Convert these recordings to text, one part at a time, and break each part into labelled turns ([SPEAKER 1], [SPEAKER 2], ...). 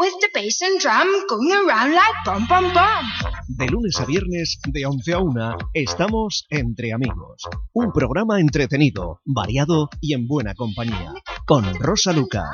[SPEAKER 1] with the bass and drum going around like bum bum bum.
[SPEAKER 2] De lunes a viernes, de 11 a 1, estamos Entre Amigos. Un programa entretenido, variado y en buena compañía. Con Rosa Lucas.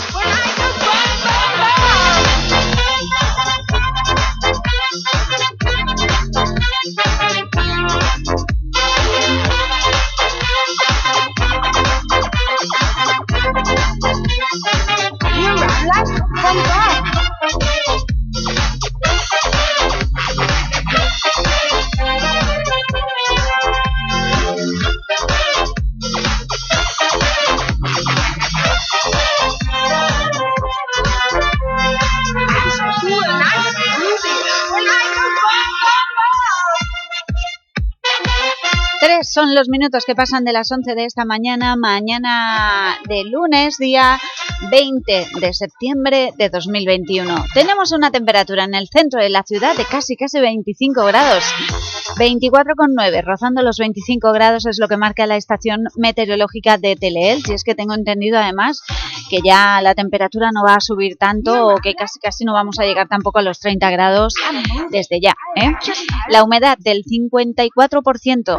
[SPEAKER 3] Son los minutos que pasan de las 11 de esta mañana de lunes, día 20 de septiembre de 2021. Tenemos una temperatura en el centro de la ciudad de casi 25 grados. 24,9, rozando los 25 grados es lo que marca la estación meteorológica de Teleelch. Y es que tengo entendido además que ya la temperatura no va a subir tanto o que casi no vamos a llegar tampoco a los 30 grados desde ya, ¿eh? La humedad del 54%.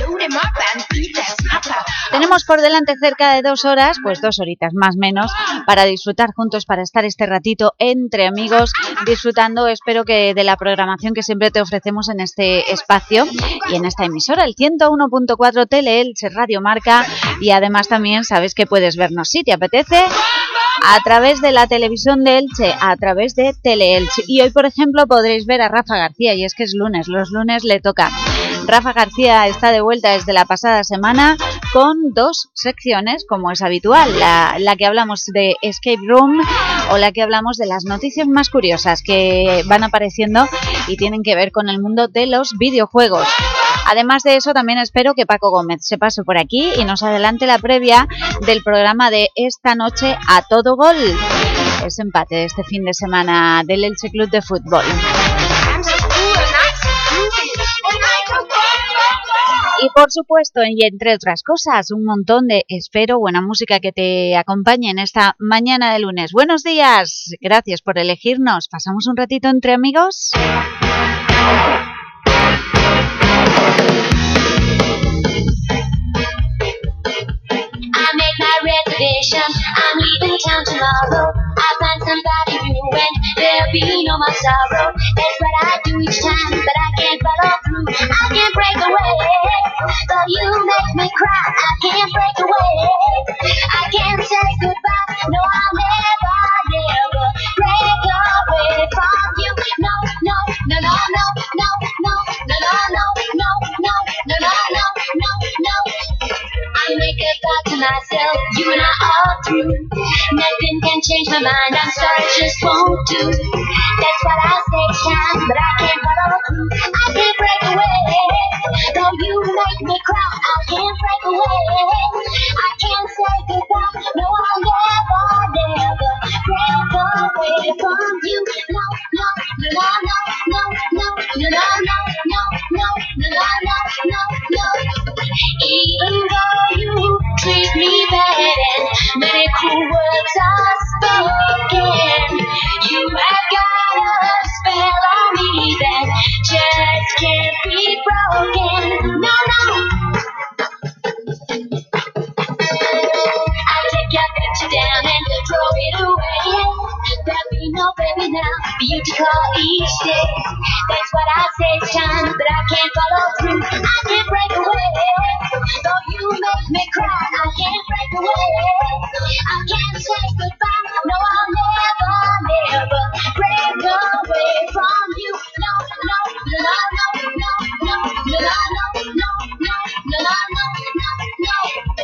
[SPEAKER 3] Tenemos por delante cerca de 2 horas, pues 2 horitas más o menos, para disfrutar juntos, para estar este ratito entre amigos, disfrutando, espero que de la programación que siempre te ofrecemos en este espacio y en esta emisora, el 101.4 Teleelch Radio Marca, y además también sabes que puedes vernos si te apetece a través de la televisión de Elche, a través de Teleelch. Y hoy, por ejemplo, podréis ver a Rafa García, y es que es lunes, los lunes le toca. Rafa García está de vuelta desde la pasada semana con 2 secciones, como es habitual, la que hablamos de Escape Room o la que hablamos de las noticias más curiosas que van apareciendo y tienen que ver con el mundo de los videojuegos. Además de eso, también espero que Paco Gómez se pase por aquí y nos adelante la previa del programa de esta noche a todo gol. Es empate de este fin de semana del Elche Club de Fútbol. Y por supuesto, y entre otras cosas, un montón de, espero, buena música que te acompañe en esta mañana de lunes. Buenos días, gracias por elegirnos. ¿Pasamos un ratito entre amigos?
[SPEAKER 4] I made my reservation, I'm leaving town tomorrow. I find somebody new and there'll be no more sorrow. That's what I do each time, but I can't follow through. I can't break away, though you make me cry. I can't break away, I can't say goodbye. No, I'll never, never break away from you. No, no, no, no, no, no, no, no, no, no, no, no, no, no, no, no, no. I make a thought to myself, you and I are through. Nothing can change my mind, I'm sorry, it just won't do. That's what I say each time, but I can't follow through. I can't break away, though you make me cry. I can't break away, I can't say goodbye. No, I'll never, never break away from you. No, no, no, no, no, no, no, no, no, no, no, no, no, no, no. Even though you treat me bad and many cruel words are spoken, you have got a spell on me that just can't be broken. No, no. I take your picture down and throw it away. There'll be no baby now for you to call each day. That's what I say each time, but I can't follow through. I can't break away, though you make me cry. I can't break away, I can't say goodbye. No, I'll never, never break away from you. No, no, no, no, no, no, no, no, no, no, no, no, no, no, no.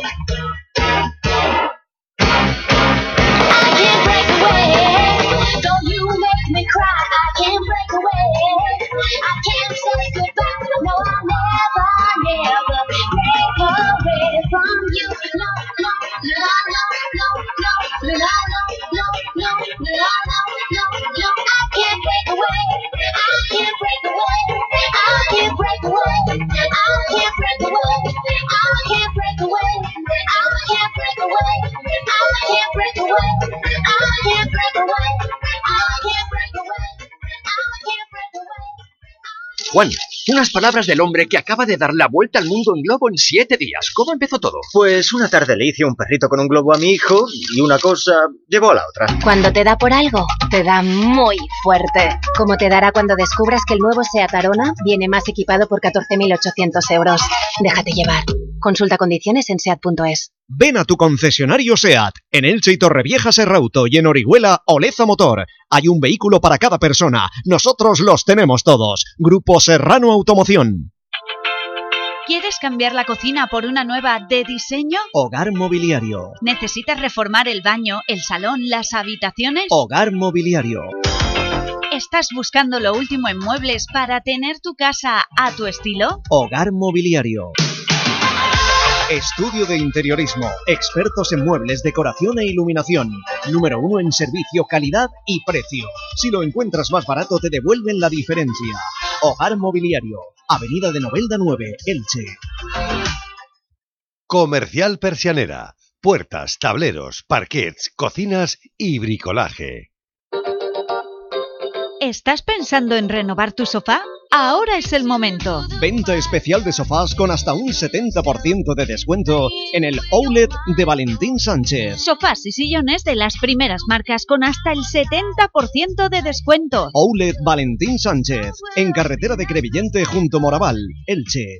[SPEAKER 4] I can't break away, though you make me cry. I can't break away, I can't say goodbye. No, I'll never, never break away from you. No, no, no, no, no, no, no, no, no, no, no,
[SPEAKER 5] Juan, unas palabras del hombre que acaba de dar la vuelta al mundo en globo en 7 días. ¿Cómo empezó todo?
[SPEAKER 6] Pues una tarde le hice un perrito con un globo a mi hijo y una cosa llevó a la otra.
[SPEAKER 7] Cuando te da por algo, te da muy fuerte. Como te dará cuando descubras que el nuevo SEAT Arona viene más equipado por 14.800 euros. Déjate llevar. Consulta condiciones en SEAT.es.
[SPEAKER 2] Ven a tu concesionario SEAT, en Elche y Torrevieja Serrauto y en Orihuela Oleza Motor. Hay un vehículo para cada persona. Nosotros los tenemos todos. Grupo Serrano Automoción.
[SPEAKER 3] ¿Quieres cambiar la cocina por una nueva de diseño?
[SPEAKER 2] Hogar Mobiliario.
[SPEAKER 3] ¿Necesitas reformar el baño, el salón, las habitaciones?
[SPEAKER 2] Hogar Mobiliario.
[SPEAKER 3] ¿Estás buscando lo último en muebles para tener tu casa a tu estilo?
[SPEAKER 2] Hogar Mobiliario. Estudio de interiorismo, expertos en muebles, decoración e iluminación. Número 1 en servicio, calidad y precio. Si lo encuentras más barato, te devuelven la diferencia. Hogar Mobiliario, Avenida de Novelda 9, Elche.
[SPEAKER 8] Comercial Persianera. Puertas, tableros, parquets, cocinas y bricolaje.
[SPEAKER 3] ¿Estás pensando en renovar tu sofá? Ahora es el momento.
[SPEAKER 2] Venta especial de sofás con hasta un 70% de descuento en el Outlet de Valentín Sánchez.
[SPEAKER 3] Sofás y sillones de las primeras marcas con hasta el 70% de descuento.
[SPEAKER 2] Outlet Valentín Sánchez, en carretera de Crevillente junto Moraval, Elche.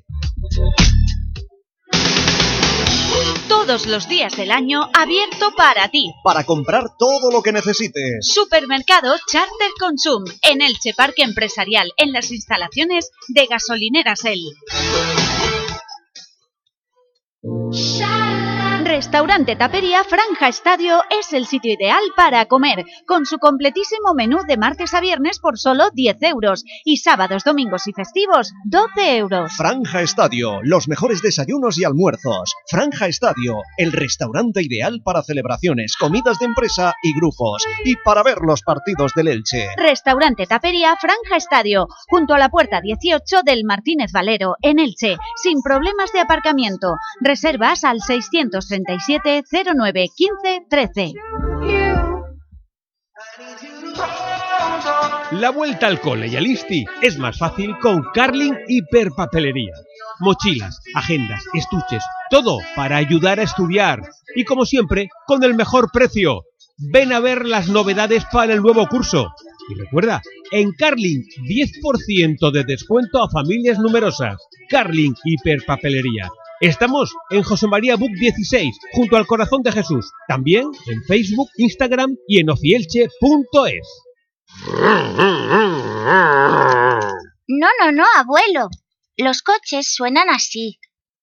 [SPEAKER 3] Todos los días del año abierto para ti.
[SPEAKER 2] Para comprar todo lo que necesites.
[SPEAKER 3] Supermercado Charter Consum, en Elche Parque Empresarial, en las instalaciones de Gasolineras El. Restaurante Tapería Franja Estadio es el sitio ideal para comer, con su completísimo menú de martes a viernes por solo 10 euros y sábados, domingos y festivos 12 euros.
[SPEAKER 2] Franja Estadio, los mejores desayunos y almuerzos. Franja Estadio, el restaurante ideal para celebraciones, comidas de empresa y grupos, y para ver los partidos del Elche.
[SPEAKER 3] Restaurante Tapería Franja Estadio, junto a la puerta 18 del Martínez Valero, en Elche, sin problemas de aparcamiento. Reservas al 637 09 15 13.
[SPEAKER 9] La vuelta al cole y al ISTI es más fácil con Carling Hiperpapelería. Mochilas, agendas, estuches, todo para ayudar a estudiar. Y como siempre, con el mejor precio. Ven a ver las novedades para el nuevo curso. Y recuerda, en Carling, 10% de descuento a familias numerosas. Carling Hiperpapelería. Estamos en José María Buc 16, junto al Corazón de Jesús. También en Facebook, Instagram y en ofielche.es.
[SPEAKER 10] No, abuelo. Los coches suenan así.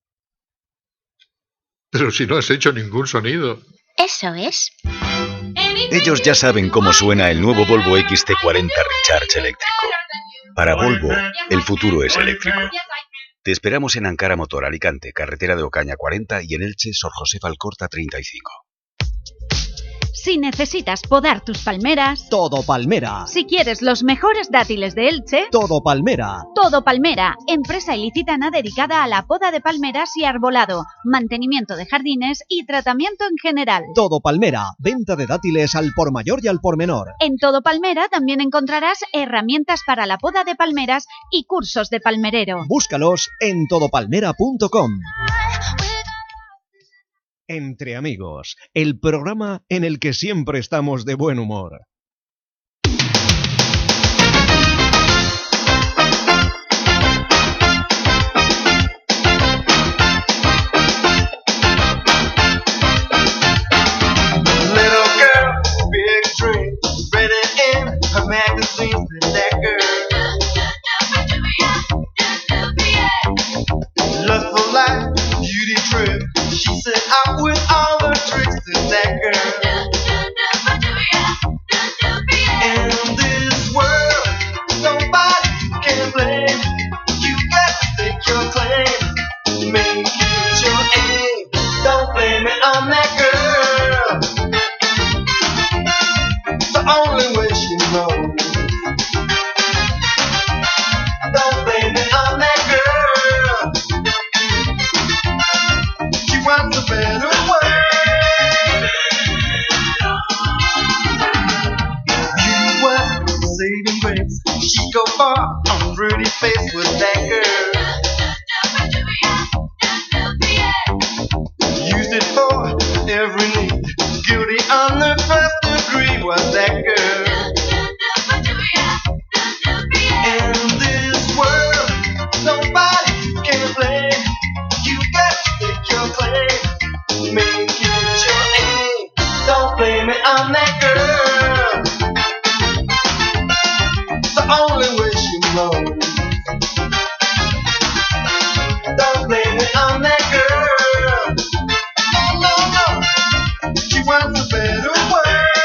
[SPEAKER 11] Pero si no has hecho ningún sonido.
[SPEAKER 10] Eso es.
[SPEAKER 12] Ellos ya saben cómo suena el nuevo Volvo XC40 Recharge eléctrico. Para Volvo, el futuro es eléctrico. Te esperamos en Ankara Motor, Alicante, carretera de Ocaña 40 y en Elche, Sor José Alcorta 35.
[SPEAKER 3] Si necesitas podar tus palmeras...
[SPEAKER 2] Todo Palmera.
[SPEAKER 3] Si quieres los mejores dátiles de Elche...
[SPEAKER 2] Todo Palmera.
[SPEAKER 3] Todo Palmera, empresa ilicitana dedicada a la poda de palmeras y arbolado, mantenimiento de jardines y tratamiento en general.
[SPEAKER 2] Todo Palmera, venta de dátiles al por mayor y al por menor.
[SPEAKER 3] En Todo Palmera también encontrarás herramientas para la poda de palmeras y cursos de palmerero.
[SPEAKER 2] Búscalos en todopalmera.com. Entre Amigos, el programa en el que siempre estamos de buen humor.
[SPEAKER 13] Little girl, big dream, ready in her magazine, that girl. Lustful life, beauty trip. She said out with all the tricks to that girl. In this world, nobody can blame. You got to stake your claim. Make it your aim. Don't blame it on that girl. The only way she knows saving grace. She go far on pretty face with that girl. Used it for every need. Guilty on the first degree was that girl. In this world, nobody can play. You got to take your claim, make it your aim. Don't blame it on that girl. It's the only way she knows. Don't blame it on that girl. No, no, no. She wants a better way.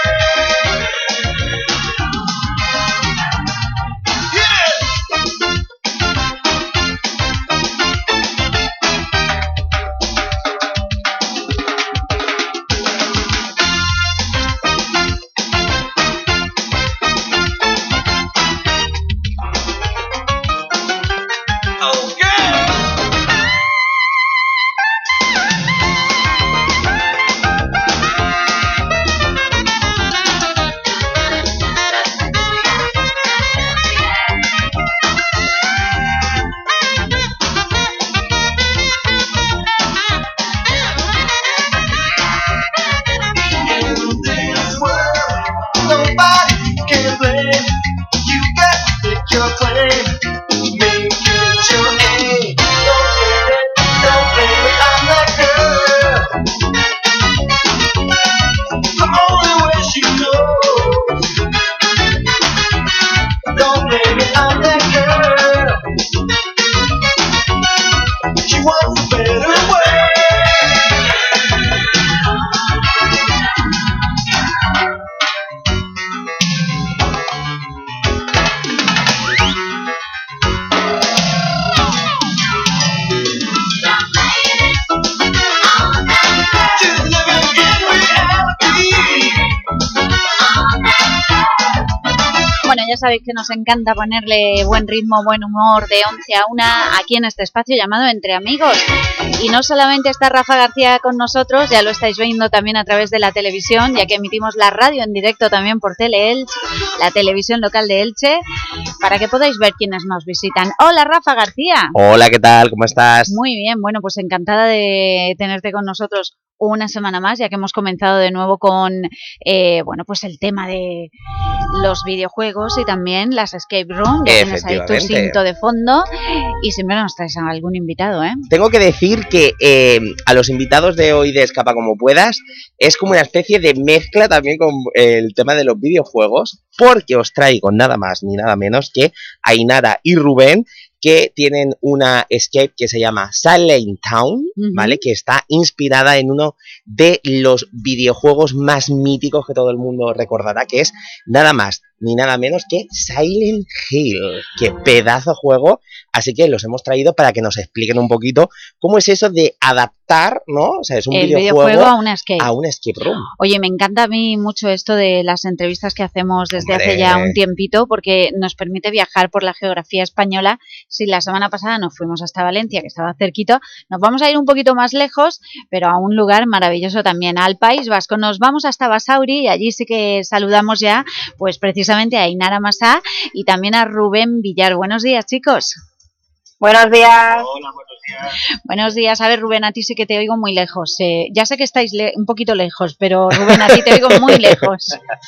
[SPEAKER 3] Ya sabéis que nos encanta ponerle buen ritmo, buen humor de 11 a 1 aquí en este espacio llamado Entre Amigos. Y no solamente está Rafa García con nosotros, ya lo estáis viendo también a través de la televisión, ya que emitimos la radio en directo también por Tele-Elche, la televisión local de Elche, para que podáis ver quiénes nos visitan. Hola Rafa García.
[SPEAKER 14] Hola, ¿qué tal? ¿Cómo estás?
[SPEAKER 3] Muy bien, bueno, pues encantada de tenerte con nosotros una semana más, ya que hemos comenzado de nuevo con bueno, pues el tema de los videojuegos y también las escape room. Ya tienes ahí tu cinto de fondo y siempre nos traes a algún invitado, ¿eh?
[SPEAKER 14] Tengo que decir que a los invitados de hoy de Escapa Como Puedas es como una especie de mezcla también con el tema de los videojuegos, porque os traigo nada más ni nada menos que Ainara y Rubén, que tienen una escape que se llama Silent Town, ¿vale? Que está inspirada en uno de los videojuegos más míticos que todo el mundo recordará, que es nada más ni nada menos que Silent Hill. ¡Qué pedazo de juego! Así que los hemos traído para que nos expliquen un poquito cómo es eso de adaptar, ¿no? O sea, es un videojuego
[SPEAKER 3] a una escape
[SPEAKER 14] room.
[SPEAKER 3] Oye, me encanta a mí mucho esto de las entrevistas que hacemos desde hace ya un tiempito, porque nos permite viajar por la geografía española. Si la semana pasada nos fuimos hasta Valencia, que estaba cerquito, nos vamos a ir un poquito más lejos, pero a un lugar maravilloso también, al País Vasco. Nos vamos hasta Basauri y allí sí que saludamos ya, pues precisamente a Ainara Masá y también a Rubén Villar. Buenos días, chicos.
[SPEAKER 15] Buenos días.
[SPEAKER 13] Hola, buenos días.
[SPEAKER 3] Buenos días. A ver, Rubén, a ti sí que te oigo muy lejos. Ya sé que estáis un poquito lejos, pero Rubén, a ti te oigo muy lejos.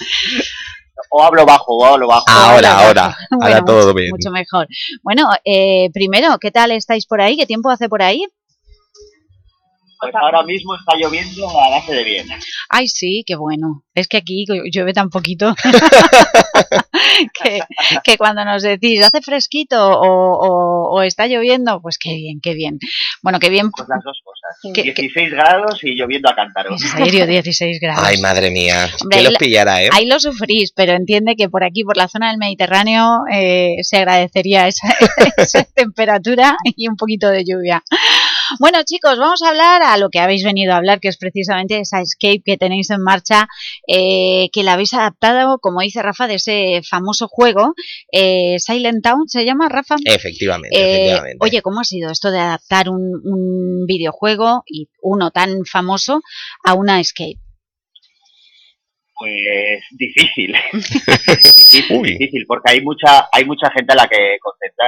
[SPEAKER 15] O hablo bajo.
[SPEAKER 14] Ahora
[SPEAKER 3] Bueno,
[SPEAKER 14] todo bien.
[SPEAKER 3] Mucho mejor. Bueno, primero, ¿qué tal estáis por ahí? ¿Qué tiempo hace por ahí?
[SPEAKER 15] Pues ahora mismo está lloviendo a base de bien.
[SPEAKER 3] Ay, sí, qué bueno. Es que aquí llueve tan poquito que cuando nos decís hace fresquito o está lloviendo, pues qué bien, qué bien. Bueno, qué bien.
[SPEAKER 15] Pues las dos cosas. 16 grados y lloviendo a cántaros.
[SPEAKER 3] En serio, 16 grados.
[SPEAKER 14] Ay, madre mía.
[SPEAKER 3] Hombre,
[SPEAKER 14] que los pillará, ¿eh?
[SPEAKER 3] Ahí lo sufrís, pero entiende que por aquí, por la zona del Mediterráneo, se agradecería esa temperatura y un poquito de lluvia. Bueno, chicos, vamos a hablar a lo que habéis venido a hablar, que es precisamente esa escape que tenéis en marcha, que la habéis adaptado, como dice Rafa, de ese famoso juego, Silent Town, ¿se llama, Rafa?
[SPEAKER 14] Efectivamente.
[SPEAKER 3] Oye, ¿cómo ha sido esto de adaptar un videojuego, y uno tan famoso, a una escape?
[SPEAKER 15] Pues difícil. Difícil, porque hay mucha gente a la que contentar.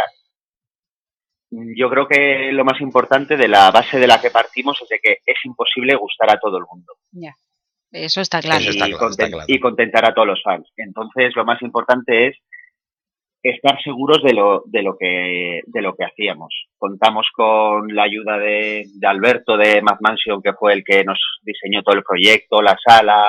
[SPEAKER 15] Yo creo que lo más importante de la base de la que partimos es de que es imposible gustar a todo el mundo.
[SPEAKER 3] Ya, eso está claro.
[SPEAKER 15] Y contentar a todos los fans. Entonces, lo más importante es estar seguros de lo que hacíamos. Contamos con la ayuda de Alberto de Mad Mansion, que fue el que nos diseñó todo el proyecto, la sala,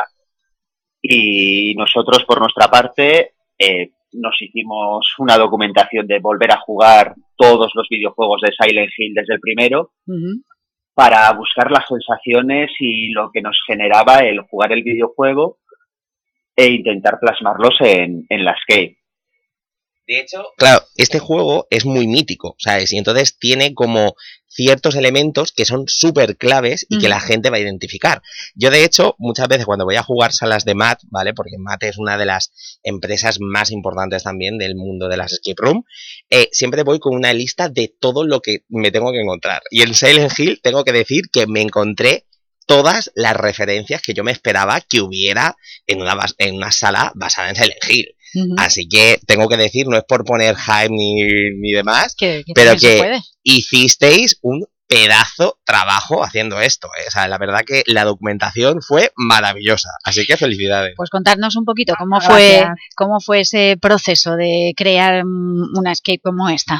[SPEAKER 15] y nosotros por nuestra parte nos hicimos una documentación de volver a jugar todos los videojuegos de Silent Hill desde el primero, para buscar las sensaciones y lo que nos generaba el jugar el videojuego e intentar plasmarlos en la Escape.
[SPEAKER 14] De hecho, claro, este juego es muy mítico, ¿sabes? Y entonces tiene como ciertos elementos que son súper claves y que la gente va a identificar. Yo, de hecho, muchas veces cuando voy a jugar salas de MAT, ¿vale? Porque MAT es una de las empresas más importantes también del mundo de las escape room, siempre voy con una lista de todo lo que me tengo que encontrar. Y en Silent Hill tengo que decir que me encontré todas las referencias que yo me esperaba que hubiera en una sala basada en Silent Hill. Así que tengo que decir, no es por poner hype ni demás, pero que hicisteis un pedazo trabajo haciendo esto, ¿eh? O sea, la verdad que la documentación fue maravillosa, así que felicidades.
[SPEAKER 3] Pues contarnos un poquito cómo fue ese proceso de crear una escape como esta.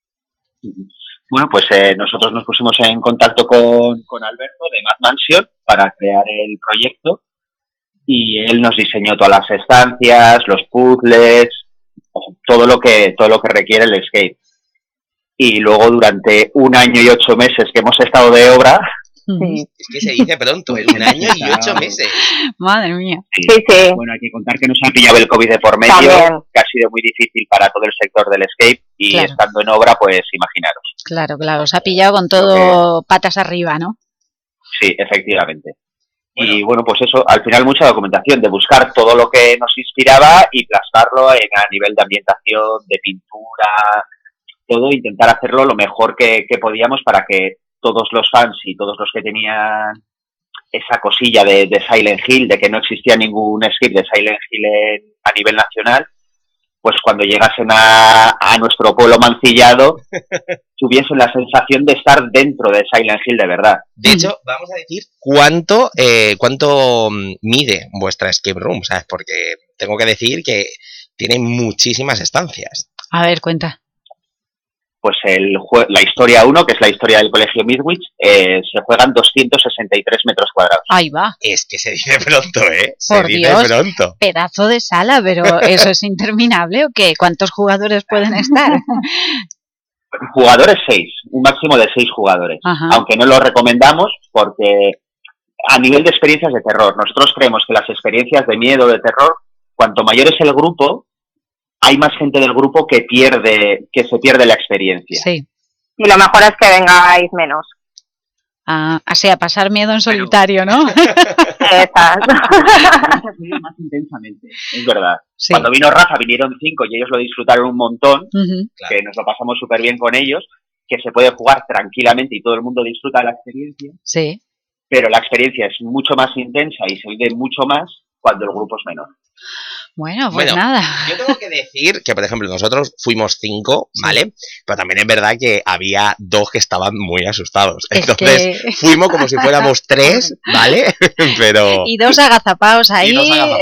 [SPEAKER 15] Bueno, pues nosotros nos pusimos en contacto con Alberto de Mad Mansion para crear el proyecto. Y él nos diseñó todas las estancias, los puzzles, todo lo que requiere el escape. Y luego durante 1 año y 8 meses que hemos estado de obra...
[SPEAKER 14] Es que se dice pronto, 1 año y 8 meses.
[SPEAKER 3] Madre mía.
[SPEAKER 15] Sí. Bueno, hay que contar que nos ha pillado el COVID de por medio, también, que ha sido muy difícil para todo el sector del escape, y estando en obra, pues imaginaros.
[SPEAKER 3] Claro, os ha pillado con todo patas arriba, ¿no?
[SPEAKER 15] Sí, efectivamente. Y bueno, pues eso, al final mucha documentación, de buscar todo lo que nos inspiraba y plasmarlo a nivel de ambientación, de pintura, todo, intentar hacerlo lo mejor que podíamos para que todos los fans y todos los que tenían esa cosilla de Silent Hill, de que no existía ningún escape de Silent Hill a nivel nacional, pues cuando llegasen a nuestro pueblo mancillado, tuviesen la sensación de estar dentro de Silent Hill de verdad.
[SPEAKER 14] De hecho, vamos a decir cuánto mide vuestra escape room, ¿sabes? Porque tengo que decir que tiene muchísimas estancias.
[SPEAKER 3] A ver, cuenta.
[SPEAKER 15] Pues la historia 1, que es la historia del colegio Midwich, se juegan 263 metros cuadrados.
[SPEAKER 3] Ahí va.
[SPEAKER 14] Es que se dice pronto, ¿eh?
[SPEAKER 3] Por Dios, pedazo de sala, pero ¿eso es interminable o qué? ¿Cuántos jugadores pueden estar?
[SPEAKER 15] Jugadores 6, un máximo de 6 jugadores. Ajá. Aunque no lo recomendamos porque a nivel de experiencias de terror, nosotros creemos que las experiencias de miedo, de terror, cuanto mayor es el grupo, hay más gente del grupo que se pierde la experiencia.
[SPEAKER 3] Sí.
[SPEAKER 16] Y lo mejor es que vengáis menos.
[SPEAKER 3] Así a pasar miedo en solitario, ¿no?
[SPEAKER 16] Exacto.
[SPEAKER 15] Más intensamente, es verdad. Sí. Cuando vino Rafa vinieron 5 y ellos lo disfrutaron un montón, que nos lo pasamos súper bien con ellos, que se puede jugar tranquilamente y todo el mundo disfruta de la experiencia.
[SPEAKER 3] Sí.
[SPEAKER 15] Pero la experiencia es mucho más intensa y se vive mucho más cuando el grupo es menor.
[SPEAKER 3] Bueno, pues nada.
[SPEAKER 14] Yo tengo que decir que, por ejemplo, nosotros fuimos 5, ¿vale? Pero también es verdad que había 2 que estaban muy asustados. Entonces, fuimos como si fuéramos 3, ¿vale? Pero...
[SPEAKER 3] Y 2 agazapados ahí,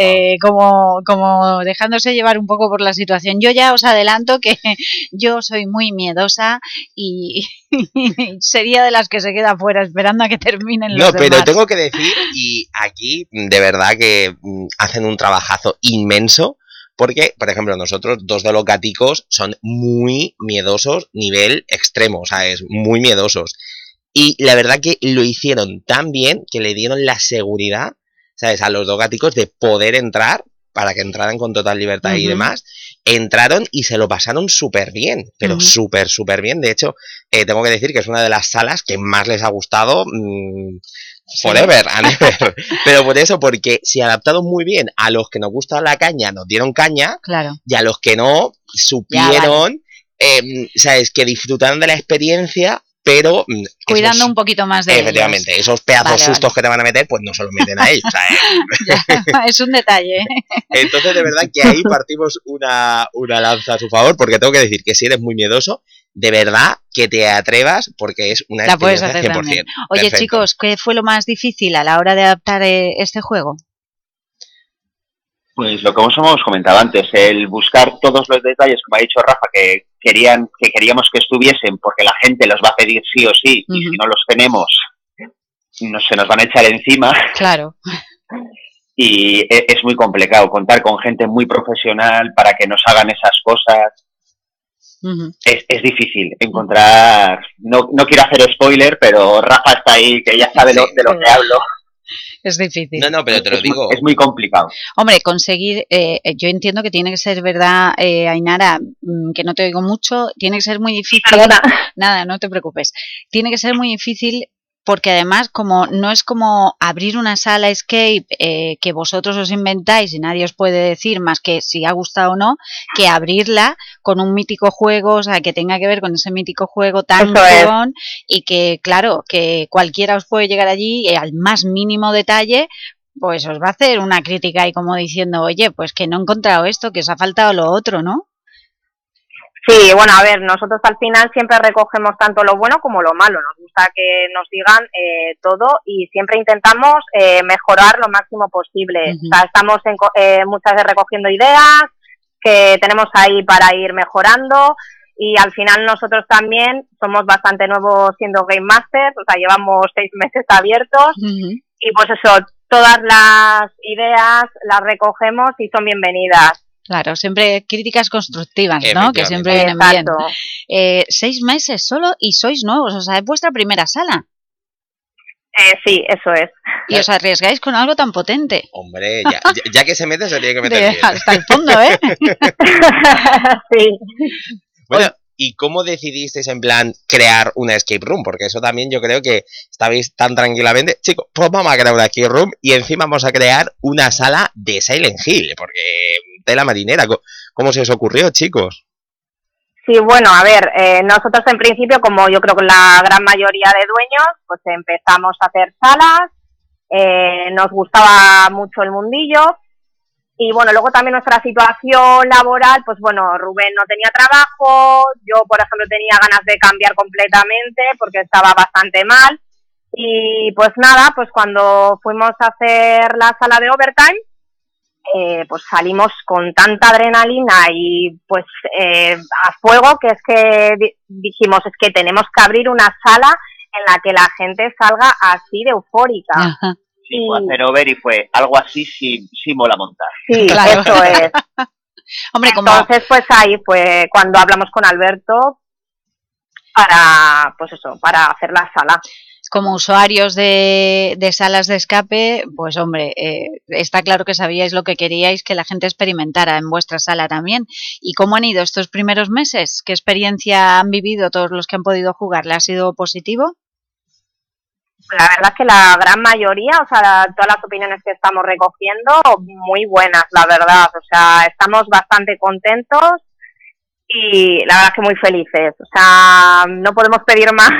[SPEAKER 3] como dejándose llevar un poco por la situación. Yo ya os adelanto que yo soy muy miedosa y sería de las que se queda fuera esperando a que terminen los demás.
[SPEAKER 14] No, pero tengo que decir, y aquí de verdad que hacen un trabajazo inmenso, porque, por ejemplo, nosotros 2 de los gaticos son muy miedosos, nivel extremo, ¿sabes? Muy miedosos. Y la verdad que lo hicieron tan bien que le dieron la seguridad, ¿sabes? A los 2 gaticos de poder entrar, para que entraran con total libertad y demás. Entraron y se lo pasaron súper bien, pero súper bien. De hecho, tengo que decir que es una de las salas que más les ha gustado forever and ever. Pero por eso, porque se adaptaron muy bien a los que nos gusta la caña, nos dieron caña,
[SPEAKER 3] claro,
[SPEAKER 14] y a los que no, supieron, ¿sabes? Que disfrutaron de la experiencia pero
[SPEAKER 3] cuidando un poquito más de
[SPEAKER 14] efectivamente,
[SPEAKER 3] ellos.
[SPEAKER 14] Esos pedazos
[SPEAKER 3] Vale,
[SPEAKER 14] sustos que te van a meter, pues no se los meten a ellos.
[SPEAKER 3] Es un detalle.
[SPEAKER 14] Entonces, de verdad que ahí partimos una lanza a su favor, porque tengo que decir que si eres muy miedoso, de verdad que te atrevas, porque es una
[SPEAKER 3] La puedes
[SPEAKER 14] experiencia
[SPEAKER 3] hacer
[SPEAKER 14] 100%.
[SPEAKER 3] también. Oye,
[SPEAKER 14] Perfecto.
[SPEAKER 3] chicos, ¿qué fue lo más difícil a la hora de adaptar este juego?
[SPEAKER 15] Pues lo que os hemos comentado antes, el buscar todos los detalles, como ha dicho Rafa, que queríamos que estuviesen, porque la gente los va a pedir sí o sí, y si no los tenemos, se nos van a echar encima.
[SPEAKER 3] Claro.
[SPEAKER 15] Y es muy complicado contar con gente muy profesional para que nos hagan esas cosas. Es difícil encontrar, no quiero hacer spoiler, pero Rafa está ahí, que ya sabe de lo que hablo.
[SPEAKER 3] Es difícil.
[SPEAKER 14] No, pero te lo digo.
[SPEAKER 15] Es muy complicado.
[SPEAKER 3] Hombre, conseguir, yo entiendo que tiene que ser verdad, Ainara, que no te oigo mucho, tiene que ser muy difícil.
[SPEAKER 16] Perdona.
[SPEAKER 3] Nada, no te preocupes. Tiene que ser muy difícil porque además como no es como abrir una sala escape que vosotros os inventáis y nadie os puede decir más que si ha gustado o no, que abrirla con un mítico juego, o sea, que tenga que ver con ese mítico juego tan jugón y que, claro, que cualquiera os puede llegar allí y al más mínimo detalle pues os va a hacer una crítica y como diciendo, oye, pues que no he encontrado esto, que os ha faltado lo otro, ¿no?
[SPEAKER 16] Sí, bueno, a ver, nosotros al final siempre recogemos tanto lo bueno como lo malo. Nos gusta que nos digan todo y siempre intentamos mejorar lo máximo posible. O sea, estamos muchas veces recogiendo ideas que tenemos ahí para ir mejorando y al final nosotros también somos bastante nuevos siendo Game Masters, o sea, llevamos 6 meses abiertos y pues eso, todas las ideas las recogemos y son bienvenidas.
[SPEAKER 3] Claro, siempre críticas constructivas, ¿no? Que siempre vienen bien. 6 meses solo y sois nuevos, o sea, es vuestra primera sala.
[SPEAKER 16] Sí, eso es.
[SPEAKER 3] Y os arriesgáis con algo tan potente.
[SPEAKER 14] Hombre, ya que se mete, se tiene que meter bien.
[SPEAKER 3] Hasta el fondo, ¿eh?
[SPEAKER 16] Sí.
[SPEAKER 14] Bueno, ¿y cómo decidisteis en plan crear una escape room? Porque eso también yo creo que estabais tan tranquilamente. Chicos, pues vamos a crear una escape room y encima vamos a crear una sala de Silent Hill, porque tela marinera. ¿Cómo se os ocurrió, chicos?
[SPEAKER 16] Sí, bueno, a ver, nosotros en principio, como yo creo que la gran mayoría de dueños, pues empezamos a hacer salas, nos gustaba mucho el mundillo y bueno, luego también nuestra situación laboral, pues bueno, Rubén no tenía trabajo, yo por ejemplo tenía ganas de cambiar completamente porque estaba bastante mal y pues nada, pues cuando fuimos a hacer la sala de Overtime, pues salimos con tanta adrenalina y pues a fuego que es que dijimos es que tenemos que abrir una sala en la que la gente salga así de eufórica.
[SPEAKER 3] Ajá.
[SPEAKER 15] Sí, fue hacer over y fue algo así sí mola montar.
[SPEAKER 16] Sí, claro. Eso es.
[SPEAKER 3] Hombre,
[SPEAKER 16] entonces pues ahí fue cuando hablamos con Alberto para pues eso, para hacer la sala.
[SPEAKER 3] Como usuarios de salas de escape, pues hombre, está claro que sabíais lo que queríais que la gente experimentara en vuestra sala también. ¿Y cómo han ido estos primeros meses? ¿Qué experiencia han vivido todos los que han podido jugar? ¿Le ha sido positivo?
[SPEAKER 16] La verdad es que la gran mayoría, o sea, todas las opiniones que estamos recogiendo, muy buenas, la verdad. O sea, estamos bastante contentos y la verdad es que muy felices. O sea, no podemos pedir más.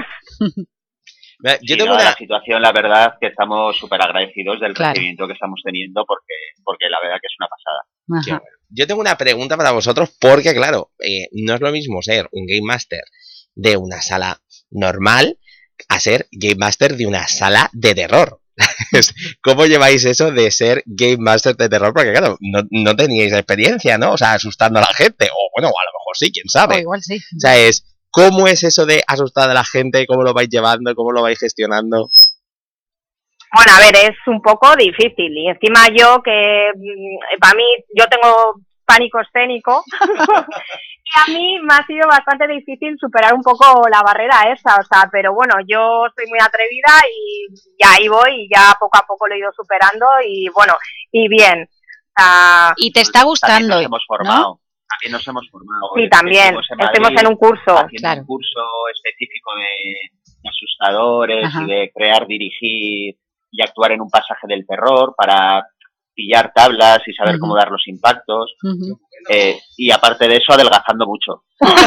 [SPEAKER 14] Yo tengo
[SPEAKER 15] la situación, la verdad, que estamos súper agradecidos del recibimiento que estamos teniendo porque la verdad que es una pasada.
[SPEAKER 3] Ajá.
[SPEAKER 14] Yo tengo una pregunta para vosotros porque, claro, no es lo mismo ser un Game Master de una sala normal a ser Game Master de una sala de terror. ¿Cómo lleváis eso de ser Game Master de terror? Porque, claro, no teníais experiencia, ¿no? O sea, asustando a la gente. O, bueno, a lo mejor sí, quién sabe.
[SPEAKER 3] O igual sí.
[SPEAKER 14] O sea, ¿cómo es eso de asustar a la gente? ¿Cómo lo vais llevando? ¿Cómo lo vais gestionando?
[SPEAKER 16] Bueno, a ver, es un poco difícil. Y encima yo, que para mí, yo tengo pánico escénico. Y a mí me ha sido bastante difícil superar un poco la barrera esa. O sea, pero bueno, yo soy muy atrevida y ya ahí voy y ya poco a poco lo he ido superando y bueno, y bien.
[SPEAKER 3] Y te está gustando,
[SPEAKER 15] nos hemos formado,
[SPEAKER 3] ¿no?
[SPEAKER 15] También nos hemos formado.
[SPEAKER 16] Sí, también. Estuvimos en un curso.
[SPEAKER 15] Claro. Un curso específico de asustadores. Ajá. Y de crear, dirigir y actuar en un pasaje del terror para pillar tablas y saber cómo dar los impactos. Y aparte de eso, adelgazando mucho.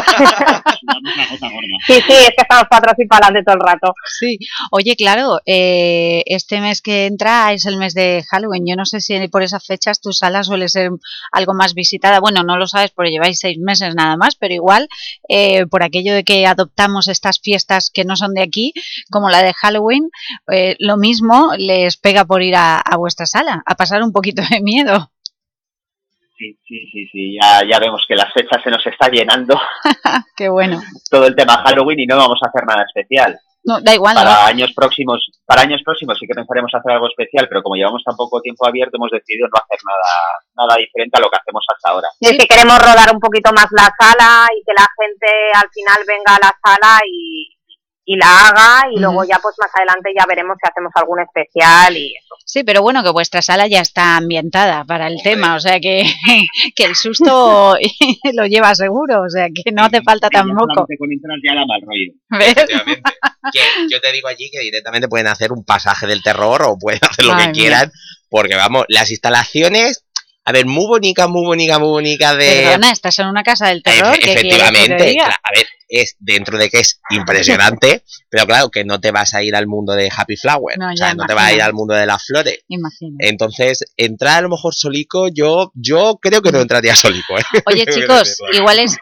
[SPEAKER 16] Sí, es que estamos para atrás y para adelante todo el rato.
[SPEAKER 3] Sí. Oye, claro, este mes que entra es el mes de Halloween. Yo no sé si por esas fechas tu sala suele ser algo más visitada. Bueno, no lo sabes porque lleváis 6 meses nada más, pero igual, por aquello de que adoptamos estas fiestas que no son de aquí, como la de Halloween, lo mismo les pega por ir a vuestra sala, a pasar un poquito de miedo.
[SPEAKER 15] Sí. Ya vemos que las fechas se nos está llenando.
[SPEAKER 3] Qué bueno.
[SPEAKER 15] Todo el tema Halloween y no vamos a hacer nada especial.
[SPEAKER 3] No, da igual.
[SPEAKER 15] Para años próximos sí que pensaremos hacer algo especial, pero como llevamos tan poco tiempo abierto, hemos decidido no hacer nada diferente a lo que hacemos hasta ahora.
[SPEAKER 16] Y es que queremos rodar un poquito más la sala y que la gente al final venga a la sala y la haga y luego ya pues más adelante ya veremos si hacemos algún especial y eso.
[SPEAKER 3] Sí, pero bueno, que vuestra sala ya está ambientada para el tema, o sea que el susto lo lleva seguro, o sea que no hace falta tampoco.
[SPEAKER 15] Con entrar ya da mal rollo.
[SPEAKER 14] Efectivamente. Yo te digo allí que directamente pueden hacer un pasaje del terror o pueden hacer lo que quieran, porque vamos, las instalaciones... A ver, muy bonita de...
[SPEAKER 3] Perdona, estás en una casa del terror.
[SPEAKER 14] Efectivamente, claro, a ver, es dentro de que es impresionante, pero claro, que no te vas a ir al mundo de Happy Flower, no, o sea, no te vas a ir al mundo de las flores.
[SPEAKER 3] Imagino.
[SPEAKER 14] Entonces, entrar a lo mejor solico, yo creo que no entraría solico, ¿eh?
[SPEAKER 3] Oye, chicos, igual es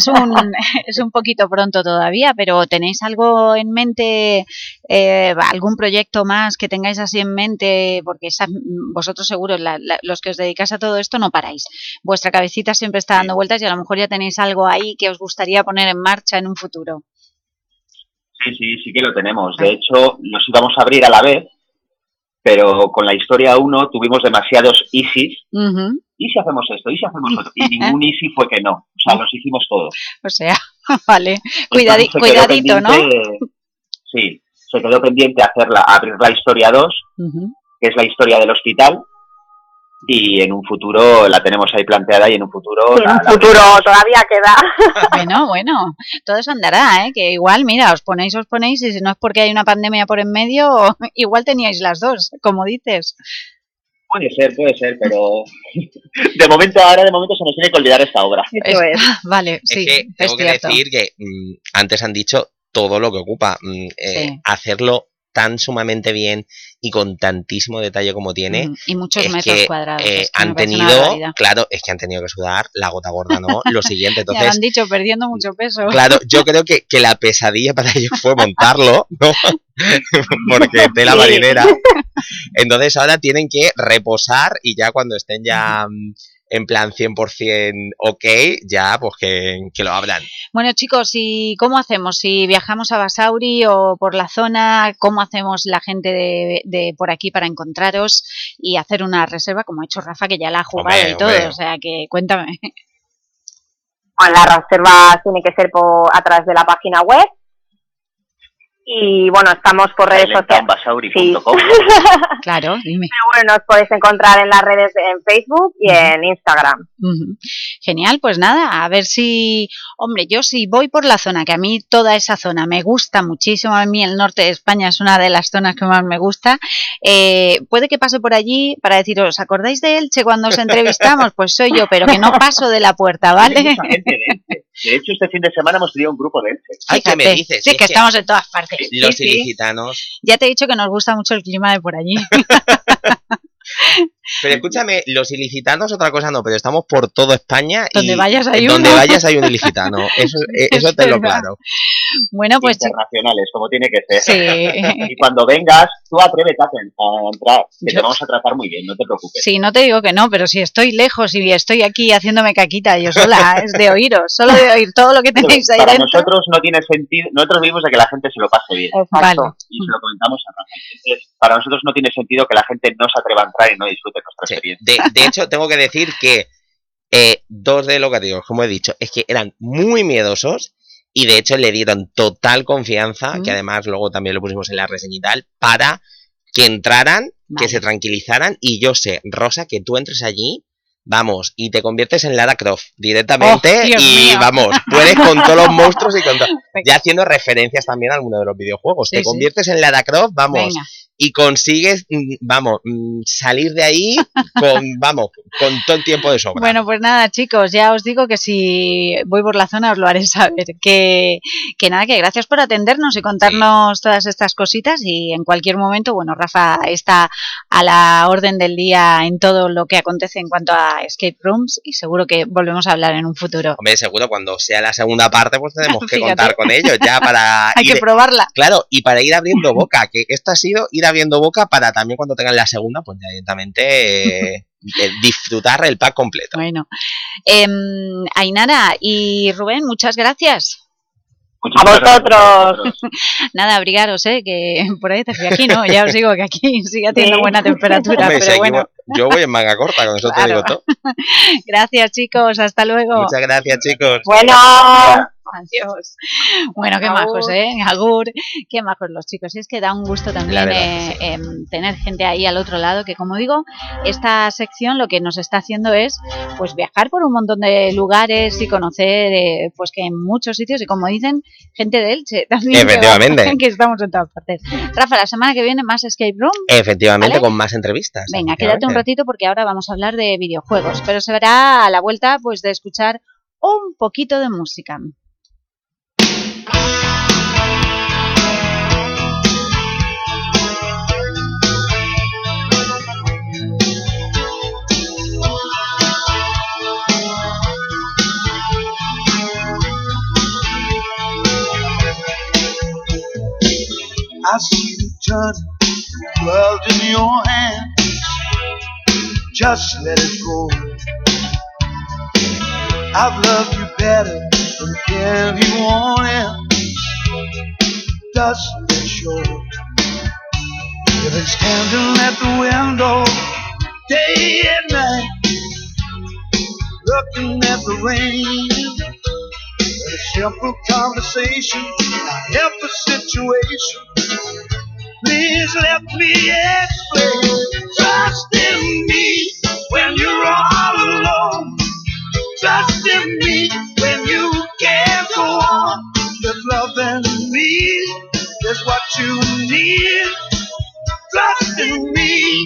[SPEAKER 3] un poquito pronto todavía, pero ¿tenéis algo en mente, algún proyecto más que tengáis así en mente? Porque vosotros seguro, los que os dedicáis a todo esto no paráis. Vuestra cabecita siempre está dando vueltas y a lo mejor ya tenéis algo ahí que os gustaría poner en marcha en un futuro.
[SPEAKER 15] Sí que lo tenemos. De hecho, nos íbamos a abrir a la vez, pero con la historia 1 tuvimos demasiados easys. ¿Y si hacemos esto? ¿Y si hacemos otro? Y ningún easy fue que no. O sea, los hicimos todos.
[SPEAKER 3] O sea, vale. Cuidadito, ¿no?
[SPEAKER 15] Sí, se quedó pendiente abrir la historia 2, que es la historia del hospital. Y en un futuro la tenemos ahí planteada y en un futuro...
[SPEAKER 16] Sí, en un futuro todavía queda.
[SPEAKER 3] Bueno, todo eso andará, ¿eh? Que igual, mira, os ponéis y si no es porque hay una pandemia por en medio, igual teníais las dos, como dices.
[SPEAKER 15] Puede ser, pero de momento se nos tiene que olvidar esta obra.
[SPEAKER 16] Eso es.
[SPEAKER 3] Vale, sí,
[SPEAKER 14] es que tengo que decir que antes han dicho todo lo que ocupa, hacerlo tan sumamente bien y con tantísimo detalle como tiene.
[SPEAKER 3] Y muchos metros cuadrados.
[SPEAKER 14] Han tenido, claro, es que han tenido que sudar la gota gorda, ¿no? Lo siguiente, entonces...
[SPEAKER 3] Ya lo han dicho, perdiendo mucho peso.
[SPEAKER 14] Claro, yo creo que la pesadilla para ellos fue montarlo, ¿no? Porque tela marinera. Entonces ahora tienen que reposar y ya cuando estén ya... en plan 100% ok, ya pues que lo abran.
[SPEAKER 3] Bueno, chicos, ¿y cómo hacemos? Si viajamos a Basauri o por la zona, ¿cómo hacemos la gente de por aquí para encontraros y hacer una reserva, como ha hecho Rafa, que ya la ha jugado y todo? O sea, que cuéntame.
[SPEAKER 16] Bueno, la reserva tiene que ser a través de la página web. Y bueno, estamos por redes sociales.
[SPEAKER 15] Sí.
[SPEAKER 3] Claro, dime.
[SPEAKER 16] Pero bueno, nos podéis encontrar en las redes en Facebook y en Instagram.
[SPEAKER 3] Genial, pues nada, a ver si... Hombre, yo sí voy por la zona, que a mí toda esa zona me gusta muchísimo. A mí el norte de España es una de las zonas que más me gusta. Puede que pase por allí para deciros, ¿os acordáis de Elche cuando os entrevistamos? Pues soy yo, pero que no paso de la puerta, ¿vale?
[SPEAKER 15] Hay mucha gente de Elche. De hecho, este fin de semana hemos tenido un grupo de Elche.
[SPEAKER 14] Ay, ¿qué me dices?
[SPEAKER 3] Sí, que estamos en todas partes.
[SPEAKER 14] Los ilicitanos.
[SPEAKER 3] Ya te he dicho que nos gusta mucho el clima de por allí.
[SPEAKER 14] Pero escúchame, los ilicitanos otra cosa no, pero estamos por toda España.
[SPEAKER 3] Donde vayas hay
[SPEAKER 14] uno. Donde vayas hay un ilicitano, eso te lo claro.
[SPEAKER 3] Bueno, pues...
[SPEAKER 15] Internacionales, como tiene que ser.
[SPEAKER 3] Sí.
[SPEAKER 15] Y cuando vengas, tú atrévete a entrar, que te vamos a tratar muy bien, no te preocupes.
[SPEAKER 3] Sí, no te digo que no, pero si estoy lejos y estoy aquí haciéndome caquita yo sola, es de oíros, solo de oír todo lo que tenéis ahí
[SPEAKER 15] para
[SPEAKER 3] dentro.
[SPEAKER 15] Nosotros no tiene sentido, nosotros vivimos de que la gente se lo pase bien.
[SPEAKER 3] Vale.
[SPEAKER 15] Y se lo comentamos a Rafa. Entonces, para nosotros no tiene sentido que la gente no se atreva a entrar y no disfrute nuestra experiencia.
[SPEAKER 14] De hecho, tengo que decir que dos de los gatillos, como he dicho, es que eran muy miedosos y de hecho le dieron total confianza, que además luego también lo pusimos en la reseña y tal, para que entraran, que se tranquilizaran. Y yo sé, Rosa, que tú entres allí, vamos, y te conviertes en Lara Croft directamente y vamos, puedes con todos los monstruos y con todo. Ya haciendo referencias también a alguno de los videojuegos. Te conviertes en Lara Croft, vamos.
[SPEAKER 3] Venga.
[SPEAKER 14] y consigues, salir de ahí con todo el tiempo de sobra.
[SPEAKER 3] Bueno, pues nada, chicos, ya os digo que si voy por la zona os lo haré saber. Que nada, que gracias por atendernos y contarnos todas estas cositas, y en cualquier momento, bueno, Rafa está a la orden del día en todo lo que acontece en cuanto a escape rooms, y seguro que volvemos a hablar en un futuro.
[SPEAKER 14] Hombre, seguro, cuando sea la segunda parte, pues tenemos que contar con ellos ya para...
[SPEAKER 3] Hay que probarla.
[SPEAKER 14] Claro, y para ir abriendo boca, que esto ha sido ir abriendo boca para también cuando tengan la segunda, pues ya directamente disfrutar el pack completo.
[SPEAKER 3] Bueno, Ainara y Rubén, muchas gracias.
[SPEAKER 16] A vosotros.
[SPEAKER 3] Nada, abrigaros, que por ahí te aquí, ¿no? Ya os digo que aquí sigue haciendo buena temperatura.
[SPEAKER 14] Hombre,
[SPEAKER 3] pero bueno.
[SPEAKER 14] Yo voy en manga corta, con eso te digo todo.
[SPEAKER 3] Gracias, chicos, hasta luego.
[SPEAKER 14] Muchas gracias, chicos.
[SPEAKER 16] Bueno.
[SPEAKER 3] Adiós. Bueno, qué majos, Agur, qué majos los chicos. Y es que da un gusto también tener gente ahí al otro lado, que como digo, esta sección lo que nos está haciendo es pues viajar por un montón de lugares y conocer pues que en muchos sitios, y como dicen, gente de Elche también.
[SPEAKER 14] Efectivamente.
[SPEAKER 3] Que estamos en todas partes. Rafa, la semana que viene más Escape Room.
[SPEAKER 14] Efectivamente,
[SPEAKER 3] ¿vale?
[SPEAKER 14] Con más entrevistas.
[SPEAKER 3] Venga, quédate un ratito porque ahora vamos a hablar de videojuegos, pero se verá a la vuelta pues de escuchar un poquito de música.
[SPEAKER 13] I see you turn the world in your hands. Just let it go. I've loved you better than everyone else. Doesn't it show? You've been standing at the window day and night, looking at the rain. A simple conversation, not help the situation. Please let me explain. Trust in me when you're all alone. Trust in me when you can't go on. If loving me is what you need, trust in me.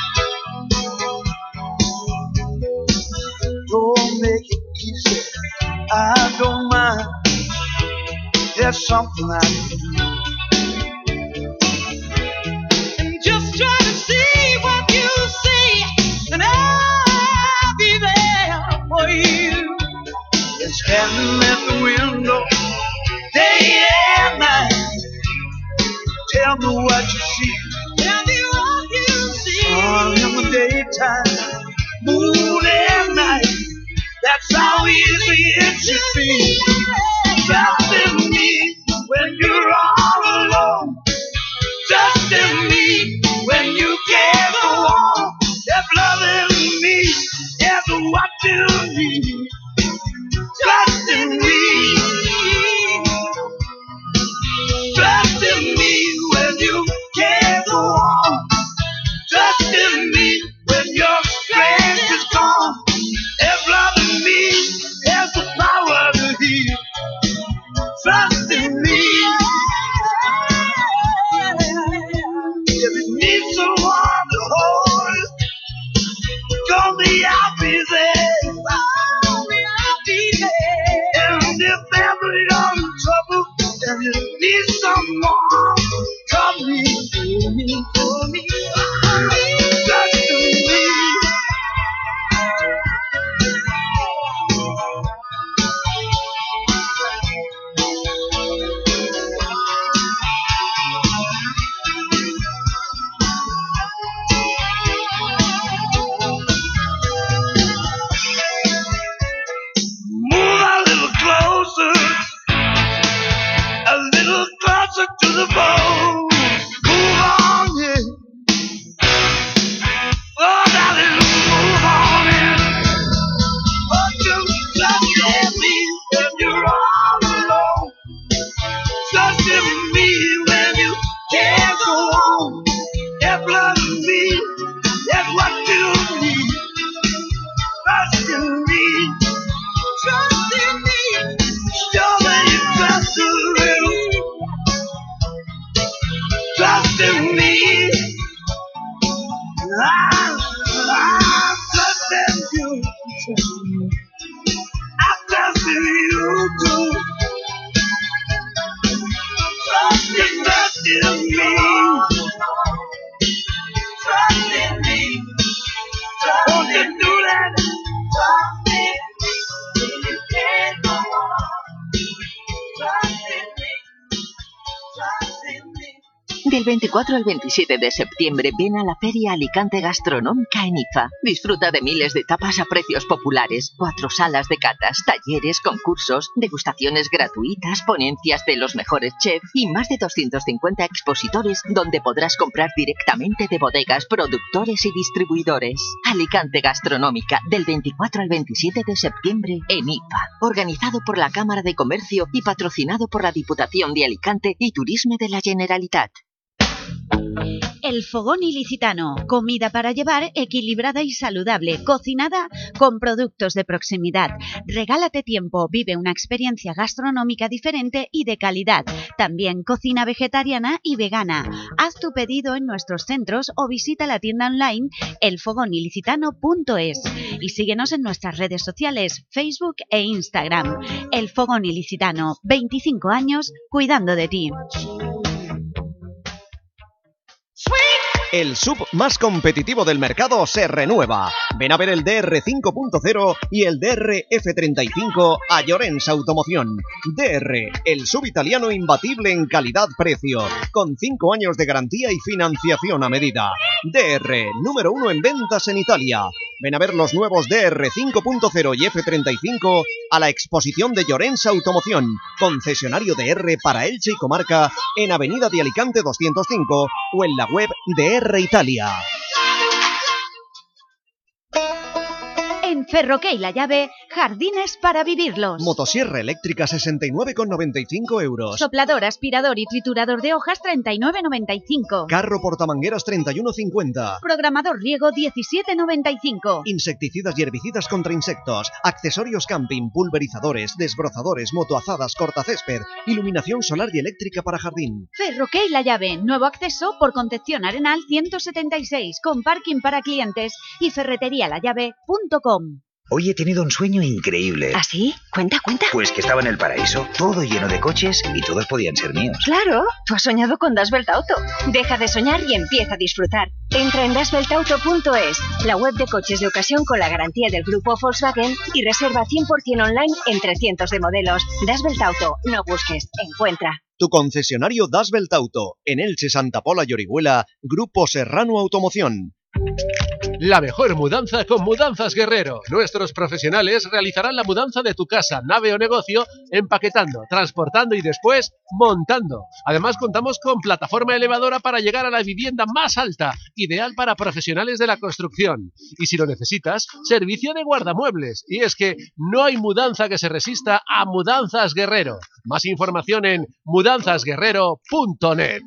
[SPEAKER 13] Don't make it easy, I don't mind. There's something I can do. And just try to see what you see, and I'll be there for you. And standing at the window day and night, tell me what you see. Tell me what you see. Sun in the daytime, moon at night. That's how easy it should be. Trust in me when you're all alone. Trust in me when you can't go on. If loving me is what you need, trust in me. Trust in me when you can't go on. Trust in me when your strength is gone. If loving me has the power to heal, trust in me. If you need someone to hold, call me, I'll be there. I'll be there. And if ever you're in trouble and you need someone, call me, call me. Trust in me. Closer to the bone. Move on, yeah. Oh, darling, move on, yeah. Oh, you trust in me when you're all alone. Trust in me when you can't go on. If loving me is what you need, trust in me. Trust in me. Show me you trust a little.
[SPEAKER 17] Del 24 al 27 de septiembre ven a la Feria Alicante Gastronómica en IFA. Disfruta de miles de tapas a precios populares, 4 salas de catas, talleres, concursos, degustaciones gratuitas, ponencias de los mejores chefs y más de 250 expositores donde podrás comprar directamente de bodegas, productores y distribuidores. Alicante Gastronómica, del 24 al 27 de septiembre en IFA. Organizado por la Cámara de Comercio y patrocinado por la Diputación de Alicante y Turisme de la Generalitat.
[SPEAKER 3] El Fogón Ilicitano, comida para llevar equilibrada y saludable, cocinada con productos de proximidad. Regálate tiempo, vive una experiencia gastronómica diferente y de calidad. También cocina vegetariana y vegana. Haz tu pedido en nuestros centros o visita la tienda online elfogonilicitano.es y síguenos en nuestras redes sociales, Facebook e Instagram. El Fogón Ilicitano, 25 años cuidando de ti.
[SPEAKER 2] El SUV más competitivo del mercado se renueva. Ven a ver el DR 5.0 y el DR F35 a Llorens Automoción. DR, el SUV italiano imbatible en calidad-precio, con 5 años de garantía y financiación a medida. DR, número 1 en ventas en Italia. Ven a ver los nuevos DR 5.0 y F35 a la exposición de Llorens Automoción, concesionario DR para Elche y comarca en Avenida de Alicante 205 o en la web de DR Italia.
[SPEAKER 3] En Ferroque y La Llave, jardines para vivirlos.
[SPEAKER 2] Motosierra eléctrica 69,95 euros.
[SPEAKER 3] Soplador, aspirador y triturador de hojas 39,95.
[SPEAKER 2] Carro portamangueras 31,50.
[SPEAKER 3] Programador riego 17,95.
[SPEAKER 2] Insecticidas y herbicidas contra insectos. Accesorios camping, pulverizadores, desbrozadores, motoazadas, cortacésped. Iluminación solar y eléctrica para jardín.
[SPEAKER 3] Ferroque y La Llave, nuevo acceso por Concepción Arenal 176, con parking para clientes y ferreterialallave.com.
[SPEAKER 18] Hoy he tenido un sueño increíble.
[SPEAKER 7] ¿Ah, sí? Cuenta.
[SPEAKER 18] Pues que estaba en el paraíso, todo lleno de coches y todos podían ser míos.
[SPEAKER 7] Claro, tú has soñado con Das Welt Auto. Deja de soñar y empieza a disfrutar. Entra en dasweltauto.es, la web de coches de ocasión con la garantía del grupo Volkswagen y reserva 100% online entre cientos de modelos. Das Welt Auto, no busques, encuentra.
[SPEAKER 2] Tu concesionario Das Welt Auto, en Elche, Santa Pola y Orihuela, Grupo Serrano Automoción.
[SPEAKER 9] La mejor mudanza con Mudanzas Guerrero. Nuestros profesionales realizarán la mudanza de tu casa, nave o negocio, empaquetando, transportando y después montando. Además contamos con plataforma elevadora para llegar a la vivienda más alta, ideal para profesionales de la construcción. Y si lo necesitas, servicio de guardamuebles. Y es que no hay mudanza que se resista a Mudanzas Guerrero. Más información en mudanzasguerrero.net.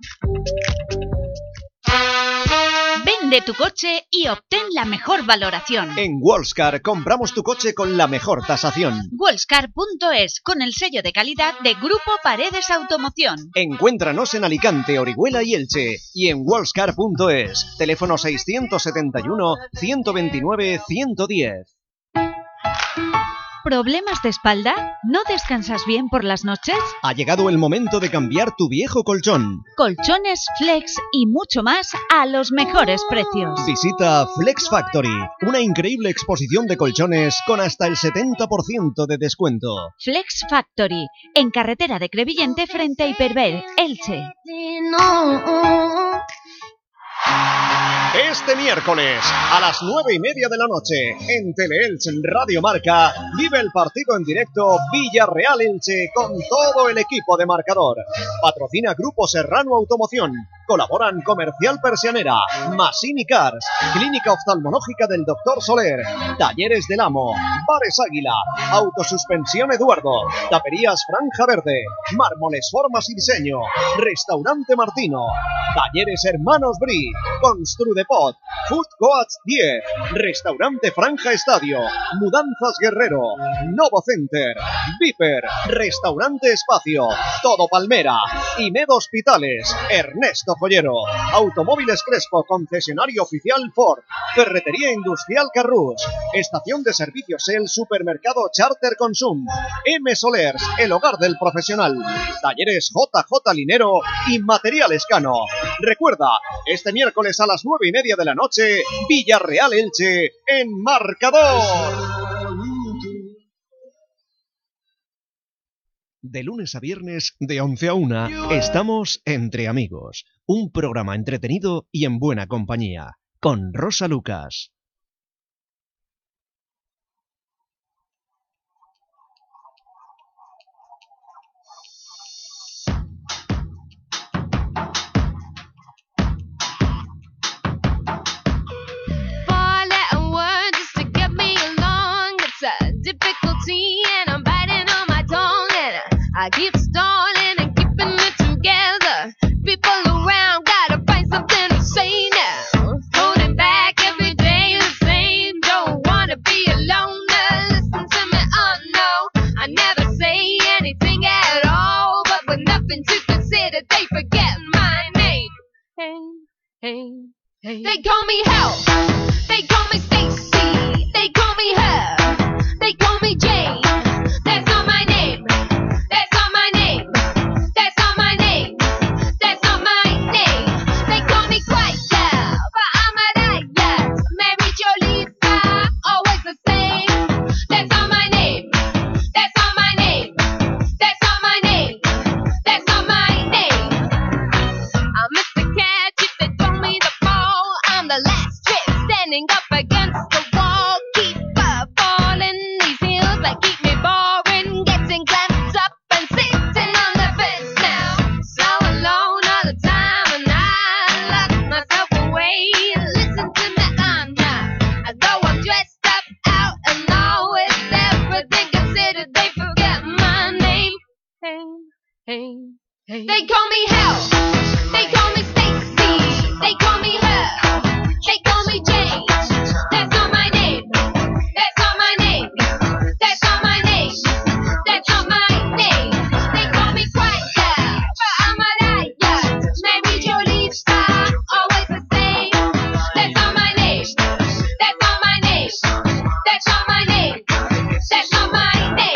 [SPEAKER 3] Vende tu coche y obtén la mejor valoración.
[SPEAKER 2] En Wallscar compramos tu coche con la mejor tasación.
[SPEAKER 3] Wallscar.es, con el sello de calidad de Grupo Paredes Automoción.
[SPEAKER 2] Encuéntranos en Alicante, Orihuela y Elche. Y en Wallscar.es, teléfono 671 129 110.
[SPEAKER 3] ¿Problemas de espalda? ¿No descansas bien por las noches?
[SPEAKER 2] Ha llegado el momento de cambiar tu viejo colchón.
[SPEAKER 3] Colchones, flex y mucho más a los mejores precios.
[SPEAKER 2] Visita Flex Factory, una increíble exposición de colchones con hasta el 70% de descuento.
[SPEAKER 3] Flex Factory, en carretera de Crevillente frente a Hiperver, Elche.
[SPEAKER 2] Este miércoles, a las 9:30 de la noche, en Teleelch Radio Marca, vive el partido en directo Villarreal-Elche con todo el equipo de marcador. Patrocina Grupo Serrano Automoción. Colaboran Comercial Persianera, Masini Cars, Clínica Oftalmológica del Dr. Soler, Talleres del Amo, Bares Águila, Autosuspensión Eduardo, Taperías Franja Verde, Mármoles Formas y Diseño, Restaurante Martino, Talleres Hermanos Bri, Construdepot, Food Coach 10, Restaurante Franja Estadio, Mudanzas Guerrero, Novo Center, Viper, Restaurante Espacio, Todo Palmera, Imed Hospitales, Ernesto Joyero, Automóviles Crespo, concesionario oficial Ford, Ferretería Industrial Carrús, Estación de Servicios El Supermercado Charter Consum, M Solers, el hogar del profesional, Talleres JJ Linero y Materiales Cano. Recuerda, este miércoles a las 9:30 de la noche, Villarreal-Elche en marcador. De lunes a viernes, de 11 a 1, estamos entre amigos. un programa entretenido y en buena compañía, con Rosa Lucas.
[SPEAKER 19] I keep stalling and keeping it together. People around gotta find something to say now. Holding back every day the same. Don't wanna be alone. Listen to me, oh no. I never say anything at all. But with nothing to consider, they forget my name. Hey, hey, hey. They call me Hell. They call me Stacy. They call me her. They call me Jane. That's not my name. That's not my name. That's not my name. That's not my name. They call me Quiet Girl, but I'm a riot. Mary Jolita, always the same. That's not my name. That's not my name. That's not my name. That's not my name. I'm Mr. Catch if they throw me the ball. I'm the last trick standing up against the wall. Keep falling these hills that keep me boring. Getting clamped up and sitting on the fence now. So alone all the time and I lock myself away. Listen to me, I'm not. Though I'm dressed up out and all with everything considered, they forget my name. Hey, hey, hey. They call me Hell. They call me Stacy. They call me her. They call me Jane. That's not my name. That's not my name. That's not my name. That's not my name. They call me Quiet Girl, but I'm a riot. Mary Jolita, always the same. That's not my name. That's not my name. That's not my name. That's not my name.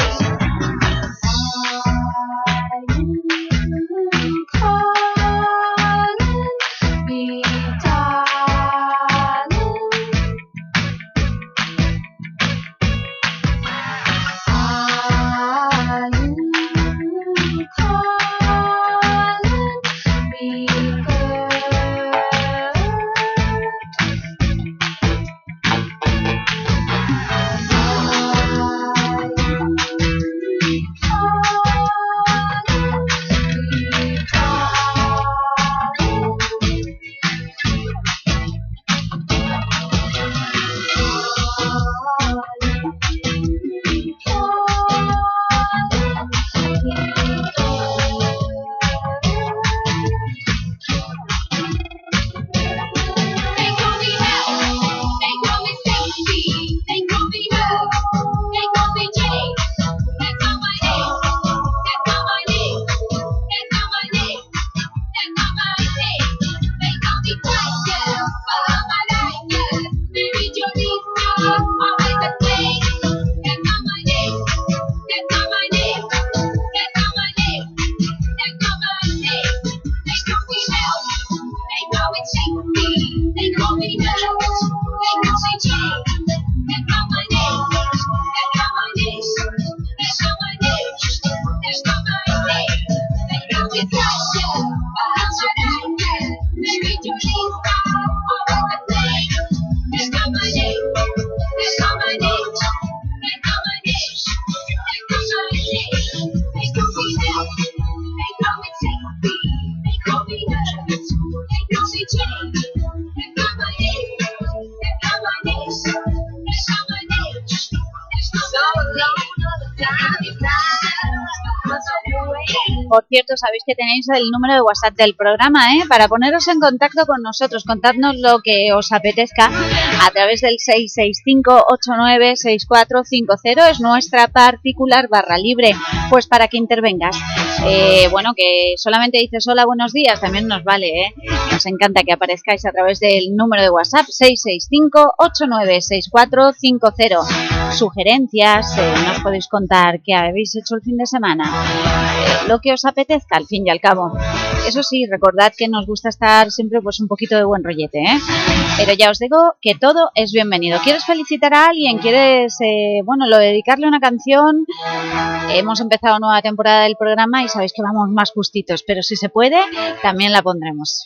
[SPEAKER 3] Por cierto, sabéis que tenéis el número de WhatsApp del programa, para poneros en contacto con nosotros, contadnos lo que os apetezca a través del 665-896450, es nuestra particular barra libre, pues para que intervengas. Bueno, que solamente dices hola, buenos días, también nos vale, Nos encanta que aparezcáis a través del número de WhatsApp 665-896450. Sugerencias, nos podéis contar qué habéis hecho el fin de semana, lo que os apetezca al fin y al cabo. Eso sí, recordad que nos gusta estar siempre pues un poquito de buen rollete, ¿eh? Pero ya os digo que todo es bienvenido. ¿Quieres felicitar a alguien? ¿Quieres, dedicarle una canción? Hemos empezado nueva temporada del programa y sabéis que vamos más justitos, pero si se puede, también la pondremos.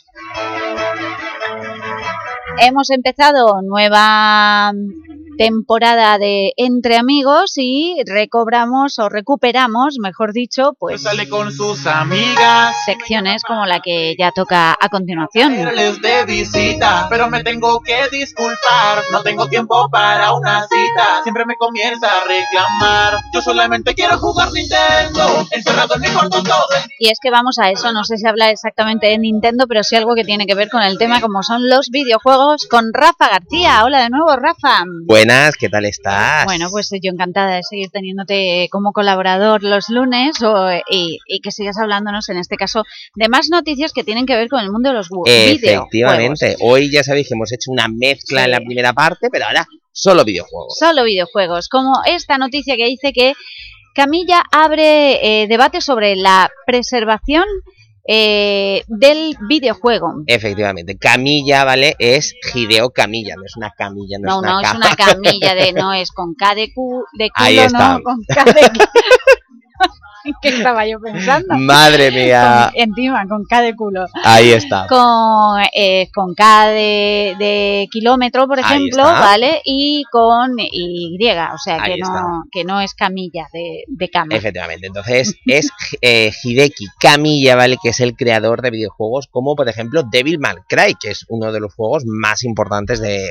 [SPEAKER 3] Hemos empezado nueva temporada de Entre Amigos y recuperamos, mejor dicho, pues
[SPEAKER 13] sale con sus amigas,
[SPEAKER 3] secciones como la que ya toca a continuación.
[SPEAKER 13] les de visita, pero me tengo que disculpar, no tengo tiempo para una cita, siempre me comienza a reclamar, yo solamente quiero jugar Nintendo, encerrado en mi cuarto todo.
[SPEAKER 3] Y es que vamos a eso, no sé si habla exactamente de Nintendo, pero sí algo que tiene que ver con el tema como son los videojuegos con Rafa García. Hola de nuevo, Rafa.
[SPEAKER 14] Buenas, ¿qué tal estás?
[SPEAKER 3] Bueno, pues yo encantada de seguir teniéndote como colaborador los lunes y que sigas hablándonos, en este caso, de más noticias que tienen que ver con el mundo de los videojuegos.
[SPEAKER 14] Efectivamente, hoy ya sabéis que hemos hecho una mezcla en la primera parte, pero ahora solo videojuegos.
[SPEAKER 3] Solo videojuegos, como esta noticia que dice que Camilla abre debate sobre la preservación del videojuego.
[SPEAKER 14] Efectivamente, Camilla, ¿vale? Es Hideo Camilla, no es una camilla,
[SPEAKER 3] No es una camilla, no es con K de culo,
[SPEAKER 14] ahí está.
[SPEAKER 3] No, con K de ¿qué estaba yo pensando?
[SPEAKER 14] Madre mía.
[SPEAKER 3] Encima, con K de culo.
[SPEAKER 14] Ahí está.
[SPEAKER 3] Con K de kilómetro, por ejemplo, ¿vale? Y con Y, o sea, que no es camilla de cama.
[SPEAKER 14] Efectivamente, entonces es Hideki Kamiya, ¿vale? Que es el creador de videojuegos como, por ejemplo, Devil May Cry, que es uno de los juegos más importantes de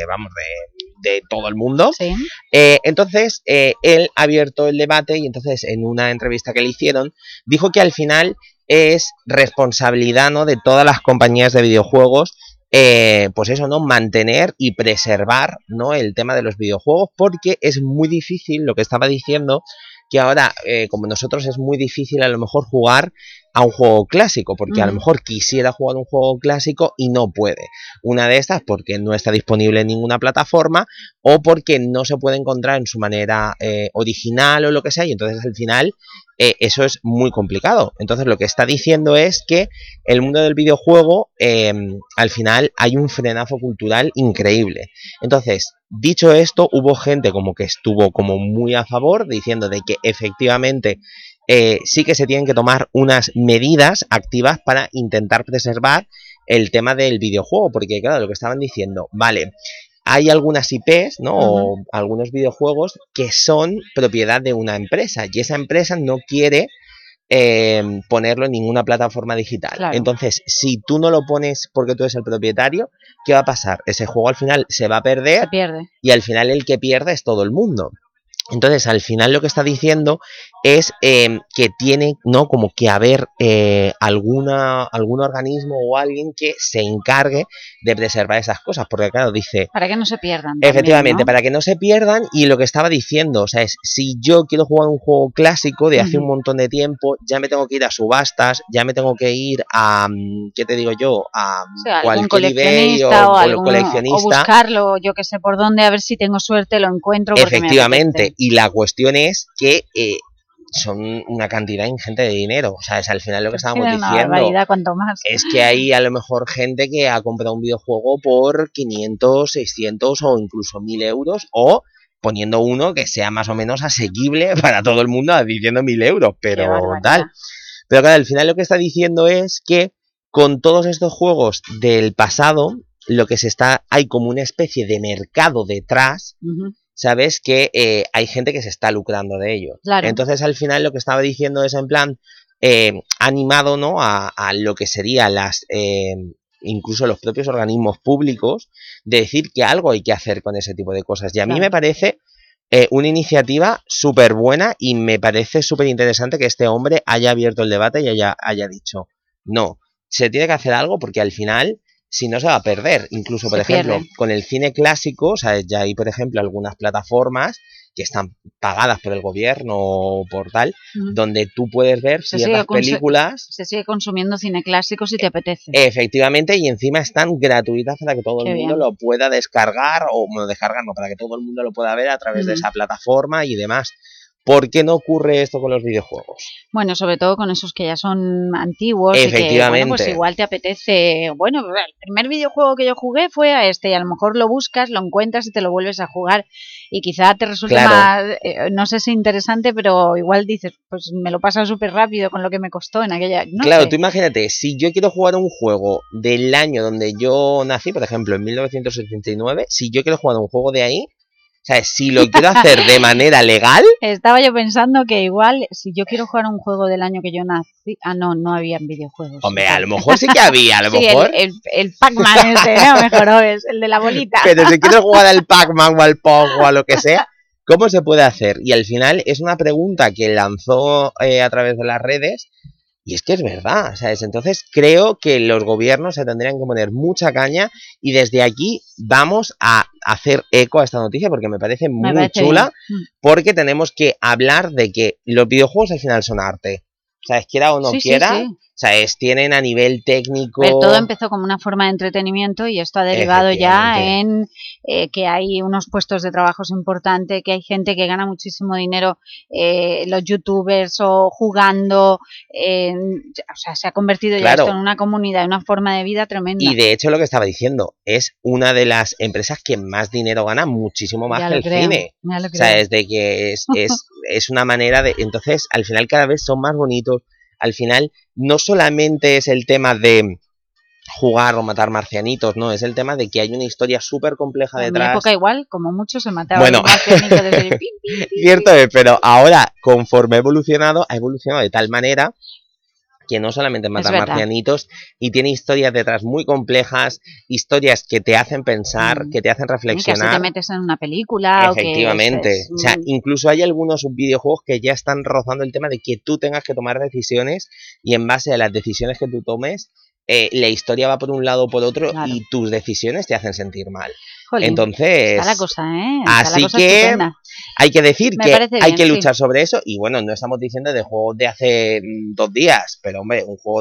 [SPEAKER 14] todo el mundo.
[SPEAKER 3] Sí.
[SPEAKER 14] Entonces, él ha abierto el debate y entonces en una entrevista que le hicieron, dijo que al final es responsabilidad, ¿no?, de todas las compañías de videojuegos, pues eso, ¿no?, mantener y preservar, ¿no?, el tema de los videojuegos, porque es muy difícil, lo que estaba diciendo, que ahora, como nosotros es muy difícil a lo mejor jugar a un juego clásico, porque a lo mejor quisiera jugar un juego clásico y no puede. Una de estas porque no está disponible en ninguna plataforma o porque no se puede encontrar en su manera original o lo que sea, y entonces al final eso es muy complicado. Entonces lo que está diciendo es que el mundo del videojuego al final hay un frenazo cultural increíble. Entonces, dicho esto, hubo gente como que estuvo como muy a favor, diciendo de que efectivamente sí que se tienen que tomar unas medidas activas para intentar preservar el tema del videojuego, porque claro, lo que estaban diciendo, vale, hay algunas IPs, ¿no?, o algunos videojuegos que son propiedad de una empresa y esa empresa no quiere ponerlo en ninguna plataforma digital.
[SPEAKER 3] Claro.
[SPEAKER 14] Entonces, si tú no lo pones porque tú eres el propietario, ¿qué va a pasar? Ese juego al final se va a perder,
[SPEAKER 3] se pierde, y
[SPEAKER 14] al final el que pierde es todo el mundo. Entonces, al final lo que está diciendo es que tiene, ¿no?, como que haber algún organismo o alguien que se encargue de preservar esas cosas, porque claro, dice...
[SPEAKER 3] Para que no se pierdan.
[SPEAKER 14] Efectivamente,
[SPEAKER 3] también, ¿no?
[SPEAKER 14] Para que no se pierdan, y lo que estaba diciendo, o sea, es, si yo quiero jugar un juego clásico de hace un montón de tiempo, ya me tengo que ir a subastas, ya me tengo que ir a, ¿qué te digo yo? A
[SPEAKER 3] algún
[SPEAKER 14] cualquier eBay
[SPEAKER 3] coleccionista
[SPEAKER 14] o coleccionista.
[SPEAKER 3] O buscarlo, yo que sé por dónde, a ver si tengo suerte, lo encuentro.
[SPEAKER 14] Efectivamente, y la cuestión es que son una cantidad ingente de dinero, o sea, es al final lo que estábamos diciendo,
[SPEAKER 3] cuanto más.
[SPEAKER 14] es que hay a lo mejor gente que ha comprado un videojuego por 500, 600 o incluso 1000 euros, o poniendo uno que sea más o menos asequible para todo el mundo, diciendo 1000 euros, pero tal. Pero claro, al final lo que está diciendo es que con todos estos juegos del pasado, lo que hay como una especie de mercado detrás, ¿sabes? Que hay gente que se está lucrando de ello.
[SPEAKER 3] Claro.
[SPEAKER 14] Entonces, al final, lo que estaba diciendo es, en plan, animado, ¿no?, a lo que sería incluso los propios organismos públicos, de decir que algo hay que hacer con ese tipo de cosas. Y a mí me parece una iniciativa súper buena y me parece súper interesante que este hombre haya abierto el debate y haya dicho, no, se tiene que hacer algo porque al final... si no se va a perder, incluso por ejemplo con el cine clásico, o sea, ya hay por ejemplo algunas plataformas que están pagadas por el gobierno o por tal, donde tú puedes ver ciertas películas.
[SPEAKER 3] Se sigue consumiendo cine clásico si te apetece.
[SPEAKER 14] Efectivamente, y encima están gratuitas para que todo el mundo lo pueda descargar, o bueno, descargar no, para que todo el mundo lo pueda ver a través de esa plataforma y demás. ¿Por qué no ocurre esto con los videojuegos?
[SPEAKER 3] Bueno, sobre todo con esos que ya son antiguos y que, bueno,
[SPEAKER 14] Efectivamente.
[SPEAKER 3] pues igual te apetece, bueno, el primer videojuego que yo jugué fue a este y a lo mejor lo buscas, lo encuentras y te lo vuelves a jugar y quizá te resulte
[SPEAKER 14] Claro.
[SPEAKER 3] más, no sé si interesante, pero igual dices, pues me lo pasa súper rápido con lo que me costó en aquella, no
[SPEAKER 14] Claro,
[SPEAKER 3] sé.
[SPEAKER 14] tú imagínate, si yo quiero jugar un juego del año donde yo nací, por ejemplo, en 1979, si yo quiero jugar un juego de ahí, o sea, si lo quiero hacer de manera legal,
[SPEAKER 3] Estaba yo pensando que igual, si yo quiero jugar un juego del año que yo nací... Ah, no habían videojuegos.
[SPEAKER 14] hombre, a lo mejor sí que había, a lo
[SPEAKER 3] Sí,
[SPEAKER 14] mejor.
[SPEAKER 3] el Pac-Man ese, ¿no? Mejor es el de la bolita.
[SPEAKER 14] Pero si quieres jugar al Pac-Man o al Pong o a lo que sea, ¿cómo se puede hacer? Y al final es una pregunta que lanzó a través de las redes, y es que es verdad, ¿sabes? Entonces creo que los gobiernos se tendrían que poner mucha caña y desde aquí vamos a hacer eco a esta noticia porque me parece muy
[SPEAKER 3] parece
[SPEAKER 14] chula,
[SPEAKER 3] bien.
[SPEAKER 14] porque tenemos que hablar de que los videojuegos al final son arte. ¿Sabes? Quiera o no
[SPEAKER 3] Sí, sí,
[SPEAKER 14] quiera,
[SPEAKER 3] sí.
[SPEAKER 14] ¿sabes? Tienen a nivel técnico...
[SPEAKER 3] Pero todo empezó como una forma de entretenimiento y esto ha derivado ya en que hay unos puestos de trabajo importantes, que hay gente que gana muchísimo dinero, los youtubers o jugando, o sea, se ha convertido ya
[SPEAKER 14] Claro.
[SPEAKER 3] esto en una comunidad, una forma de vida tremenda.
[SPEAKER 14] Y de hecho lo que estaba diciendo, es una de las empresas que más dinero gana, muchísimo más
[SPEAKER 3] Ya
[SPEAKER 14] que
[SPEAKER 3] lo
[SPEAKER 14] el
[SPEAKER 3] creo,
[SPEAKER 14] cine.
[SPEAKER 3] ya lo
[SPEAKER 14] O sea,
[SPEAKER 3] creo.
[SPEAKER 14] es de que es una manera de... Entonces, al final cada vez son más bonitos. Al final, no solamente es el tema de jugar o matar marcianitos, no, es el tema de que hay una historia súper compleja
[SPEAKER 3] En mi
[SPEAKER 14] detrás.
[SPEAKER 3] época igual, como mucho, se mataba
[SPEAKER 14] Bueno,
[SPEAKER 3] los marcianitos desde el pim, pim, pim.
[SPEAKER 14] Cierto es, pero ahora, conforme ha evolucionado de tal manera que no solamente mata
[SPEAKER 3] verdad.
[SPEAKER 14] marcianitos y tiene historias detrás muy complejas, historias que te hacen pensar, que te hacen
[SPEAKER 3] Y que así
[SPEAKER 14] reflexionar.
[SPEAKER 3] te metes en una película
[SPEAKER 14] Efectivamente.
[SPEAKER 3] o que
[SPEAKER 14] O sea, incluso hay algunos videojuegos que ya están rozando el tema de que tú tengas que tomar decisiones y en base a las decisiones que tú tomes, la historia va por un lado o por otro y tus decisiones te hacen sentir mal.
[SPEAKER 3] Jolín,
[SPEAKER 14] Entonces,
[SPEAKER 3] está la cosa, ¿eh? Está la
[SPEAKER 14] así
[SPEAKER 3] cosa
[SPEAKER 14] que
[SPEAKER 3] estupenda.
[SPEAKER 14] hay que decir
[SPEAKER 3] Me
[SPEAKER 14] que
[SPEAKER 3] parece
[SPEAKER 14] hay
[SPEAKER 3] bien,
[SPEAKER 14] que
[SPEAKER 3] sí.
[SPEAKER 14] luchar sobre eso y bueno, no estamos diciendo de juegos de hace 2 días, pero hombre, un juego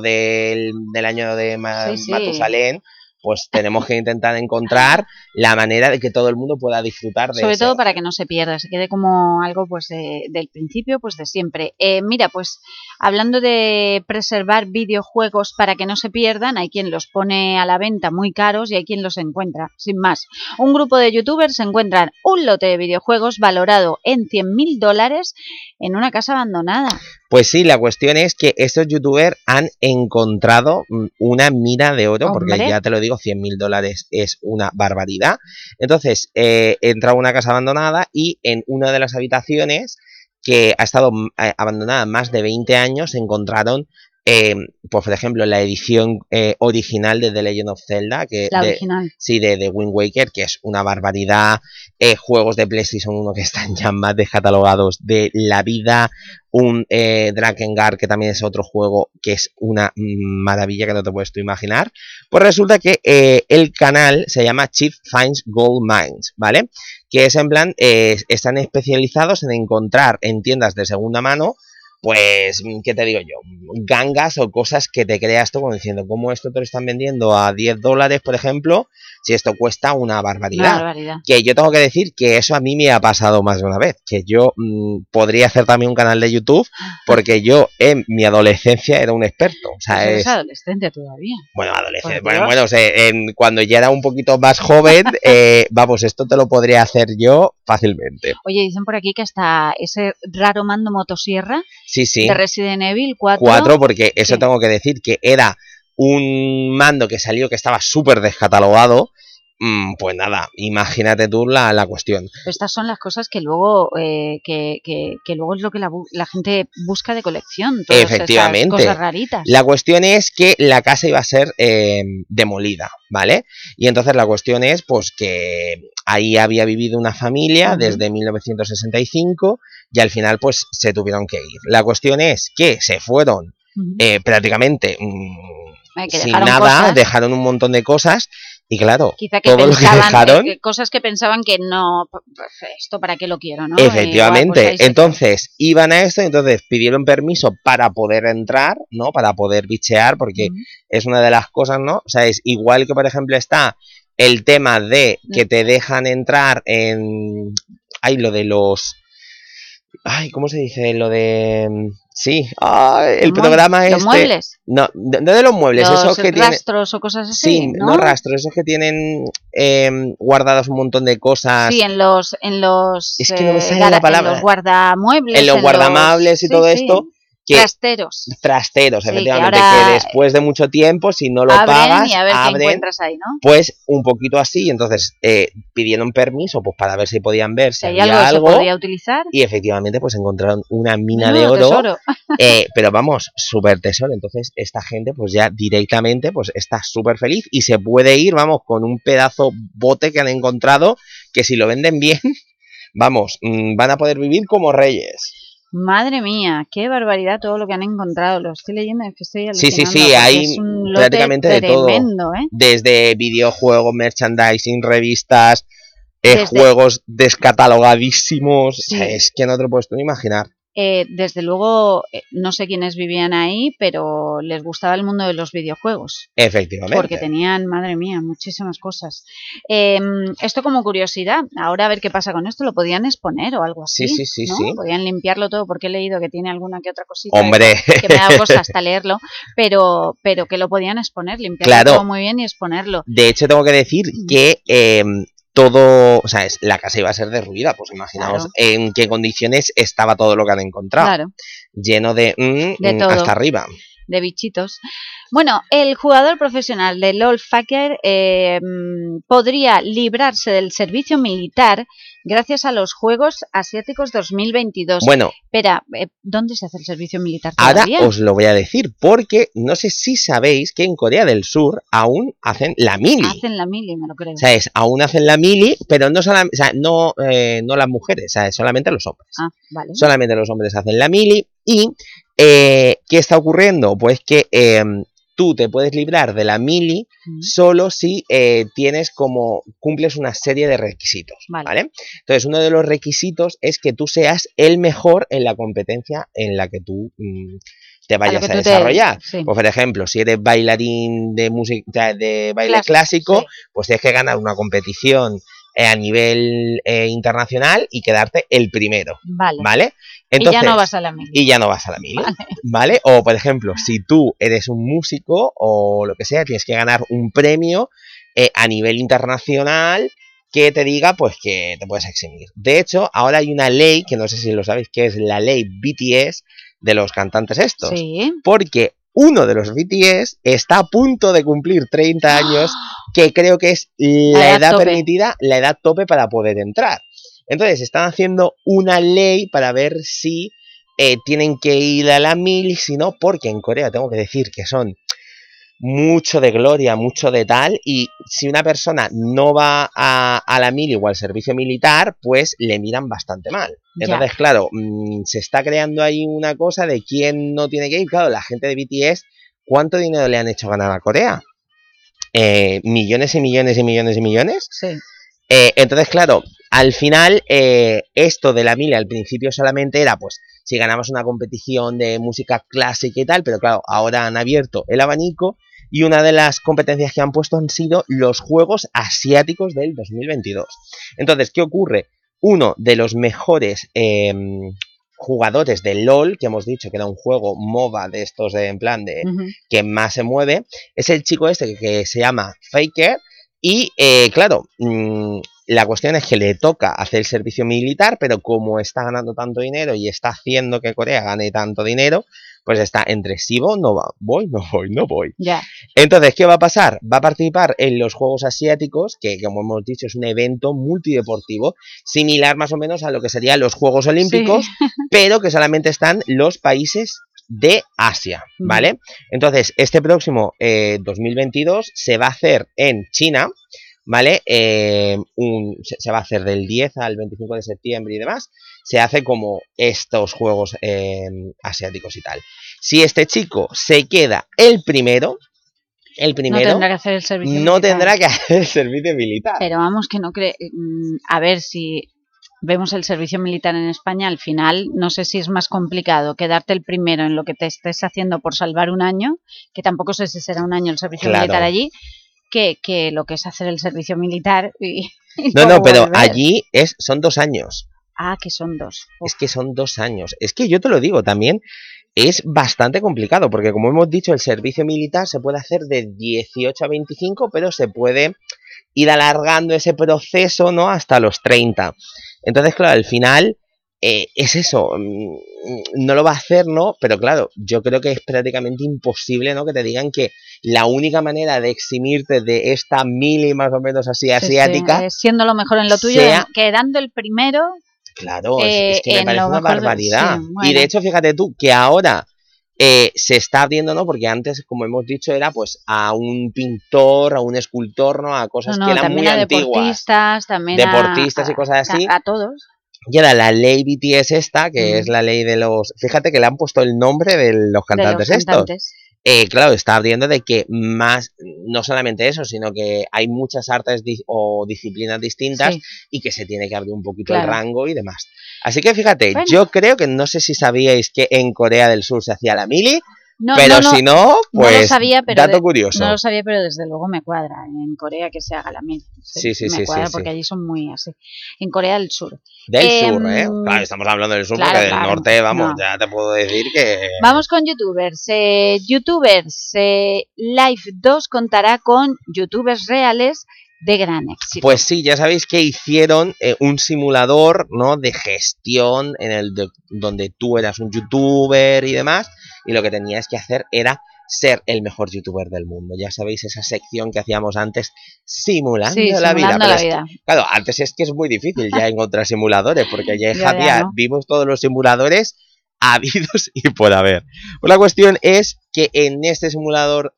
[SPEAKER 14] del año de
[SPEAKER 3] Sí, sí.
[SPEAKER 14] Matusalén, pues tenemos que intentar encontrar la manera de que todo el mundo pueda disfrutar de
[SPEAKER 3] Sobre
[SPEAKER 14] eso.
[SPEAKER 3] todo para que no se pierda, se quede como algo pues del principio, pues de siempre. Mira, pues hablando de preservar videojuegos para que no se pierdan, hay quien los pone a la venta muy caros y hay quien los encuentra, sin más. Un grupo de youtubers encuentran un lote de videojuegos valorado en $100.000 en una casa abandonada.
[SPEAKER 14] Pues sí, la cuestión es que estos youtubers han encontrado una mina de oro, porque
[SPEAKER 3] Hombre.
[SPEAKER 14] ya te lo digo, $100.000 es una barbaridad. Entonces, entra a una casa abandonada y en una de las habitaciones, que ha estado abandonada más de 20 años, encontraron, pues por ejemplo, la edición original de The Legend of Zelda, que
[SPEAKER 3] La original.
[SPEAKER 14] Sí, de Wind Waker, que es una barbaridad, juegos de PlayStation 1 que están ya más descatalogados de la vida, un Drakengard, que también es otro juego que es una maravilla que no te puedes tú imaginar. Pues resulta que el canal se llama Chief Finds Gold Mines, ¿vale? Que es en plan, están especializados en encontrar en tiendas de segunda mano, pues, ¿qué te digo yo? Gangas o cosas que te creas tú como diciendo, ¿cómo esto te lo están vendiendo a $10, por ejemplo? Si esto cuesta una barbaridad.
[SPEAKER 3] Una barbaridad.
[SPEAKER 14] Que yo tengo que decir que eso a mí me ha pasado más de una vez, que yo podría hacer también un canal de YouTube, porque yo en mi adolescencia era un experto. O sea,
[SPEAKER 3] Pues eres adolescente todavía.
[SPEAKER 14] bueno, adolescente,
[SPEAKER 3] Por Dios.
[SPEAKER 14] bueno, o sea, cuando ya era un poquito más joven, vamos, esto te lo podría hacer yo fácilmente.
[SPEAKER 3] Oye, dicen por aquí que hasta ese raro mando motosierra
[SPEAKER 14] Sí, sí.
[SPEAKER 3] de Resident Evil 4...
[SPEAKER 14] 4, porque eso tengo que decir que era un mando que salió que estaba súper descatalogado. Pues nada, imagínate tú la cuestión.
[SPEAKER 3] Estas son las cosas que luego que luego es lo que la gente busca de colección. Todas
[SPEAKER 14] Efectivamente.
[SPEAKER 3] esas cosas raritas.
[SPEAKER 14] La cuestión es que la casa iba a ser demolida, ¿vale? Y entonces la cuestión es pues que ahí había vivido una familia desde 1965 y al final pues se tuvieron que ir. La cuestión es que se fueron prácticamente
[SPEAKER 3] Que
[SPEAKER 14] sin
[SPEAKER 3] dejaron
[SPEAKER 14] nada,
[SPEAKER 3] cosas.
[SPEAKER 14] dejaron un montón de cosas y claro,
[SPEAKER 3] Quizá que
[SPEAKER 14] todo lo que
[SPEAKER 3] pensaban,
[SPEAKER 14] dejaron...
[SPEAKER 3] cosas que pensaban que no, pues, esto para qué lo quiero, ¿no?
[SPEAKER 14] Efectivamente,
[SPEAKER 3] Igual, pues ahí se
[SPEAKER 14] entonces iban a esto, entonces pidieron permiso para poder entrar, ¿no? Para poder bichear, porque es una de las cosas, ¿no? O sea, es igual que, por ejemplo, está el tema de que te dejan entrar en... Hay lo de los... Ay, ¿cómo se dice? Lo de... Sí, el
[SPEAKER 3] ¿Los
[SPEAKER 14] programa
[SPEAKER 3] los muebles?
[SPEAKER 14] No, no de los muebles,
[SPEAKER 3] Los
[SPEAKER 14] esos que tienen...
[SPEAKER 3] rastros o cosas así,
[SPEAKER 14] Sí,
[SPEAKER 3] ¿no?
[SPEAKER 14] no rastros, esos que tienen guardados un montón de cosas.
[SPEAKER 3] Sí, en los
[SPEAKER 14] Es que no me sale la palabra.
[SPEAKER 3] en los guardamuebles,
[SPEAKER 14] En los guardamuebles y
[SPEAKER 3] sí,
[SPEAKER 14] todo
[SPEAKER 3] sí,
[SPEAKER 14] esto. Que,
[SPEAKER 3] trasteros.
[SPEAKER 14] Trasteros,
[SPEAKER 3] Sí, que
[SPEAKER 14] efectivamente,
[SPEAKER 3] ahora
[SPEAKER 14] que después de mucho tiempo, si no lo
[SPEAKER 3] abren
[SPEAKER 14] pagas,
[SPEAKER 3] y a ver qué
[SPEAKER 14] abren,
[SPEAKER 3] encuentras ahí, ¿no?
[SPEAKER 14] pues un poquito así. Entonces pidieron permiso pues para ver si podían ver si
[SPEAKER 3] Si hay
[SPEAKER 14] había
[SPEAKER 3] algo que se podría utilizar.
[SPEAKER 14] y efectivamente pues encontraron una mina
[SPEAKER 3] Menudo
[SPEAKER 14] de oro,
[SPEAKER 3] tesoro.
[SPEAKER 14] pero vamos, súper tesoro. Entonces esta gente pues ya directamente pues está súper feliz y se puede ir, vamos, con un pedazo bote que han encontrado que si lo venden bien, vamos, van a poder vivir como reyes.
[SPEAKER 3] Madre mía, qué barbaridad todo lo que han encontrado. Lo estoy leyendo y es que estoy
[SPEAKER 14] Sí,
[SPEAKER 3] alucinando.
[SPEAKER 14] sí,
[SPEAKER 3] porque
[SPEAKER 14] hay
[SPEAKER 3] es un lote
[SPEAKER 14] prácticamente de todo.
[SPEAKER 3] tremendo, ¿eh?
[SPEAKER 14] Desde videojuegos, merchandising, revistas,
[SPEAKER 3] Desde-
[SPEAKER 14] juegos descatalogadísimos.
[SPEAKER 3] Sí.
[SPEAKER 14] O sea, es que no te lo puedes tú ni imaginar.
[SPEAKER 3] Desde luego, no sé quiénes vivían ahí, pero les gustaba el mundo de los videojuegos.
[SPEAKER 14] Efectivamente.
[SPEAKER 3] Porque tenían, madre mía, muchísimas cosas. Esto como curiosidad, ahora a ver qué pasa con esto, lo podían exponer o algo así,
[SPEAKER 14] Sí, sí, sí,
[SPEAKER 3] ¿no?
[SPEAKER 14] sí.
[SPEAKER 3] Podían limpiarlo todo, porque he leído que tiene alguna que otra cosita
[SPEAKER 14] Hombre.
[SPEAKER 3] que me da cosa hasta leerlo, pero que lo podían exponer, limpiarlo
[SPEAKER 14] Claro.
[SPEAKER 3] todo muy bien y exponerlo.
[SPEAKER 14] De hecho, tengo que decir que todo, o sea, la casa iba a ser derruida, pues imaginaos
[SPEAKER 3] Claro.
[SPEAKER 14] en qué condiciones estaba todo lo que han encontrado.
[SPEAKER 3] Claro.
[SPEAKER 14] Lleno de,
[SPEAKER 3] todo.
[SPEAKER 14] hasta arriba.
[SPEAKER 3] De bichitos. Bueno, el jugador profesional de LoL Faker podría librarse del servicio militar gracias a los Juegos Asiáticos 2022.
[SPEAKER 14] Bueno.
[SPEAKER 3] Espera, ¿dónde se hace el servicio militar
[SPEAKER 14] Ahora
[SPEAKER 3] todavía?
[SPEAKER 14] os lo voy a decir, porque no sé si sabéis que en Corea del Sur aún hacen la mili.
[SPEAKER 3] Hacen la mili, me lo creo.
[SPEAKER 14] O sea, aún hacen la mili, pero no solamente, o sea, no las mujeres, o sea, solamente los hombres.
[SPEAKER 3] Ah, vale.
[SPEAKER 14] Solamente los hombres hacen la mili. Y ¿qué está ocurriendo? Pues que tú te puedes librar de la mili solo si cumples una serie de requisitos, ¿vale? Entonces, uno de los requisitos es que tú seas el mejor en la competencia en la que tú te vayas a desarrollar.
[SPEAKER 3] sí.
[SPEAKER 14] Pues, por ejemplo, si eres bailarín de música, de baile clásico,
[SPEAKER 3] sí.
[SPEAKER 14] pues tienes que ganar una competición a nivel internacional y quedarte el primero,
[SPEAKER 3] Vale.
[SPEAKER 14] Entonces,
[SPEAKER 3] y ya no vas a la mili.
[SPEAKER 14] Y ya no vas a la mili, ¿vale? O, por ejemplo, si tú eres un músico o lo que sea, tienes que ganar un premio a nivel internacional que te diga, pues, que te puedes eximir. De hecho, ahora hay una ley, que no sé si lo sabéis, que es la ley BTS de los cantantes estos.
[SPEAKER 3] Sí.
[SPEAKER 14] Porque uno de los BTS está a punto de cumplir 30 años, que creo que es la edad permitida, la edad tope para poder entrar. Entonces, están haciendo una ley para ver si tienen que ir a la mili, si no, porque en Corea tengo que decir que son mucho de gloria, mucho de tal, y si una persona no va a la mili o al servicio militar, pues le miran bastante mal. Entonces, claro, se está creando ahí una cosa de quién no tiene que ir. Claro, la gente de BTS, ¿cuánto dinero le han hecho ganar a Corea? ¿Millones y millones y millones y millones?
[SPEAKER 3] Sí.
[SPEAKER 14] Entonces, claro, al final, esto de la mili al principio solamente era, pues, si ganamos una competición de música clásica y tal, pero claro, ahora han abierto el abanico y una de las competencias que han puesto han sido los Juegos Asiáticos del 2022. Entonces, ¿qué ocurre? Uno de los mejores jugadores de LoL, que hemos dicho que era un juego MOBA de estos en plan de que más se mueve, es el chico este que se llama Faker. Y claro, la cuestión es que le toca hacer el servicio militar, pero como está ganando tanto dinero y está haciendo que Corea gane tanto dinero, pues está entre sí no voy.
[SPEAKER 3] Ya.
[SPEAKER 14] Entonces, ¿qué va a pasar? Va a participar en los Juegos Asiáticos, que como hemos dicho es un evento multideportivo, similar más o menos a lo que serían los Juegos Olímpicos, sí. Pero que solamente están los países de Asia, ¿vale? Entonces, este próximo 2022 se va a hacer en China, ¿vale? Se va a hacer del 10 al 25 de septiembre y demás. Se hace como estos juegos asiáticos y tal. Si este chico se queda el primero
[SPEAKER 3] no tendrá que hacer el servicio
[SPEAKER 14] no
[SPEAKER 3] militar.
[SPEAKER 14] Tendrá que hacer el servicio militar.
[SPEAKER 3] Pero vamos, que no cree... A ver, si vemos el servicio militar en España, al final no sé si es más complicado quedarte el primero en lo que te estés haciendo por salvar un año, que tampoco sé si será un año el servicio militar allí, que lo que es hacer el servicio militar y
[SPEAKER 14] no, pero allí son 2 años.
[SPEAKER 3] Ah, que son 2.
[SPEAKER 14] Es que son 2 años. Es que yo te lo digo también, es bastante complicado, porque como hemos dicho, el servicio militar se puede hacer de 18 a 25, pero se puede ir alargando ese proceso, ¿no?, hasta los 30. Entonces, claro, al final es eso, no lo va a hacer, ¿no? Pero claro, yo creo que es prácticamente imposible, ¿no?, que te digan que la única manera de eximirte de esta mili más o menos así asiática...
[SPEAKER 3] Sí, siendo lo mejor en lo tuyo, quedando el primero...
[SPEAKER 14] Claro, es que me parece una barbaridad.
[SPEAKER 3] Sí, bueno.
[SPEAKER 14] Y de hecho, fíjate tú, que ahora se está abriendo, ¿no? Porque antes, como hemos dicho, era pues a un pintor, a un escultor, ¿no? A cosas que eran muy antiguas. Deportistas y cosas así.
[SPEAKER 3] A todos.
[SPEAKER 14] Y era la ley BTS esta, que es la ley de los... Fíjate que le han puesto el nombre de los cantantes estos. Claro, está abriendo de que más, no solamente eso, sino que hay muchas artes o disciplinas distintas y que se tiene que abrir un poquito el rango y demás. Así que fíjate, yo creo que no sé si sabíais que en Corea del Sur se hacía la mili, pero si no, pues
[SPEAKER 3] no lo sabía, pero
[SPEAKER 14] dato curioso.
[SPEAKER 3] No lo sabía, pero desde luego me cuadra en Corea que se haga la mili. Me cuadra porque allí son muy así. En Corea del Sur.
[SPEAKER 14] Del sur, ¿eh? Claro, estamos hablando del sur porque del norte, vamos, ya te puedo decir que...
[SPEAKER 3] Vamos con youtubers. Live 2 contará con youtubers reales de gran éxito.
[SPEAKER 14] Pues sí, ya sabéis que hicieron un simulador, ¿no?, de gestión donde tú eras un youtuber y demás, y lo que tenías que hacer era ser el mejor youtuber del mundo. Ya sabéis esa sección que hacíamos antes, simulando la vida. Claro, antes es que es muy difícil ya encontrar simuladores, porque ya en Javier vimos todos los simuladores habidos y por haber. Pues la cuestión es que en este simulador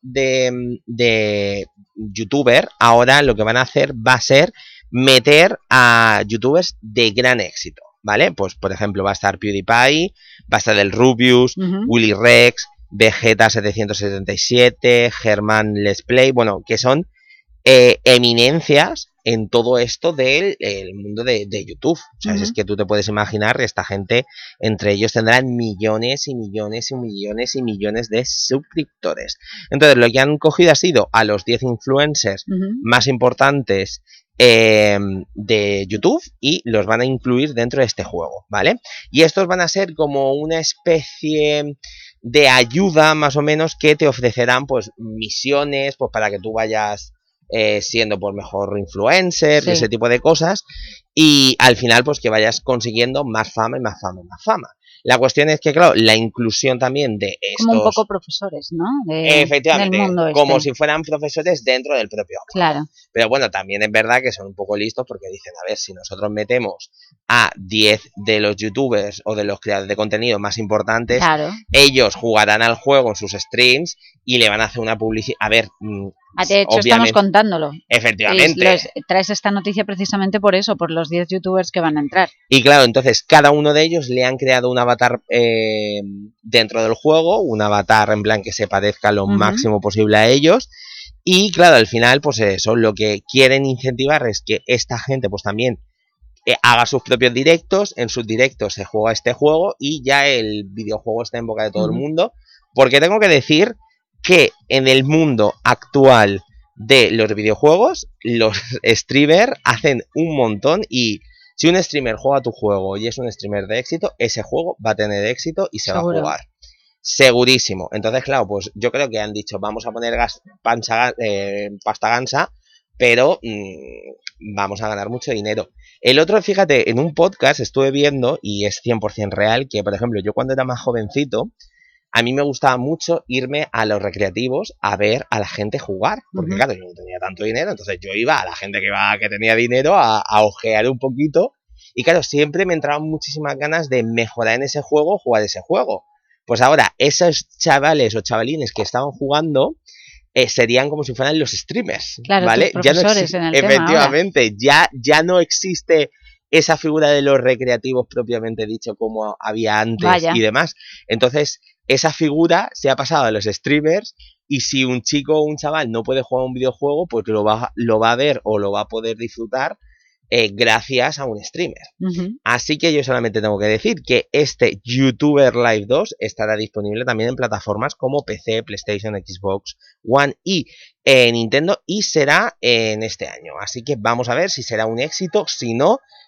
[SPEAKER 14] de youtuber, ahora lo que van a hacer va a ser meter a youtubers de gran éxito, ¿vale? Pues por ejemplo va a estar PewDiePie, va a estar el Rubius, Willy Rex, Vegeta 777, Germán Let's Play, bueno, que son eminencias en todo esto del mundo de YouTube. O sea, es que tú te puedes imaginar, esta gente, entre ellos tendrán millones y millones y millones y millones de suscriptores. Entonces, lo que han cogido ha sido a los 10 influencers más importantes de YouTube y los van a incluir dentro de este juego, ¿vale? Y estos van a ser como una especie de ayuda, más o menos, que te ofrecerán, pues, misiones, pues, para que tú vayas siendo por mejor influencer, ese tipo de cosas, y al final pues que vayas consiguiendo más fama y más fama y más fama. La cuestión es que, claro, la inclusión también de estos...
[SPEAKER 3] Como un poco profesores, ¿no?
[SPEAKER 14] Efectivamente,
[SPEAKER 3] del mundo
[SPEAKER 14] como si fueran profesores dentro del propio juego.
[SPEAKER 3] Claro.
[SPEAKER 14] Pero bueno, también es verdad que son un poco listos porque dicen, a ver, si nosotros metemos a 10 de los youtubers o de los creadores de contenido más importantes, ellos jugarán al juego en sus streams y le van a hacer una publicidad... A ver...
[SPEAKER 3] De hecho, estamos contándolo.
[SPEAKER 14] Efectivamente.
[SPEAKER 3] Traes esta noticia precisamente por eso, por los 10 youtubers que van a entrar.
[SPEAKER 14] Y claro, entonces cada uno de ellos le han creado un avatar dentro del juego, un avatar en plan que se parezca lo máximo posible a ellos. Y claro, al final, pues eso, lo que quieren incentivar es que esta gente pues también haga sus propios directos, en sus directos se juega este juego y ya el videojuego está en boca de todo el mundo. Porque tengo que decir que en el mundo actual de los videojuegos, los streamers hacen un montón y si un streamer juega tu juego y es un streamer de éxito, ese juego va a tener éxito y se va a jugar. Segurísimo. Entonces, claro, pues yo creo que han dicho, vamos a poner pasta gansa, pero vamos a ganar mucho dinero. El otro, fíjate, en un podcast estuve viendo, y es 100% real, que por ejemplo, yo cuando era más jovencito, a mí me gustaba mucho irme a los recreativos a ver a la gente jugar, porque claro, yo no tenía tanto dinero, entonces yo iba a la gente que tenía dinero a ojear un poquito, y claro, siempre me entraban muchísimas ganas de mejorar en ese juego, jugar ese juego. Pues ahora, esos chavales o chavalines que estaban jugando serían como si fueran los streamers,
[SPEAKER 3] claro,
[SPEAKER 14] ¿vale?
[SPEAKER 3] Ya no existe,
[SPEAKER 14] efectivamente, ya no existe esa figura de los recreativos propiamente dicho como había antes y demás. Entonces, esa figura se ha pasado a los streamers y si un chico o un chaval no puede jugar un videojuego, pues lo va a ver o lo va a poder disfrutar gracias a un streamer. Así que yo solamente tengo que decir que este YouTuber Live 2 estará disponible también en plataformas como PC, PlayStation, Xbox One y Nintendo y será en este año. Así que vamos a ver si será un éxito, si no,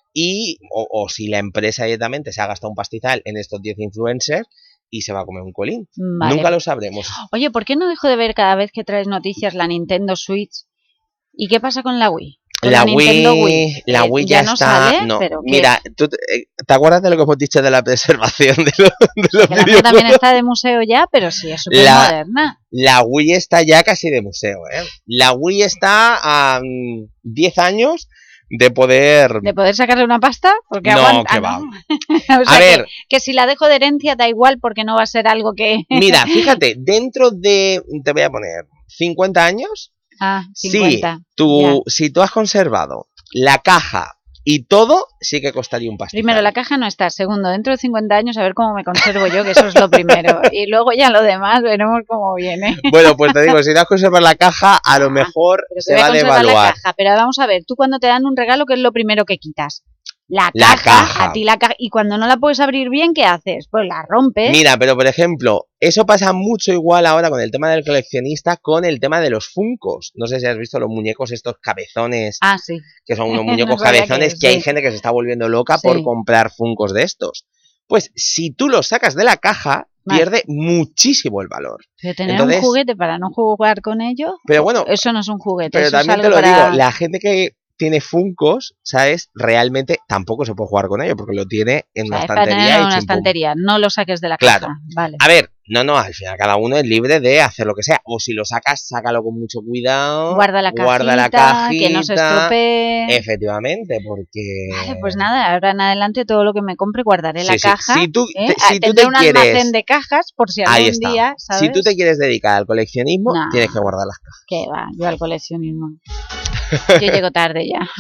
[SPEAKER 14] o si la empresa directamente se ha gastado un pastizal en estos 10 influencers y se va a comer un colín.
[SPEAKER 3] Vale.
[SPEAKER 14] Nunca lo sabremos.
[SPEAKER 3] Oye, ¿por qué no dejo de ver cada vez que traes noticias la Nintendo Switch? ¿Y qué pasa con la Wii? Con
[SPEAKER 14] La
[SPEAKER 3] Nintendo
[SPEAKER 14] Wii ya
[SPEAKER 3] ya no
[SPEAKER 14] está.
[SPEAKER 3] sale,
[SPEAKER 14] No,
[SPEAKER 3] pero ¿qué?
[SPEAKER 14] mira, ¿te acuerdas de lo que hemos dicho de la preservación de los
[SPEAKER 3] Que la mía
[SPEAKER 14] videojuegos?
[SPEAKER 3] también está de museo ya, pero sí, es súper moderna.
[SPEAKER 14] La Wii está ya casi de museo, ¿eh? La Wii está a 10 años de poder...
[SPEAKER 3] ¿De poder sacarle una pasta? Porque
[SPEAKER 14] No,
[SPEAKER 3] aguanta,
[SPEAKER 14] que
[SPEAKER 3] ¿no?
[SPEAKER 14] va.
[SPEAKER 3] O sea,
[SPEAKER 14] A ver.
[SPEAKER 3] que si la dejo de herencia da igual porque no va a ser algo que...
[SPEAKER 14] Mira, fíjate, dentro de, te voy a poner, 50 años,
[SPEAKER 3] 50.
[SPEAKER 14] si tú has conservado la caja y todo, sí que costaría un pastizal.
[SPEAKER 3] Primero, la caja no está. Segundo, dentro de 50 años a ver cómo me conservo yo, que eso es lo primero. Y luego ya lo demás veremos cómo viene.
[SPEAKER 14] Bueno, pues te digo, si no has conservado la caja, a lo mejor
[SPEAKER 3] Pero
[SPEAKER 14] se
[SPEAKER 3] te voy
[SPEAKER 14] va a
[SPEAKER 3] conservar
[SPEAKER 14] devaluar.
[SPEAKER 3] la caja. Pero vamos a ver, tú cuando te dan un regalo, ¿qué es lo primero que quitas? La
[SPEAKER 14] La
[SPEAKER 3] caja.
[SPEAKER 14] caja.
[SPEAKER 3] A ti la caja. Y cuando no la puedes abrir bien, ¿qué haces? Pues la rompes.
[SPEAKER 14] Mira, pero por ejemplo, eso pasa mucho igual ahora con el tema del coleccionista, con el tema de los Funkos. No sé si has visto los muñecos estos cabezones,
[SPEAKER 3] Ah, sí.
[SPEAKER 14] que son unos muñecos
[SPEAKER 3] No sabía
[SPEAKER 14] cabezones
[SPEAKER 3] que
[SPEAKER 14] que hay
[SPEAKER 3] sí.
[SPEAKER 14] gente que se está volviendo loca
[SPEAKER 3] Sí.
[SPEAKER 14] por comprar Funkos de estos. Pues si tú los sacas de la caja,
[SPEAKER 3] Vale.
[SPEAKER 14] pierde muchísimo el valor.
[SPEAKER 3] Pero tener
[SPEAKER 14] Entonces,
[SPEAKER 3] un juguete para no jugar con ello,
[SPEAKER 14] pero bueno,
[SPEAKER 3] eso no es un juguete.
[SPEAKER 14] pero
[SPEAKER 3] eso es
[SPEAKER 14] también te
[SPEAKER 3] algo
[SPEAKER 14] lo
[SPEAKER 3] para...
[SPEAKER 14] digo, la gente que tiene Funkos, ¿sabes? Realmente tampoco se puede jugar con ellos porque lo tiene en
[SPEAKER 3] O sea,
[SPEAKER 14] una
[SPEAKER 3] es para
[SPEAKER 14] estantería
[SPEAKER 3] tenerlo en
[SPEAKER 14] y
[SPEAKER 3] una
[SPEAKER 14] chimpum.
[SPEAKER 3] estantería, no lo saques de la
[SPEAKER 14] Claro.
[SPEAKER 3] caja. Vale.
[SPEAKER 14] A ver, no, al final cada uno es libre de hacer lo que sea. O si lo sacas, sácalo con mucho cuidado.
[SPEAKER 3] Guarda la cajita, que no se estropee.
[SPEAKER 14] Efectivamente, porque...
[SPEAKER 3] Vale, pues nada, ahora en adelante todo lo que me compre guardaré la
[SPEAKER 14] Sí, sí.
[SPEAKER 3] caja.
[SPEAKER 14] Si tú-
[SPEAKER 3] ¿eh?
[SPEAKER 14] si tú
[SPEAKER 3] Tendré
[SPEAKER 14] te
[SPEAKER 3] un
[SPEAKER 14] quieres-
[SPEAKER 3] almacén de cajas por si
[SPEAKER 14] Ahí
[SPEAKER 3] algún
[SPEAKER 14] está.
[SPEAKER 3] día, ¿sabes?
[SPEAKER 14] Si tú te quieres dedicar al coleccionismo,
[SPEAKER 3] No.
[SPEAKER 14] tienes que guardar las cajas.
[SPEAKER 3] Que va, yo al coleccionismo. Yo llego tarde ya.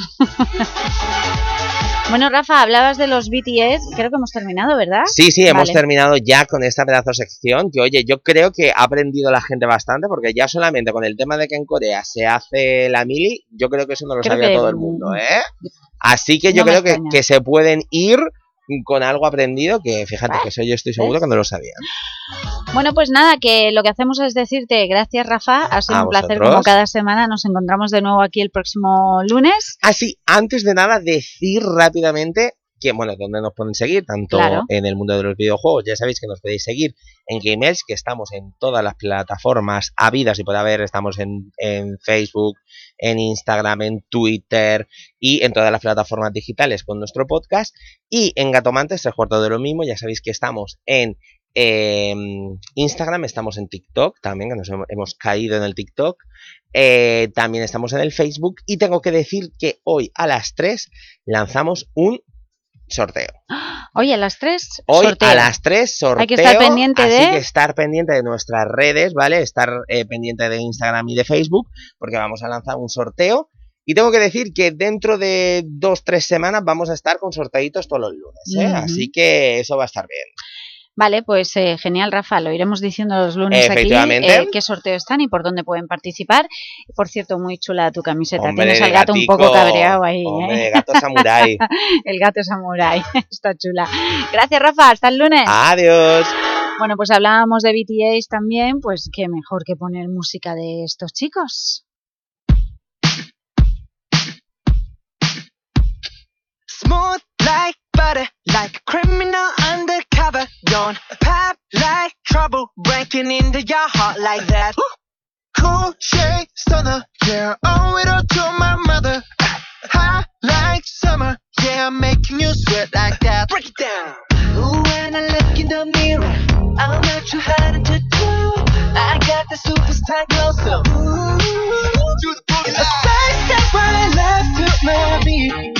[SPEAKER 3] Bueno, Rafa, hablabas de los BTS, creo que hemos terminado, ¿verdad?
[SPEAKER 14] Sí, hemos
[SPEAKER 3] Vale.
[SPEAKER 14] terminado ya con esta pedazo sección, que oye, yo creo que ha aprendido la gente bastante, porque ya solamente con el tema de que en Corea se hace la mili, yo creo que eso no lo
[SPEAKER 3] Creo
[SPEAKER 14] sabía
[SPEAKER 3] que-
[SPEAKER 14] todo el mundo, ¿eh? Así que yo
[SPEAKER 3] No me
[SPEAKER 14] creo que,
[SPEAKER 3] extraña.
[SPEAKER 14] que se pueden ir con algo aprendido, que fíjate que eso yo estoy seguro que no lo sabían.
[SPEAKER 3] Bueno, pues nada, que lo que hacemos es decirte gracias, Rafa, ha sido
[SPEAKER 14] A
[SPEAKER 3] un placer
[SPEAKER 14] vosotros.
[SPEAKER 3] como cada semana, nos encontramos de nuevo aquí el próximo lunes.
[SPEAKER 14] Así, antes de nada, decir rápidamente que, bueno, donde nos pueden seguir, tanto
[SPEAKER 3] Claro.
[SPEAKER 14] en el mundo de los videojuegos, ya sabéis que nos podéis seguir en GameElch, que estamos en todas las plataformas habidas y por haber, estamos en Facebook, en Instagram, en Twitter y en todas las plataformas digitales con nuestro podcast, y en Gatomantes, 3/4 de lo mismo, ya sabéis que estamos en Instagram, estamos en TikTok también, que nos hemos caído en el TikTok, también estamos en el Facebook, y tengo que decir que hoy a las 3 lanzamos un sorteo.
[SPEAKER 3] Oye, a las 3,
[SPEAKER 14] Hoy
[SPEAKER 3] sorteo.
[SPEAKER 14] a las 3 sorteo.
[SPEAKER 3] Hay que estar pendiente
[SPEAKER 14] así
[SPEAKER 3] de...
[SPEAKER 14] que estar pendiente de nuestras redes, ¿vale? Estar pendiente de Instagram y de Facebook, porque vamos a lanzar un sorteo. Y tengo que decir que dentro de 2-3 semanas vamos a estar con sorteitos todos los lunes, ¿eh?
[SPEAKER 3] Ujú.
[SPEAKER 14] Así que eso va a estar bien.
[SPEAKER 3] Vale, pues genial, Rafa, lo iremos diciendo los lunes aquí,
[SPEAKER 14] Efectivamente.
[SPEAKER 3] qué sorteo están y por dónde pueden participar. Por cierto, muy chula tu camiseta,
[SPEAKER 14] Hombre,
[SPEAKER 3] tienes
[SPEAKER 14] de
[SPEAKER 3] al gato un
[SPEAKER 14] gatico.
[SPEAKER 3] poco cabreado ahí.
[SPEAKER 14] Hombre, gato samurái.
[SPEAKER 3] El gato samurái, está chula. Gracias, Rafa, hasta el lunes.
[SPEAKER 14] Adiós.
[SPEAKER 3] Bueno, pues hablábamos de BTS también, pues qué mejor que poner música de estos chicos.
[SPEAKER 13] Smooth like butter, like a criminal undercover. Don't pop like trouble, breaking into your heart like that. Cool shade stunner, yeah, owe it all to my mother. High like summer, yeah, I'm making you sweat like that. Break it down. Ooh, when I look in the mirror, I'm not too hard to do. I got the superstar glow, so ooh, do the boogie line. A side step right left to my beat.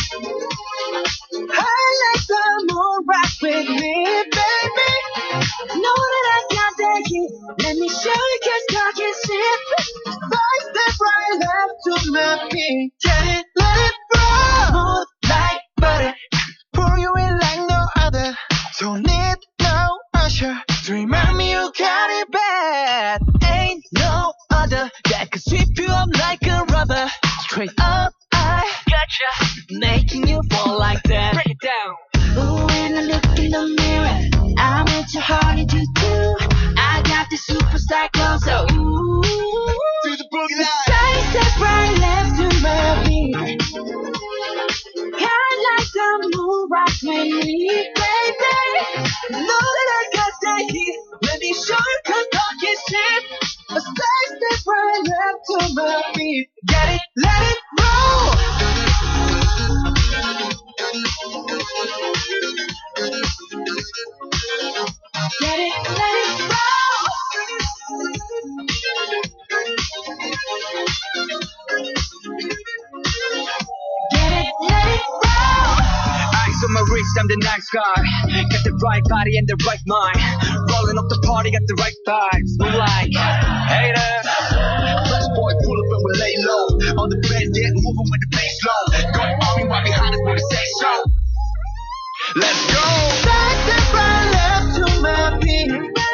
[SPEAKER 13] I like the moon rock with me, baby. Know that I got that heat. Let me show you just I can see. Right step right left to my beat. Can't let it roll. Smooth like butter. Pour you in like no other. Don't need no usher to remind me you got it bad. Ain't no other that could sweep you up like a rubber. Straight up, I gotcha, making you fall like that. Break it down. Ooh, when I look in the mirror, I'm at your heart to do. I got the superstar glow, so ooh, do the boogie line. Side step right left to my beat. I like the streets, I'm the nice guy. Got the right body and the right mind. Rolling up the party, got the right vibes. Move like haters. Fresh boy, pull up and we lay low. On the bass, yeah, moving with the bass low. Going army right behind us with a say so. Let's go. Back to right, left to my beat.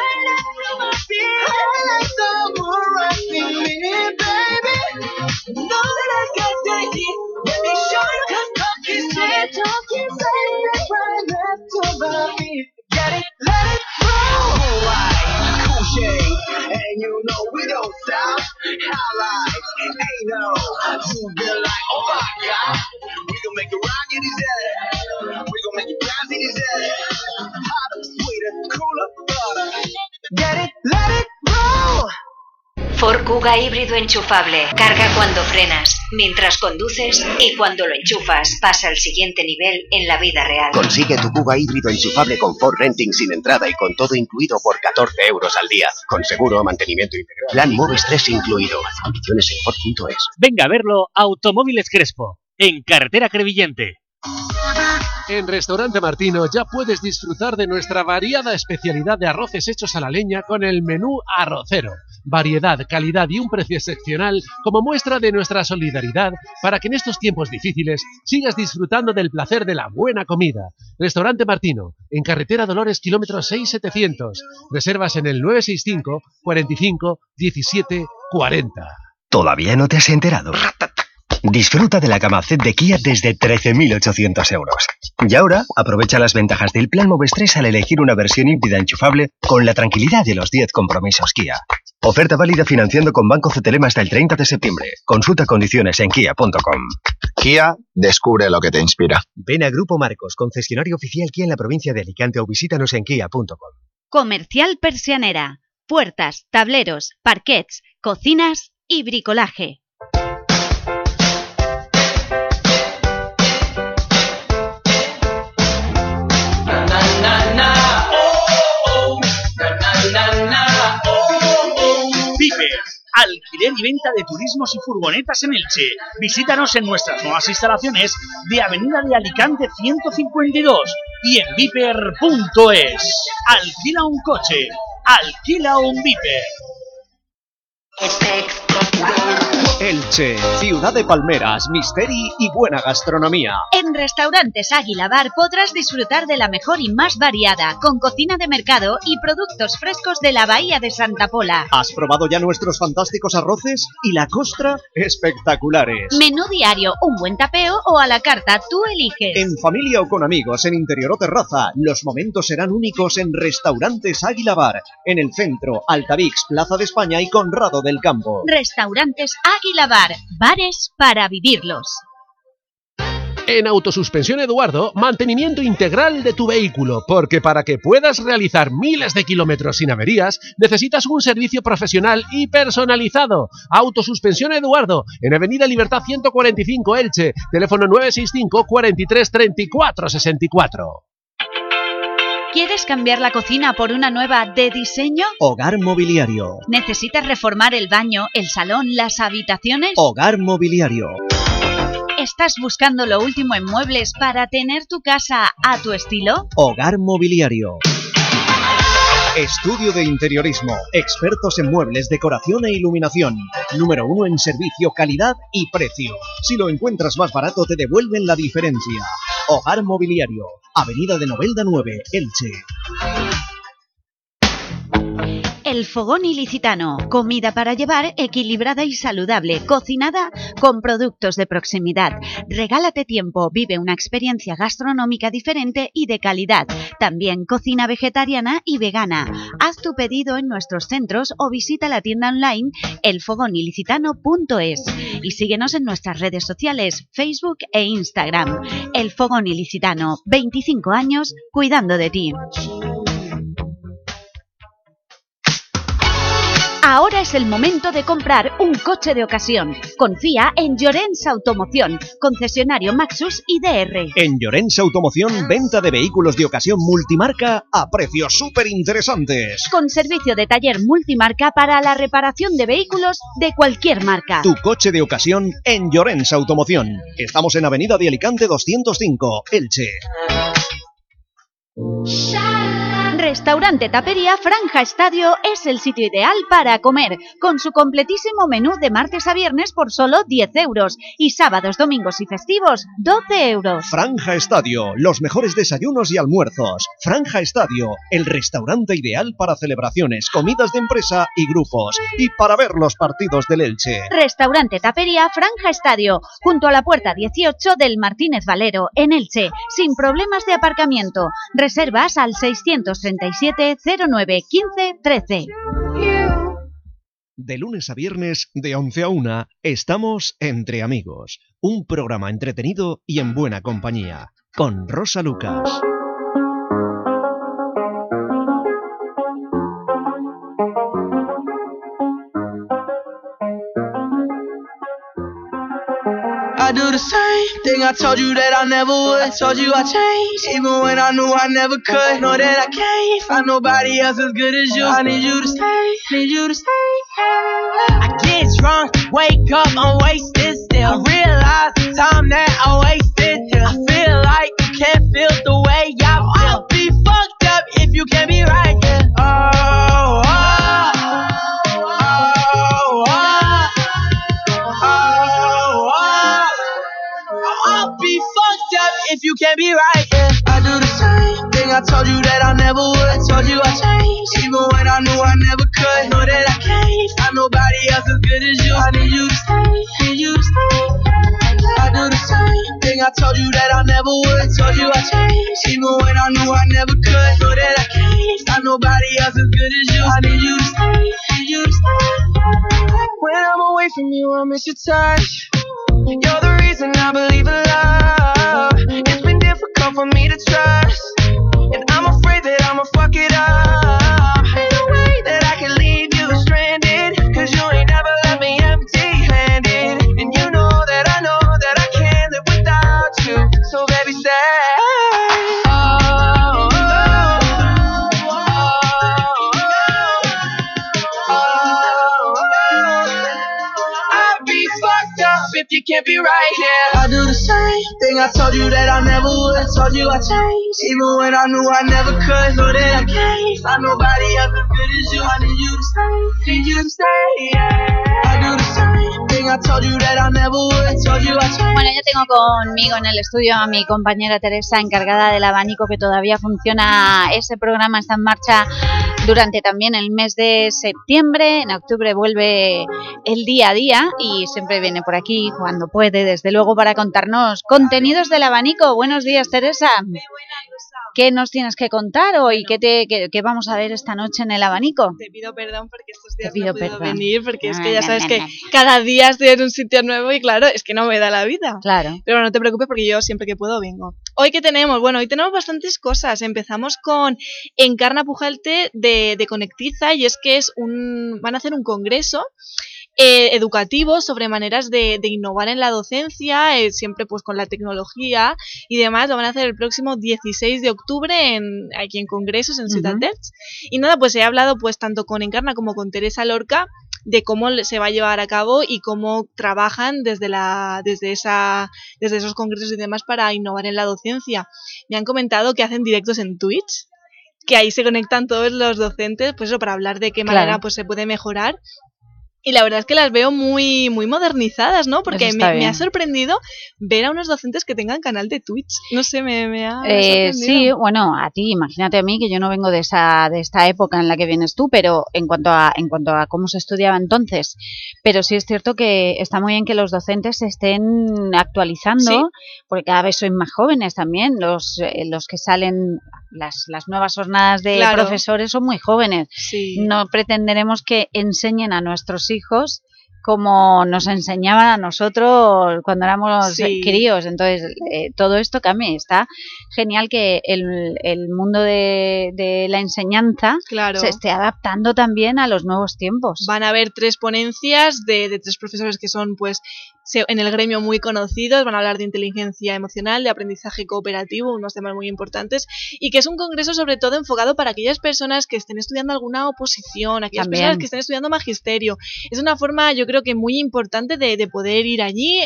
[SPEAKER 13] I like someone rocking me, baby. Know that I got that heat. Let me show you 'cause talk is cheap. Talk is right, left to my beat. Get it, let it roll. Alright, cool shade, and you know we don't stop. Highlight, ain't no to be like, oh my God. We gon' make it rock in his head. We gon' make it bounce in his head. Hotter, sweeter, cooler, butter. Get it, let it roll.
[SPEAKER 20] Ford Kuga híbrido enchufable. Carga cuando frenas, mientras conduces y cuando lo enchufas pasa al siguiente nivel en la vida real.
[SPEAKER 21] Consigue tu Kuga híbrido enchufable con Ford Renting sin entrada y con todo incluido por 14 euros al día. Con seguro, mantenimiento integral. Plan Moves 3 incluido. Condiciones en Ford.es.
[SPEAKER 22] Venga a verlo Automóviles Crespo, en Carretera Crevillente.
[SPEAKER 9] En Restaurante Martino ya puedes disfrutar de nuestra variada especialidad de arroces hechos a la leña con el menú arrocero. Variedad, calidad y un precio excepcional como muestra de nuestra solidaridad para que en estos tiempos difíciles sigas disfrutando del placer de la buena comida. Restaurante Martino, en Carretera Dolores, kilómetro 6700. Reservas en el 965 45 17 40.
[SPEAKER 23] ¿Todavía no te has enterado? Disfruta de la gama Z de Kia desde 13.800 euros. Y ahora, aprovecha las ventajas del Plan Moves 3 al elegir una versión híbrida enchufable con la tranquilidad de los 10 compromisos Kia. Oferta válida financiando con Banco CTLM hasta el 30 de septiembre. Consulta condiciones en kia.com.
[SPEAKER 24] Kia, descubre lo que te inspira.
[SPEAKER 23] Ven a Grupo Marcos, concesionario oficial Kia en la provincia de Alicante, o visítanos en kia.com.
[SPEAKER 3] Comercial Persianera. Puertas, tableros, parquets, cocinas y bricolaje.
[SPEAKER 22] Viper, alquiler y venta de turismos y furgonetas en Elche. Visítanos en nuestras nuevas instalaciones de Avenida de Alicante 152 y en viper.es. Alquila un coche, alquila un Viper.
[SPEAKER 2] Elche, ciudad de palmeras, misteri y buena gastronomía.
[SPEAKER 3] En Restaurantes Águila Bar podrás disfrutar de la mejor y más variada, con cocina de mercado y productos frescos de la Bahía de Santa Pola.
[SPEAKER 2] ¿Has probado ya nuestros fantásticos arroces? Y la costra, espectaculares.
[SPEAKER 3] Menú diario, un buen tapeo o a la carta, tú eliges.
[SPEAKER 2] En familia o con amigos, en interior o terraza, los momentos serán únicos en Restaurantes Águila Bar, en el centro, Altavix, Plaza de España y Conrado del Campo.
[SPEAKER 3] Restaurantes Águila Bar, bares para vivirlos.
[SPEAKER 9] En Autosuspensión Eduardo, mantenimiento integral de tu vehículo, porque para que puedas realizar miles de kilómetros sin averías, necesitas un servicio profesional y personalizado. Autosuspensión Eduardo, en Avenida Libertad 145 Elche, teléfono 965 43 34 64.
[SPEAKER 3] ¿Quieres cambiar la cocina por una nueva de diseño?
[SPEAKER 2] Hogar Mobiliario.
[SPEAKER 3] ¿Necesitas reformar el baño, el salón, las habitaciones?
[SPEAKER 2] Hogar Mobiliario.
[SPEAKER 3] ¿Estás buscando lo último en muebles para tener tu casa a tu estilo?
[SPEAKER 2] Hogar Mobiliario. Estudio de interiorismo, expertos en muebles, decoración e iluminación. Número 1 en servicio, calidad y precio. Si lo encuentras más barato, te devuelven la diferencia. Hogar Mobiliario, Avenida de Novelda 9, Elche.
[SPEAKER 3] El Fogón Ilicitano, comida para llevar equilibrada y saludable, cocinada con productos de proximidad. Regálate tiempo, vive una experiencia gastronómica diferente y de calidad. También cocina vegetariana y vegana. Haz tu pedido en nuestros centros o visita la tienda online elfogonilicitano.es y síguenos en nuestras redes sociales, Facebook e Instagram. El Fogón Ilicitano, 25 años cuidando de ti. Ahora es el momento de comprar un coche de ocasión. Confía en Llorens Automoción, concesionario Maxus y DR.
[SPEAKER 2] En Llorens Automoción, venta de vehículos de ocasión multimarca a precios súper interesantes.
[SPEAKER 3] Con servicio de taller multimarca para la reparación de vehículos de cualquier marca.
[SPEAKER 2] Tu coche de ocasión en Llorens Automoción. Estamos en Avenida de Alicante 205, Elche.
[SPEAKER 3] Restaurante Tapería Franja Estadio es el sitio ideal para comer, con su completísimo menú de martes a viernes por solo 10 euros y sábados, domingos y festivos 12 euros.
[SPEAKER 2] Franja Estadio, los mejores desayunos y almuerzos. Franja Estadio, el restaurante ideal para celebraciones, comidas de empresa y grupos, y para ver los partidos del Elche.
[SPEAKER 3] Restaurante Tapería Franja Estadio, junto a la puerta 18 del Martínez Valero, en Elche, sin problemas de aparcamiento. Reservas al 637 09 15 13.
[SPEAKER 2] De lunes a viernes, de 11 a 1, estamos Entre Amigos, un programa entretenido y en buena compañía, con Rosa Lucas.
[SPEAKER 13] I do the same thing I told you that I never would. I told you I changed, even when I knew I never could. Know that I can't find nobody else as good as you. I need you to stay, need you to stay. I get drunk, wake up, I'm wasted still. I realize the time that I wasted here. I feel like you can't feel the way I feel. I'll be fucked up if you can't be right, yeah. If you can't be right, yeah. I do the same thing I told you that I never would. I told you I changed, even when I knew I never could. Know that I can't find nobody else as good as you. I need you to stay, need you to stay. I do the same thing I told you that I never would. I told you I changed, even when I knew I never could. Know that I can't find nobody else as good as you. I need you to stay, need you to stay. When I'm away from you, I miss your touch. You're the reason I believe in love. It's been difficult for me to trust, and I'm afraid that I'ma fuck it up. Ain't no way that I can leave you stranded, cause you ain't never left me empty-handed. And you know that I can't live without you. So baby, stay. If you can't be right, yeah. I do the same thing I told you that I never would. I told you I changed, even when I knew I never could. Know that I can't find nobody else as good as you. I need you to stay, need you to stay, yeah. I do the same thing I told you that I never would. I told you I changed.
[SPEAKER 3] Bueno, yo tengo conmigo en el estudio a mi compañera Teresa, encargada del abanico, que todavía funciona. Ese programa está en marcha durante también el mes de septiembre. En octubre vuelve el día a día y siempre viene por aquí cuando puede, desde luego, para contarnos contenidos del abanico. Buenos días, Teresa. ¿Qué nos tienes que contar hoy? ¿Qué vamos a ver esta noche en el abanico?
[SPEAKER 1] Te pido perdón porque estos días no he podido venir, porque es que ya sabes que cada día estoy en un sitio nuevo y claro, es que no me da la vida.
[SPEAKER 3] Claro.
[SPEAKER 1] Pero no te preocupes porque yo siempre que puedo vengo. ¿Hoy qué tenemos? Bueno, hoy tenemos bastantes cosas. Empezamos con Encarna Pujalte de Conectiza, y es que van a hacer un congreso educativo sobre maneras de innovar en la docencia, siempre pues con la tecnología y demás. Lo van a hacer el próximo 16 de octubre aquí en Congresos, en Ciutat Elx. Y nada, pues he hablado pues tanto con Encarna como con Teresa Lorca de cómo se va a llevar a cabo y cómo trabajan desde esos congresos y demás para innovar en la docencia. Me han comentado que hacen directos en Twitch, que ahí se conectan todos los docentes, pues eso, para hablar de qué manera pues se puede mejorar. Y la verdad es que las veo muy, muy modernizadas, ¿no? Porque me ha sorprendido ver a unos docentes que tengan canal de Twitch. No sé, me ha sorprendido.
[SPEAKER 3] Sí, bueno, a ti, imagínate a mí, que yo no vengo de esta época en la que vienes tú, pero en cuanto a cómo se estudiaba entonces. Pero sí es cierto que está muy bien que los docentes se estén actualizando, ¿sí? Porque cada vez sois más jóvenes también. Los que salen, las nuevas jornadas de profesores son muy jóvenes.
[SPEAKER 1] Sí.
[SPEAKER 3] No pretenderemos que enseñen a nuestros hijos como nos enseñaban a nosotros cuando éramos
[SPEAKER 1] Sí.
[SPEAKER 3] críos. Entonces, todo esto cambia. Está genial que el mundo de la enseñanza
[SPEAKER 1] Claro.
[SPEAKER 3] se esté adaptando también a los nuevos tiempos.
[SPEAKER 1] Van a haber 3 ponencias de 3 profesores que son, pues, en el gremio muy conocidos. Van a hablar de inteligencia emocional, de aprendizaje cooperativo, unos temas muy importantes, y que es un congreso sobre todo enfocado para aquellas personas que estén estudiando alguna oposición, aquellas
[SPEAKER 3] También.
[SPEAKER 1] personas que estén estudiando magisterio. Es una forma, yo creo que muy importante de poder ir allí,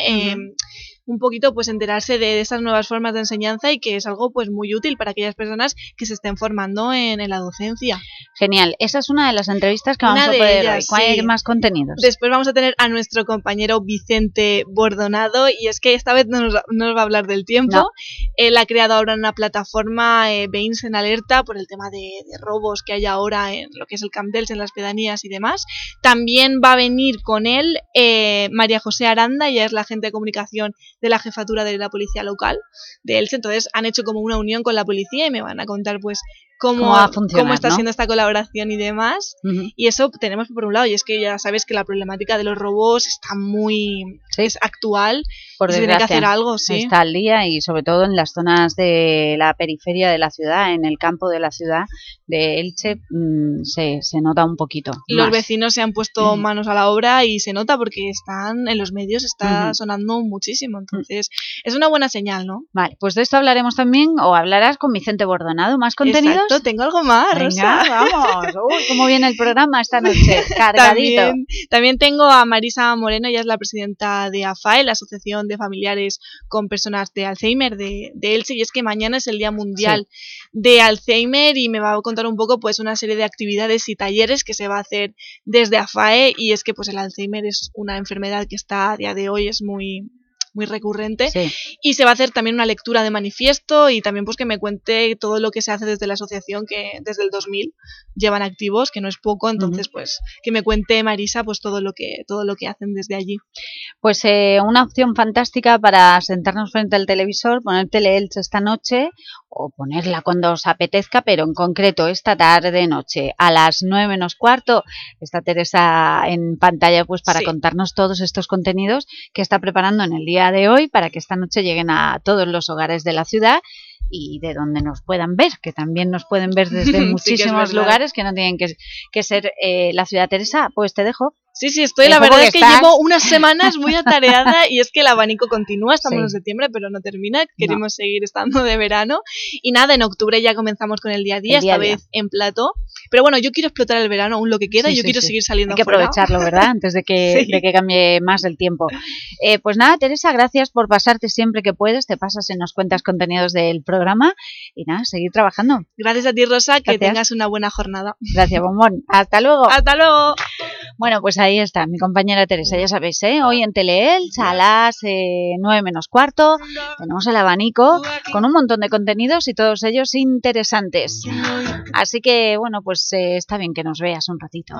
[SPEAKER 1] un poquito pues enterarse de estas nuevas formas de enseñanza, y que es algo pues muy útil para aquellas personas que se estén formando en la docencia.
[SPEAKER 3] Genial. Esa es una de las entrevistas que
[SPEAKER 1] Una
[SPEAKER 3] vamos a
[SPEAKER 1] de
[SPEAKER 3] poder
[SPEAKER 1] ellas,
[SPEAKER 3] hoy. ¿Cuál hay
[SPEAKER 1] sí.
[SPEAKER 3] más contenidos?
[SPEAKER 1] Después vamos a tener a nuestro compañero Vicente Bordonado, y es que esta vez no nos va a hablar del tiempo.
[SPEAKER 3] No.
[SPEAKER 1] Él ha creado ahora una plataforma, Veïns en Alerta, por el tema de robos que hay ahora en lo que es el Camp dels, en las pedanías y demás. También va a venir con él María José Aranda, ella es la agente de comunicación de la jefatura de la policía local de Elche. Entonces han hecho como una unión con la policía y me van a contar pues cómo
[SPEAKER 3] va a funcionar,
[SPEAKER 1] cómo está
[SPEAKER 3] ¿no?
[SPEAKER 1] siendo esta colaboración y demás. Y eso tenemos por un lado, y es que ya sabes que la problemática de los robos está muy es actual,
[SPEAKER 3] Por
[SPEAKER 1] y se tiene que
[SPEAKER 3] desgracia,
[SPEAKER 1] hacer algo, sí.
[SPEAKER 3] está al día, y sobre todo en las zonas de la periferia de la ciudad, en el campo de la ciudad de Elche, se nota un poquito
[SPEAKER 1] Los
[SPEAKER 3] más.
[SPEAKER 1] vecinos se han puesto manos a la obra y se nota porque están en los medios, está
[SPEAKER 3] Ujú.
[SPEAKER 1] sonando muchísimo. Entonces, es una buena señal, ¿no?
[SPEAKER 3] Vale, pues de esto hablaremos también, o hablarás con Vicente Bordonado. ¿Más contenidos?
[SPEAKER 1] Exacto, tengo algo más,
[SPEAKER 3] Venga,
[SPEAKER 1] Rosa.
[SPEAKER 3] vamos. Uy, cómo viene el programa esta noche, cargadito.
[SPEAKER 1] También tengo a Marisa Moreno, ella es la presidenta de AFAE, la Asociación de Familiares con Personas de Alzheimer de Elche, y es que mañana es el Día Mundial de Alzheimer, y me va a contar un poco pues una serie de actividades y talleres que se va a hacer desde AFAE. Y es que pues el Alzheimer es una enfermedad que está a día de hoy, es muy recurrente, y se va a hacer también una lectura de manifiesto, y también pues que me cuente todo lo que se hace desde la asociación, que desde el 2000 llevan activos, que no es poco. Entonces pues que me cuente Marisa pues todo lo que hacen desde allí.
[SPEAKER 3] Pues una opción fantástica para sentarnos frente al televisor, poner Tele-Elche esta noche, o ponerla cuando os apetezca, pero en concreto esta tarde-noche a las 9 menos cuarto está Teresa en pantalla pues para contarnos todos estos contenidos que está preparando en el día de hoy, para que esta noche lleguen a todos los hogares de la ciudad y de donde nos puedan ver, que también nos pueden ver desde
[SPEAKER 1] Sí, que es
[SPEAKER 3] muchísimos
[SPEAKER 1] verdad.
[SPEAKER 3] lugares que no tienen que ser la ciudad. Teresa, pues te dejo.
[SPEAKER 1] Sí, estoy, la verdad es que llevo unas semanas muy atareada, y es que el abanico continúa, estamos en septiembre pero no termina, queremos seguir estando de verano, y nada, en octubre ya comenzamos con el día a día, esta vez en plató, pero bueno, yo quiero explotar el verano aún lo que queda, y yo quiero seguir saliendo
[SPEAKER 3] Hay que
[SPEAKER 1] afuera.
[SPEAKER 3] aprovecharlo, ¿verdad? Antes de que,
[SPEAKER 1] Sí.
[SPEAKER 3] de que cambie más el tiempo. Pues nada, Teresa, gracias por pasarte siempre que puedes, te pasas y nos cuentas contenidos del programa, y nada, seguir trabajando.
[SPEAKER 1] Gracias a ti, Rosa, que
[SPEAKER 3] Gracias.
[SPEAKER 1] tengas una buena jornada.
[SPEAKER 3] Gracias, bombón. Hasta luego.
[SPEAKER 1] Hasta luego.
[SPEAKER 3] Bueno, pues ahí está, mi compañera Teresa, ya sabéis, hoy en Tele-Elche a las 9 menos cuarto tenemos el abanico con un montón de contenidos y todos ellos interesantes. Así que, bueno, pues está bien que nos veas un ratito,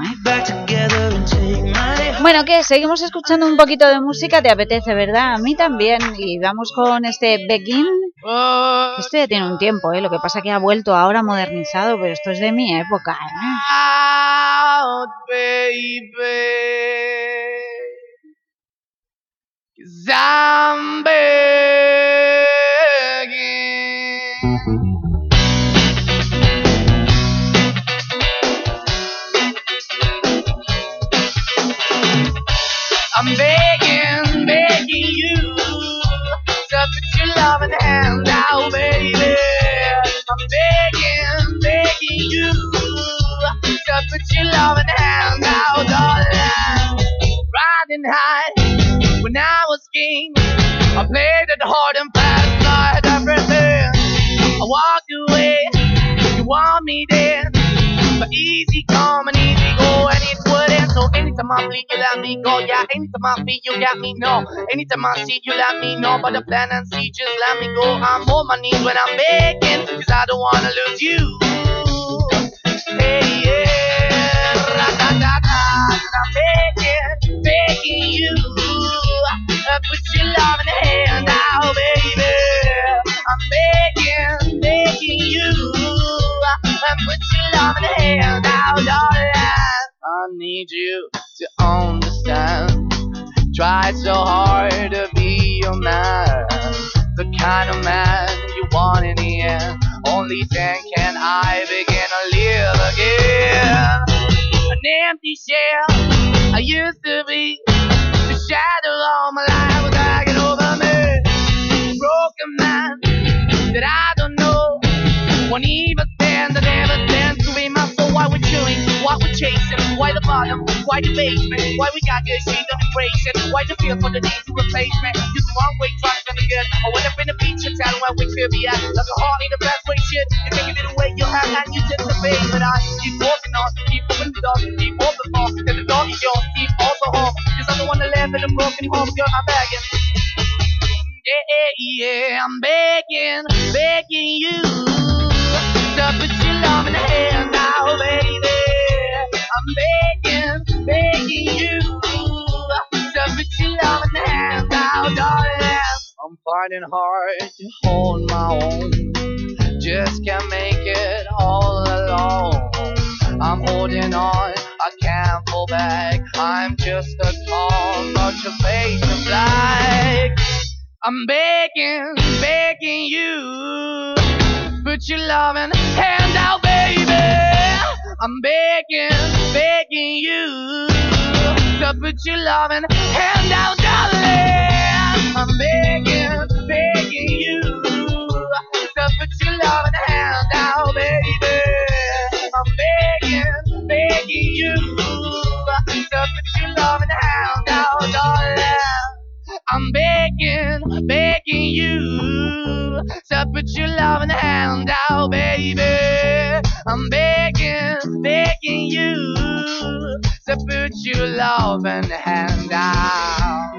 [SPEAKER 3] Bueno, ¿qué? ¿Seguimos escuchando un poquito de música? ¿Te apetece, verdad? A mí también. Y vamos con este Begin. Esto ya tiene un tiempo, Lo que pasa que ha vuelto ahora modernizado, pero esto es de mi época,
[SPEAKER 13] Out, baby, 'cause I'm begging. I'm begging, begging you to put your loving hand out, baby. I'm begging, begging you to put your loving hand out, darling. Riding high when I was king, I played it hard and fast, I had everything. I walked away, you want me then, but easy come and easy go, and it wouldn't. So anytime I bleed, you let me go. Yeah, anytime I feel, you got me, no. Anytime I see, you let me know. But the plan and see, just let me go. I'm on my knees when I'm begging, 'cause I don't wanna lose you. Hey, yeah, ra-da-da-da. I'm begging, begging you, put your love in the hand now, baby. I'm begging, begging you, put your love in the hand now, darling. I need you to understand. Tried so hard to be your man, the kind of man you want in the end. Only then can I begin to live again. An empty shell I used to be, the shadow of my life was dragging over me. Broken man that I don't know, won't even stand, I never stand to be my soul. Why we're chewing, why we're chasing, why the bottom, why the basement, why we got good, she don't embrace it, why the feel for the need to replace me. Just the wrong way, trying to be good. I went up in the feature town where we could be at, like a heart in the best way, shit. You take it away, you have and you just obey. But I keep walking on, keep moving the dog, keep open for, and the dog is yours, keep also home. Cause I'm the one that live in a broken home, girl, I'm begging. Yeah, I'm begging, begging you to put your love in the hand now, baby. I'm begging, begging you to put your love in the hand now, darling. I'm finding hard to hold my own, just can't make it all alone. I'm holding on, I can't fall back. I'm just a call, not your face of black. I'm begging, begging you, put your loving hand out, baby. I'm begging, begging you, to put your loving hand out, darling. I'm begging, begging you, to put your loving hand out, baby. I'm begging, begging you, to put your loving hand out, darling. I'm begging, begging you to put your loving hand out, baby. I'm begging, begging you to put your loving hand out.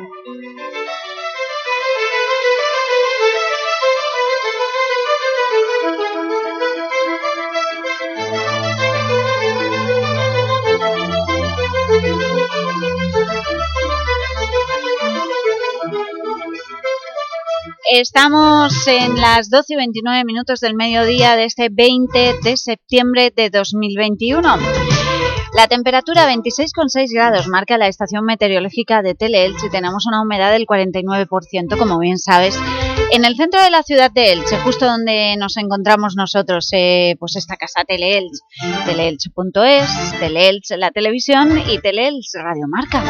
[SPEAKER 3] Estamos en las 12:29 del mediodía de este 20 de septiembre de 2021. La temperatura 26,6 grados marca la estación meteorológica de Tele-Elche y tenemos una humedad del 49%, como bien sabes. En el centro de la ciudad de Elche, justo donde nos encontramos nosotros, pues esta casa Tele-Elche, teleelche.es, Tele-Elche la televisión y Tele-Elche Radio Marca.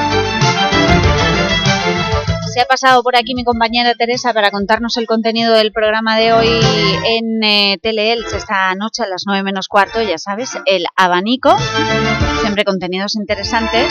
[SPEAKER 3] Se ha pasado por aquí mi compañera Teresa para contarnos el contenido del programa de hoy en Tele-Elche esta noche a las 9 menos cuarto, ya sabes, el abanico, siempre contenidos interesantes.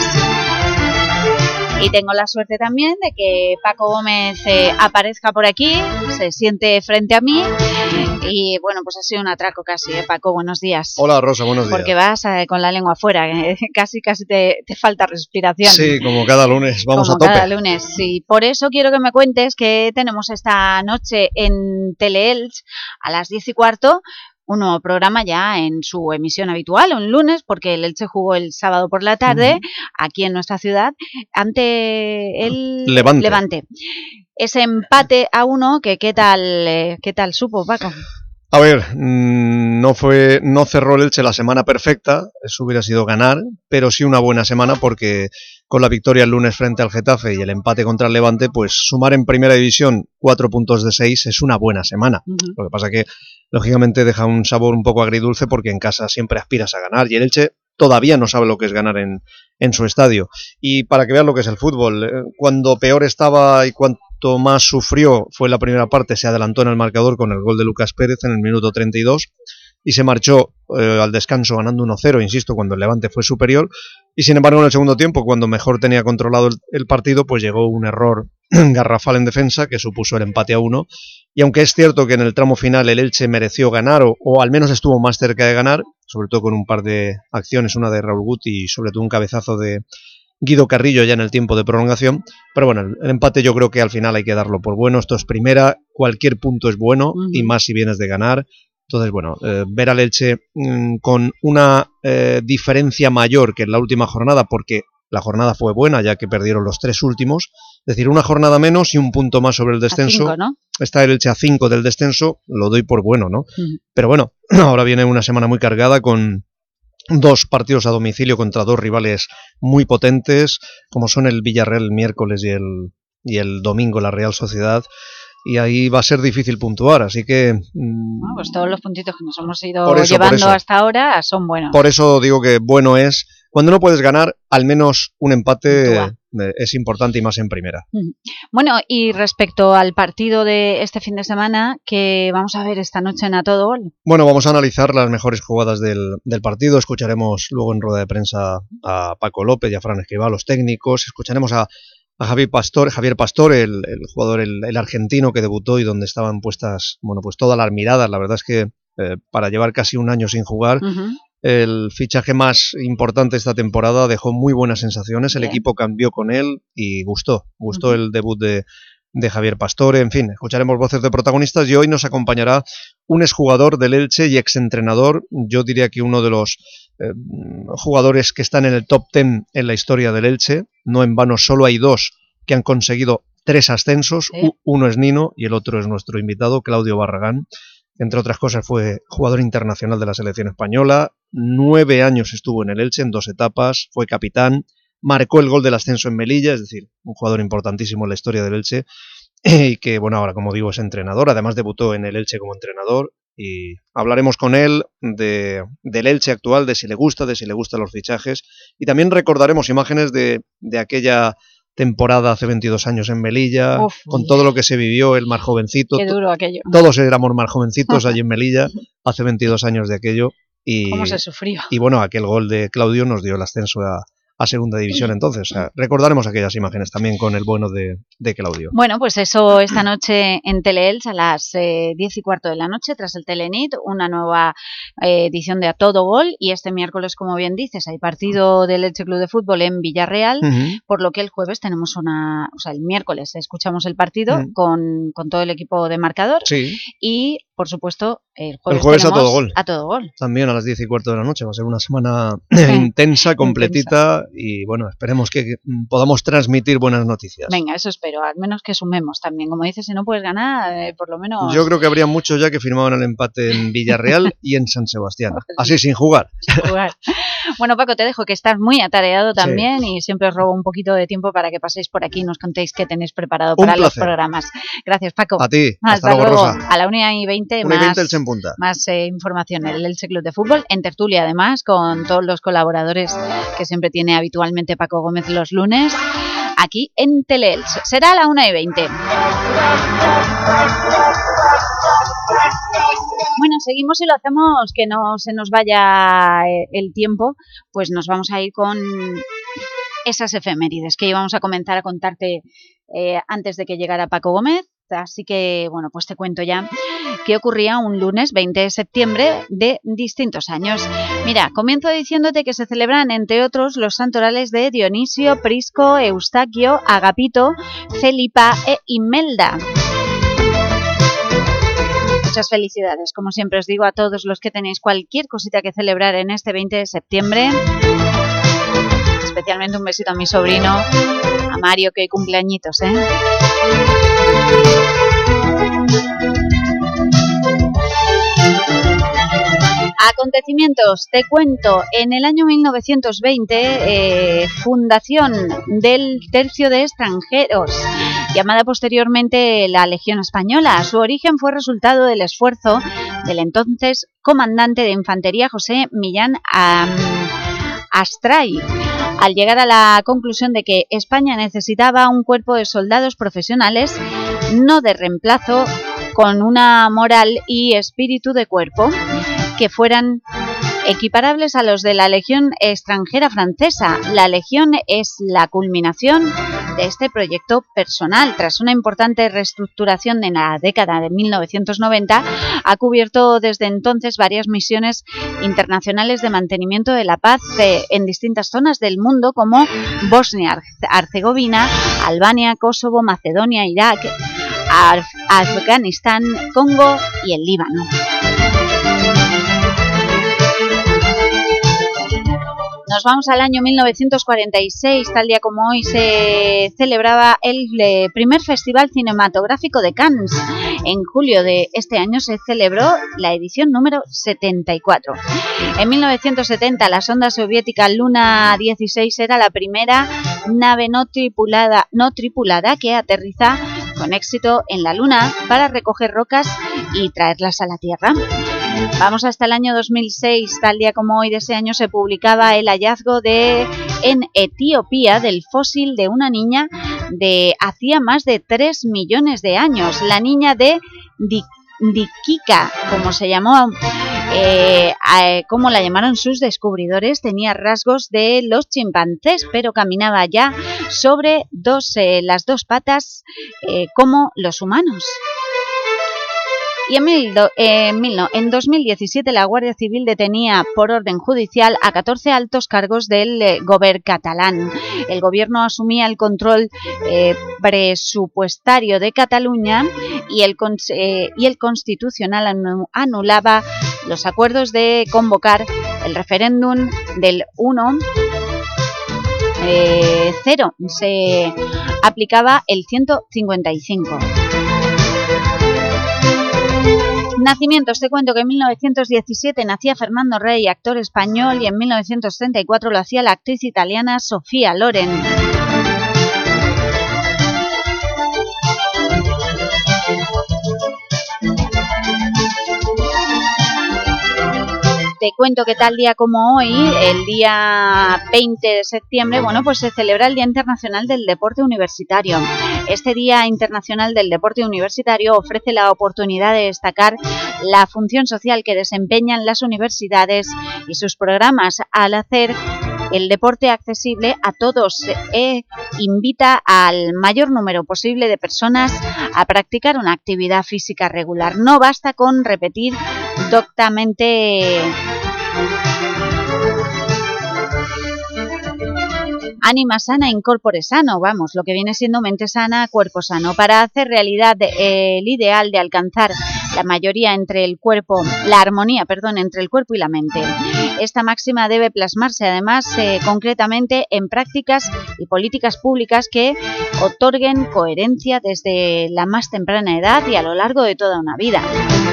[SPEAKER 3] Y tengo la suerte también de que Paco Gómez aparezca por aquí, se siente frente a mí y bueno, pues ha sido un atraco casi, Paco, buenos días.
[SPEAKER 4] Hola Rosa, buenos días.
[SPEAKER 3] Porque vas con la lengua afuera, casi te falta respiración.
[SPEAKER 4] Sí, como cada lunes, vamos a tope.
[SPEAKER 3] Como cada lunes, sí. Por eso quiero que me cuentes qué tenemos esta noche en Tele-Elche a las 10:15, un nuevo programa ya en su emisión habitual, un lunes, porque el Elche jugó el sábado por la tarde, aquí en nuestra ciudad, ante el Levante. Ese empate a 1, que ¿qué tal supo, Paco?
[SPEAKER 4] A ver, no cerró el Elche la semana perfecta, eso hubiera sido ganar, pero sí una buena semana porque con la victoria el lunes frente al Getafe y el empate contra el Levante, pues sumar en primera división 4 puntos de 6 es una buena semana. Lo que pasa que, lógicamente, deja un sabor un poco agridulce porque en casa siempre aspiras a ganar y el Elche todavía no sabe lo que es ganar en su estadio. Y para que vean lo que es el fútbol, cuando peor estaba y cuanto más sufrió fue la primera parte, se adelantó en el marcador con el gol de Lucas Pérez en el minuto 32 y se marchó al descanso ganando 1-0, insisto, cuando el Levante fue superior, y sin embargo en el segundo tiempo, cuando mejor tenía controlado el partido, pues llegó un error garrafal en defensa que supuso el empate a 1, y aunque es cierto que en el tramo final el Elche mereció ganar, o al menos estuvo más cerca de ganar, sobre todo con un par de acciones, una de Raúl Guti y sobre todo un cabezazo de Guido Carrillo ya en el tiempo de prolongación, pero bueno, el empate yo creo que al final hay que darlo por bueno, esto es primera, cualquier punto es bueno, y más si vienes de ganar. Entonces, bueno, ver al Elche con una diferencia mayor que en la última jornada, porque la jornada fue buena, ya que perdieron los 3 últimos, es decir, una jornada menos y un punto más sobre el descenso.
[SPEAKER 3] A 5, ¿no?
[SPEAKER 4] Está el Elche a 5 del descenso, lo doy por bueno, ¿no? Pero bueno, ahora viene una semana muy cargada con 2 partidos a domicilio contra 2 rivales muy potentes, como son el Villarreal el miércoles y el domingo la Real Sociedad, y ahí va a ser difícil puntuar, así que...
[SPEAKER 3] Bueno, pues todos los puntitos que nos hemos ido llevando hasta ahora son buenos.
[SPEAKER 4] Por eso digo que bueno es, cuando no puedes ganar, al menos un empate es importante y más en primera.
[SPEAKER 3] Bueno, y respecto al partido de este fin de semana, que vamos a ver esta noche en A Todo Gol.
[SPEAKER 4] Bueno, vamos a analizar las mejores jugadas del partido, escucharemos luego en rueda de prensa a Paco López y a Fran Escribá, los técnicos, escucharemos a Javier Pastor, el jugador, el argentino que debutó y donde estaban puestas, bueno, pues todas las miradas. La verdad es que para llevar casi un año sin jugar, el fichaje más importante esta temporada dejó muy buenas sensaciones, el equipo cambió con él y gustó el debut de Javier Pastor. En fin, escucharemos voces de protagonistas y hoy nos acompañará un exjugador del Elche y exentrenador, yo diría que uno de los jugadores que están en el top 10 en la historia del Elche. No en vano solo hay 2 que han conseguido 3 ascensos, uno es Nino y el otro es nuestro invitado, Claudio Barragán. Entre otras cosas fue jugador internacional de la selección española, 9 años estuvo en el Elche en 2 etapas, fue capitán, marcó el gol del ascenso en Melilla, es decir, un jugador importantísimo en la historia del Elche y que, bueno, ahora como digo es entrenador, además debutó en el Elche como entrenador y hablaremos con él del Elche actual, de si le gustan los fichajes y también recordaremos imágenes de aquella temporada hace 22 años en Melilla, con todo lo que se vivió, el más jovencito.
[SPEAKER 3] Qué duro aquello.
[SPEAKER 4] Todos éramos más jovencitos allí en Melilla, hace 22 años de aquello. Y,
[SPEAKER 3] ¿cómo se sufrió?
[SPEAKER 4] Y bueno, aquel gol de Claudio nos dio el ascenso a segunda división entonces. O sea, recordaremos aquellas imágenes también con el bueno de Claudio.
[SPEAKER 3] Bueno, pues eso esta noche en Teleelch a las 10:15 de la noche, tras el Telenit, una nueva edición de A Todo Gol, y este miércoles, como bien dices, hay partido del Elche Club de Fútbol en Villarreal, por lo que el jueves tenemos el miércoles escuchamos el partido con todo el equipo de marcador y, por supuesto, el jueves
[SPEAKER 4] A Todo Gol.
[SPEAKER 3] A Todo Gol.
[SPEAKER 4] También a las 10:15 de la noche, va a ser una semana intensa, completita. Y bueno, esperemos que podamos transmitir buenas noticias.
[SPEAKER 3] Venga, eso espero, al menos que sumemos también. Como dices, si no puedes ganar, por lo menos...
[SPEAKER 4] Yo creo que habría muchos ya que firmaban el empate en Villarreal y en San Sebastián, así sin jugar.
[SPEAKER 3] Bueno, Paco, te dejo, que estás muy atareado también y siempre os robo un poquito de tiempo para que paséis por aquí y nos contéis qué tenéis preparado para los programas. Gracias, Paco.
[SPEAKER 4] A ti,
[SPEAKER 3] hasta
[SPEAKER 4] luego,
[SPEAKER 3] luego.
[SPEAKER 4] Rosa.
[SPEAKER 3] A la 1:20 más información en el Elche Club de Fútbol, en tertulia además, con todos los colaboradores que siempre tiene habitualmente Paco Gómez los lunes, aquí en Teleelch. Será a la 1:20. Bueno, seguimos y lo hacemos que no se nos vaya el tiempo, pues nos vamos a ir con esas efemérides que íbamos a comenzar a contarte antes de que llegara Paco Gómez. Así que, bueno, pues te cuento ya qué ocurría un lunes 20 de septiembre de distintos años. Mira, comienzo diciéndote que se celebran, entre otros, los santorales de Dionisio, Prisco, Eustaquio, Agapito, Felipa e Imelda. Muchas felicidades, como siempre os digo, a todos los que tenéis cualquier cosita que celebrar en este 20 de septiembre. Especialmente un besito a mi sobrino, a Mario, que hoy cumpleañitos, ¿eh? Acontecimientos, te cuento, en el año 1920, fundación del Tercio de Extranjeros, llamada posteriormente la Legión Española. Su origen fue resultado del esfuerzo del entonces comandante de infantería José Millán Astray, al llegar a la conclusión de que España necesitaba un cuerpo de soldados profesionales, no de reemplazo, con una moral y espíritu de cuerpo que fueran equiparables a los de la Legión extranjera francesa. La Legión es la culminación de este proyecto personal. Tras una importante reestructuración en la década de 1990, ha cubierto desde entonces varias misiones internacionales de mantenimiento de la paz en distintas zonas del mundo, como Bosnia-Herzegovina, Albania, Kosovo, Macedonia, Irak, Afganistán, Congo y el Líbano. Nos vamos al año 1946, tal día como hoy se celebraba el primer Festival Cinematográfico de Cannes. En julio de este año se celebró la edición número 74. En 1970 la sonda soviética Luna 16 era la primera nave no tripulada que aterriza con éxito en la Luna para recoger rocas y traerlas a la Tierra. Vamos hasta el año 2006, tal día como hoy de ese año se publicaba el hallazgo en Etiopía del fósil de una niña de hacía más de 3 millones de años, la niña de Dikika, como se llamó, como la llamaron sus descubridores. Tenía rasgos de los chimpancés, pero caminaba ya sobre las dos patas como los humanos. Y en 2017 la Guardia Civil detenía por orden judicial a 14 altos cargos del Govern catalán. El gobierno asumía el control presupuestario de Cataluña y el Constitucional anulaba los acuerdos de convocar el referéndum del 1-0. Se aplicaba el 155. Nacimientos, te cuento que en 1917 nacía Fernando Rey, actor español, y en 1934 lo hacía la actriz italiana Sofía Loren. Te cuento que tal día como hoy, el día 20 de septiembre, bueno, pues se celebra el Día Internacional del Deporte Universitario. Este Día Internacional del Deporte Universitario ofrece la oportunidad de destacar la función social que desempeñan las universidades y sus programas al hacer el deporte accesible a todos. Invita al mayor número posible de personas a practicar una actividad física regular. No basta con repetir doctamente ánima sana, incorpore sano, vamos, lo que viene siendo mente sana, cuerpo sano, para hacer realidad el ideal de alcanzar la armonía entre el cuerpo y la mente. Esta máxima debe plasmarse además concretamente en prácticas y políticas públicas que otorguen coherencia desde la más temprana edad y a lo largo de toda una vida.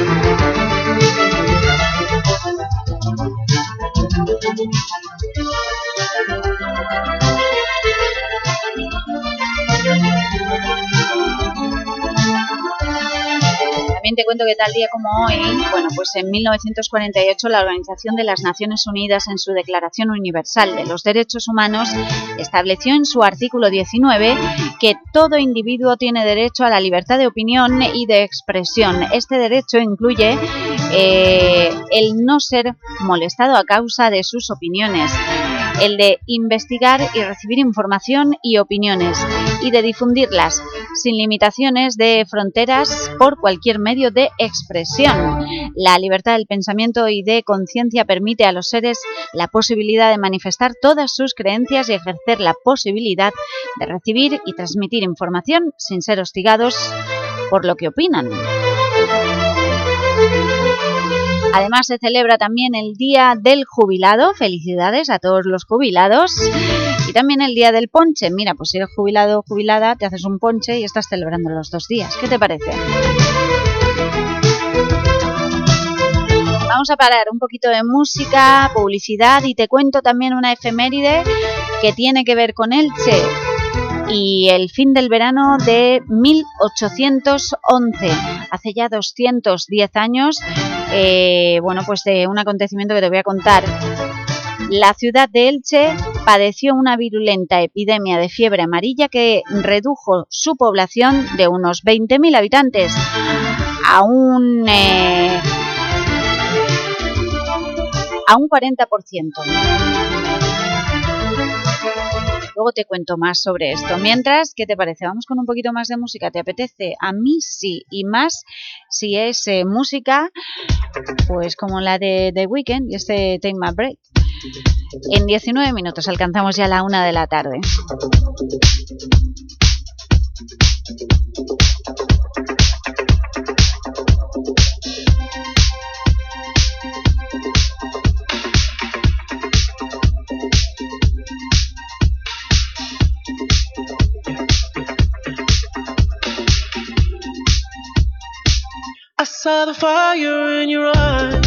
[SPEAKER 3] También te cuento que tal día como hoy, bueno, pues en 1948 la Organización de las Naciones Unidas, en su Declaración Universal de los Derechos Humanos, estableció en su artículo 19 que todo individuo tiene derecho a la libertad de opinión y de expresión. Este derecho incluye el no ser molestado a causa de sus opiniones, el de investigar y recibir información y opiniones, y de difundirlas sin limitaciones de fronteras por cualquier medio de expresión. La libertad del pensamiento y de conciencia permite a los seres la posibilidad de manifestar todas sus creencias y ejercer la posibilidad de recibir y transmitir información sin ser hostigados por lo que opinan. Además se celebra también el Día del Jubilado. Felicidades a todos los jubilados. Y también el Día del Ponche. Mira, pues si eres jubilado o jubilada, te haces un ponche y estás celebrando los 2 días. ¿Qué te parece? Vamos a parar un poquito de música, publicidad, y te cuento también una efeméride que tiene que ver con Elche y el fin del verano de 1811, hace ya 210 años, bueno, pues de un acontecimiento que te voy a contar. La ciudad de Elche padeció una virulenta epidemia de fiebre amarilla que redujo su población de unos 20.000 habitantes a un 40%. Luego te cuento más sobre esto. Mientras, ¿qué te parece? Vamos con un poquito más de música. ¿Te apetece? A mí sí, y más si es música pues como la de The Weeknd y este Take My Break. En 19 minutos alcanzamos ya la 1 de la tarde.
[SPEAKER 13] saw the fire in your eyes.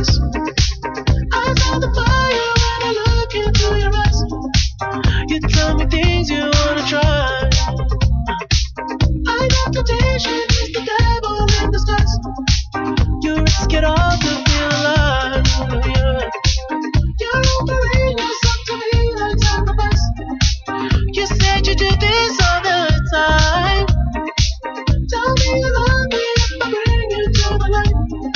[SPEAKER 13] I saw the fire when I look into your eyes. You tell me things you wanna try. I got temptation, it's the devil in disguise. You risk it all to feel alive. You're offering yourself to me like sacrifice. You said you do this all the time. Tell me you love me if I bring you to the light.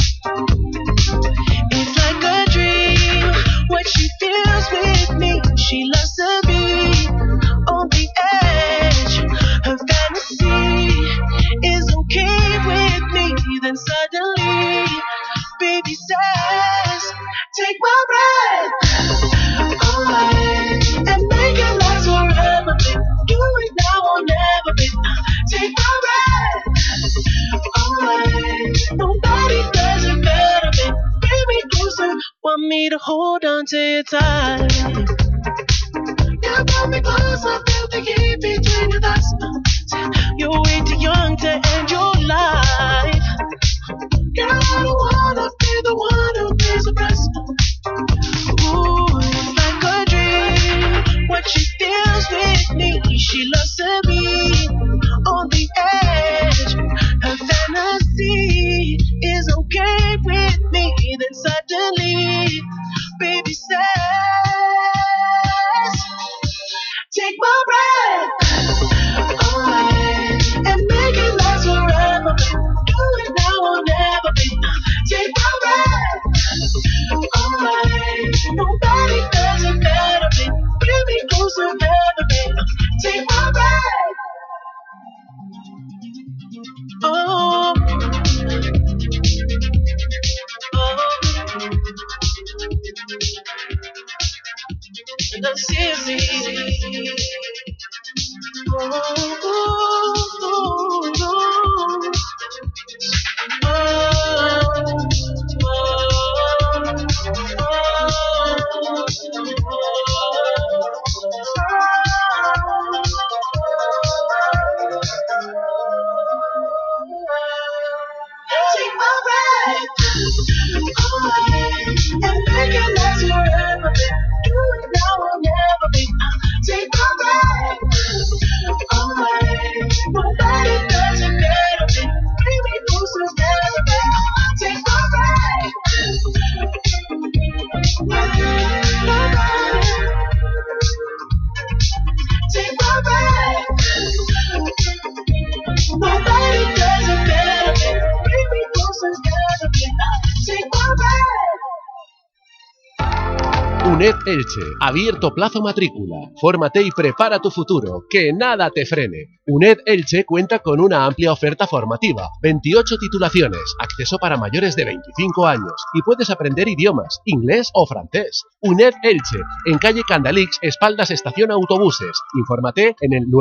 [SPEAKER 13] It's like a dream, what she feels with me. She loves to be on the edge. Her fantasy is okay with me. Then suddenly, baby says, take my breath away and make it last forever. Do it now or never, babe. Take my breath away. Nobody does it better, babe. Bring me closer, want me to hold on to your tight. You brought me closer, feel the heat between your thighs. You're way too young to end your life. Girl, I don't wanna be the one who pays the price. Ooh, it's like a dream, what she feels with me. She loves to be on the edge. Her fantasy is okay with me. Then suddenly, baby says, take my breath away and make it last forever. Do it now or never, babe. Take my breath away. Nobody does it better, babe. Bring me closer, better, babe. Take my breath. Oh. And seriously. Take my breath away and make it last forever. Do it now or never, babe. Take my breath away. Nobody does it better, babe. Bring me closer, better, babe. Take my breath. Take my breath. Nobody does it better, babe. Bring me closer, better, babe. Take my breath.
[SPEAKER 5] UNED Elche, abierto plazo matrícula. Fórmate y prepara tu futuro, que nada te frene. UNED Elche cuenta con una amplia oferta formativa, 28 titulaciones, acceso para mayores de 25 años y puedes aprender idiomas, inglés o francés. UNED Elche, en calle Candalix, espaldas estación autobuses. Infórmate en el